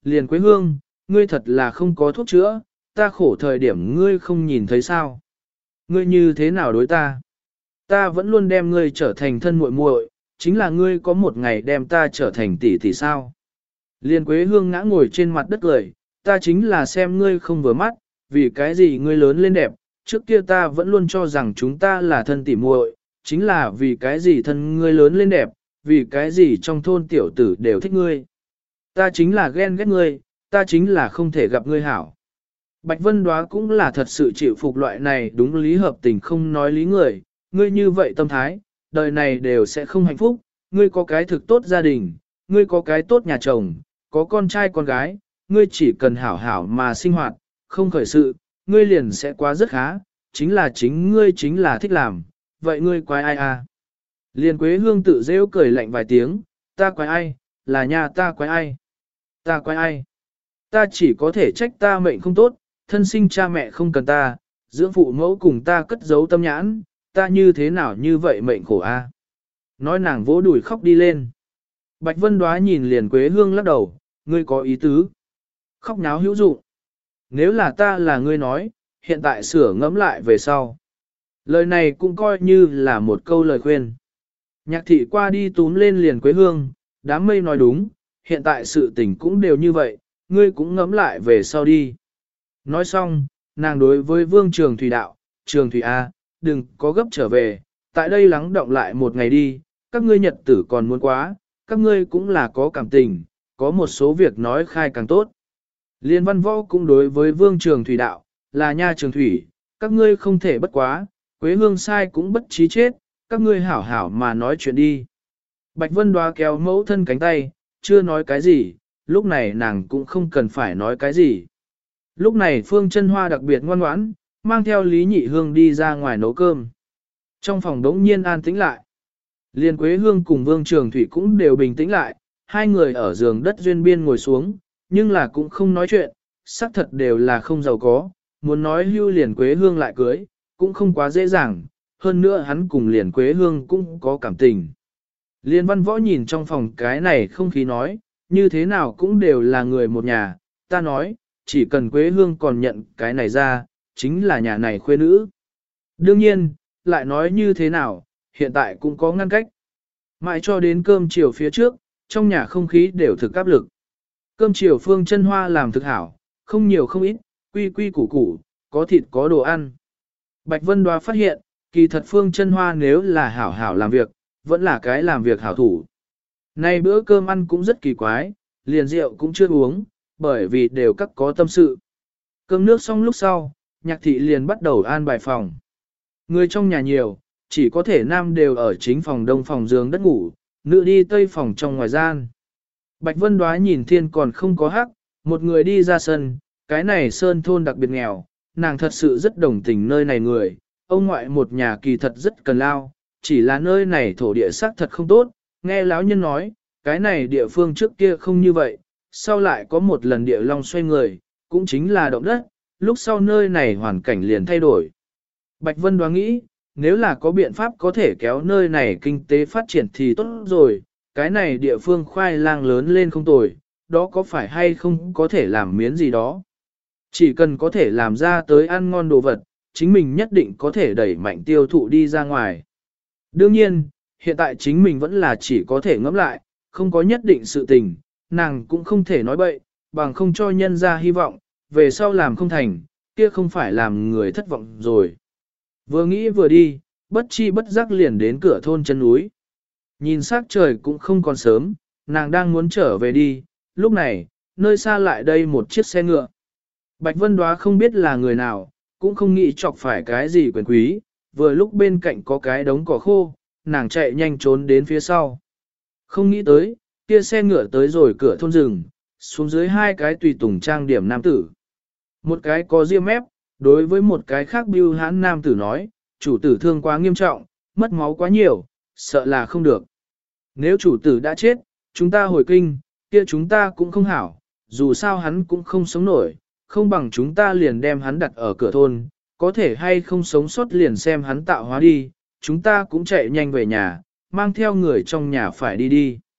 liền Quế Hương, ngươi thật là không có thuốc chữa, ta khổ thời điểm ngươi không nhìn thấy sao. Ngươi như thế nào đối ta? Ta vẫn luôn đem ngươi trở thành thân muội muội, chính là ngươi có một ngày đem ta trở thành tỷ tỷ sao. Liên Quế Hương ngã ngồi trên mặt đất cười, ta chính là xem ngươi không vừa mắt, vì cái gì ngươi lớn lên đẹp, trước kia ta vẫn luôn cho rằng chúng ta là thân tỷ muội, chính là vì cái gì thân ngươi lớn lên đẹp, vì cái gì trong thôn tiểu tử đều thích ngươi. Ta chính là ghen ghét ngươi, ta chính là không thể gặp ngươi hảo. Bạch Vân Đóa cũng là thật sự chịu phục loại này đúng lý hợp tình không nói lý người, ngươi như vậy tâm thái, đời này đều sẽ không hạnh phúc, ngươi có cái thực tốt gia đình, ngươi có cái tốt nhà chồng, có con trai con gái, ngươi chỉ cần hảo hảo mà sinh hoạt, không khởi sự, ngươi liền sẽ quá rất khá, chính ngươi chính là thích làm, vậy ngươi quái ai à? Liên Quế Hương tự rêu cười lạnh vài tiếng, ta quái ai, là nhà ta quái ai? Ta quái ai? Ta chỉ có thể trách ta mệnh không tốt, thân sinh cha mẹ không cần ta, dưỡng phụ mẫu cùng ta cất giấu tâm nhãn, ta như thế nào như vậy mệnh khổ a? Nói nàng vỗ đùi khóc đi lên. Bạch Vân Đóa nhìn liền Quế Hương lắc đầu, ngươi có ý tứ. Khóc náo hữu dụng. Nếu là ta là ngươi nói, hiện tại sửa ngẫm lại về sau. Lời này cũng coi như là một câu lời khuyên. Nhạc thị qua đi túm lên liền Quế Hương, đám mây nói đúng, hiện tại sự tình cũng đều như vậy, ngươi cũng ngẫm lại về sau đi. Nói xong, nàng đối với Vương Trường Thủy đạo, Trường Thủy A, đừng có gấp trở về, tại đây lắng động lại một ngày đi, các ngươi nhật tử còn muốn quá, các ngươi cũng là có cảm tình, có một số việc nói khai càng tốt. Liên Văn Võ cũng đối với Vương Trường Thủy đạo, là nha Trường Thủy, các ngươi không thể bất quá, Quế Hương sai cũng bất trí chết, các ngươi hảo hảo mà nói chuyện đi. Bạch Vân Đóa kéo mẫu thân cánh tay, chưa nói cái gì, lúc này nàng cũng không cần phải nói cái gì. Lúc này Phương Chân Hoa đặc biệt ngoan ngoãn, mang theo Lý Nhị Hương đi ra ngoài nấu cơm. Trong phòng đống nhiên an tĩnh lại. Liên Quế Hương cùng Vương Trường Thủy cũng đều bình tĩnh lại, hai người ở giường đất duyên biên ngồi xuống, nhưng là cũng không nói chuyện, xác thật đều là không giàu có, muốn nói hưu Liên Quế Hương lại cưới, cũng không quá dễ dàng, hơn nữa hắn cùng Liên Quế Hương cũng có cảm tình. Liên Văn Võ nhìn trong phòng cái này không khí nói, như thế nào cũng đều là người một nhà, ta nói, chỉ cần Quế Hương còn nhận cái này ra, chính là nhà này khuê nữ. Đương nhiên, lại nói như thế nào, hiện tại cũng có ngăn cách. Mãi cho đến cơm chiều phía trước, trong nhà không khí đều thực áp lực. Cơm chiều Phương Chân Hoa làm thực hảo, không nhiều không ít, quy quy củ củ, có thịt có đồ ăn. Bạch Vân Đóa phát hiện, kỳ thật Phương Chân Hoa nếu là hảo hảo làm việc, vẫn là cái làm việc hảo thủ. Nay bữa cơm ăn cũng rất kỳ quái, liền rượu cũng chưa uống, bởi vì đều các có tâm sự. Cơm nước xong lúc sau, Nhạc thị liền bắt đầu an bài phòng. Người trong nhà nhiều, chỉ có thể nam đều ở chính phòng đông phòng giường đất ngủ, nữ đi tây phòng trong ngoài gian. Bạch Vân Đóa nhìn thiên còn không có hắc, một người đi ra sân, cái này sơn thôn đặc biệt nghèo, nàng thật sự rất đồng tình nơi này người, ông ngoại một nhà kỳ thật rất cần lao, chỉ là nơi này thổ địa sắc thật không tốt, nghe lão nhân nói, cái này địa phương trước kia không như vậy, sau lại có một lần địa long xoay người, cũng chính là động đất, lúc sau nơi này hoàn cảnh liền thay đổi. Bạch Vân Đóa nghĩ, nếu là có biện pháp có thể kéo nơi này kinh tế phát triển thì tốt rồi, cái này địa phương khoai lang lớn lên không tồi, đó có phải hay không có thể làm miến gì đó. Chỉ cần có thể làm ra tới ăn ngon đồ vật, chính mình nhất định có thể đẩy mạnh tiêu thụ đi ra ngoài. Đương nhiên, hiện tại chính mình vẫn là chỉ có thể ngẫm lại, không có nhất định sự tình, nàng cũng không thể nói bậy, bằng không cho nhân ra hy vọng, về sau làm không thành, kia không phải làm người thất vọng rồi. Vừa nghĩ vừa đi, bất chi bất giác liền đến cửa thôn chân núi. Nhìn sắc trời cũng không còn sớm, nàng đang muốn trở về đi, lúc này, nơi xa lại đây một chiếc xe ngựa. Bạch Vân Đóa không biết là người nào, cũng không nghĩ chọc phải cái gì quyền quý, vừa lúc bên cạnh có cái đống cỏ khô, nàng chạy nhanh trốn đến phía sau. Không nghĩ tới, kia xe ngựa tới rồi cửa thôn rừng, xuống dưới hai cái tùy tùng trang điểm nam tử. Một cái có ria mép, đối với một cái khác bưu hãn nam tử nói, chủ tử thương quá nghiêm trọng, mất máu quá nhiều, sợ là không được. Nếu chủ tử đã chết, chúng ta hồi kinh, kia chúng ta cũng không hảo, dù sao hắn cũng không sống nổi, không bằng chúng ta liền đem hắn đặt ở cửa thôn, có thể hay không sống sót liền xem hắn tạo hóa đi, chúng ta cũng chạy nhanh về nhà, mang theo người trong nhà phải đi đi.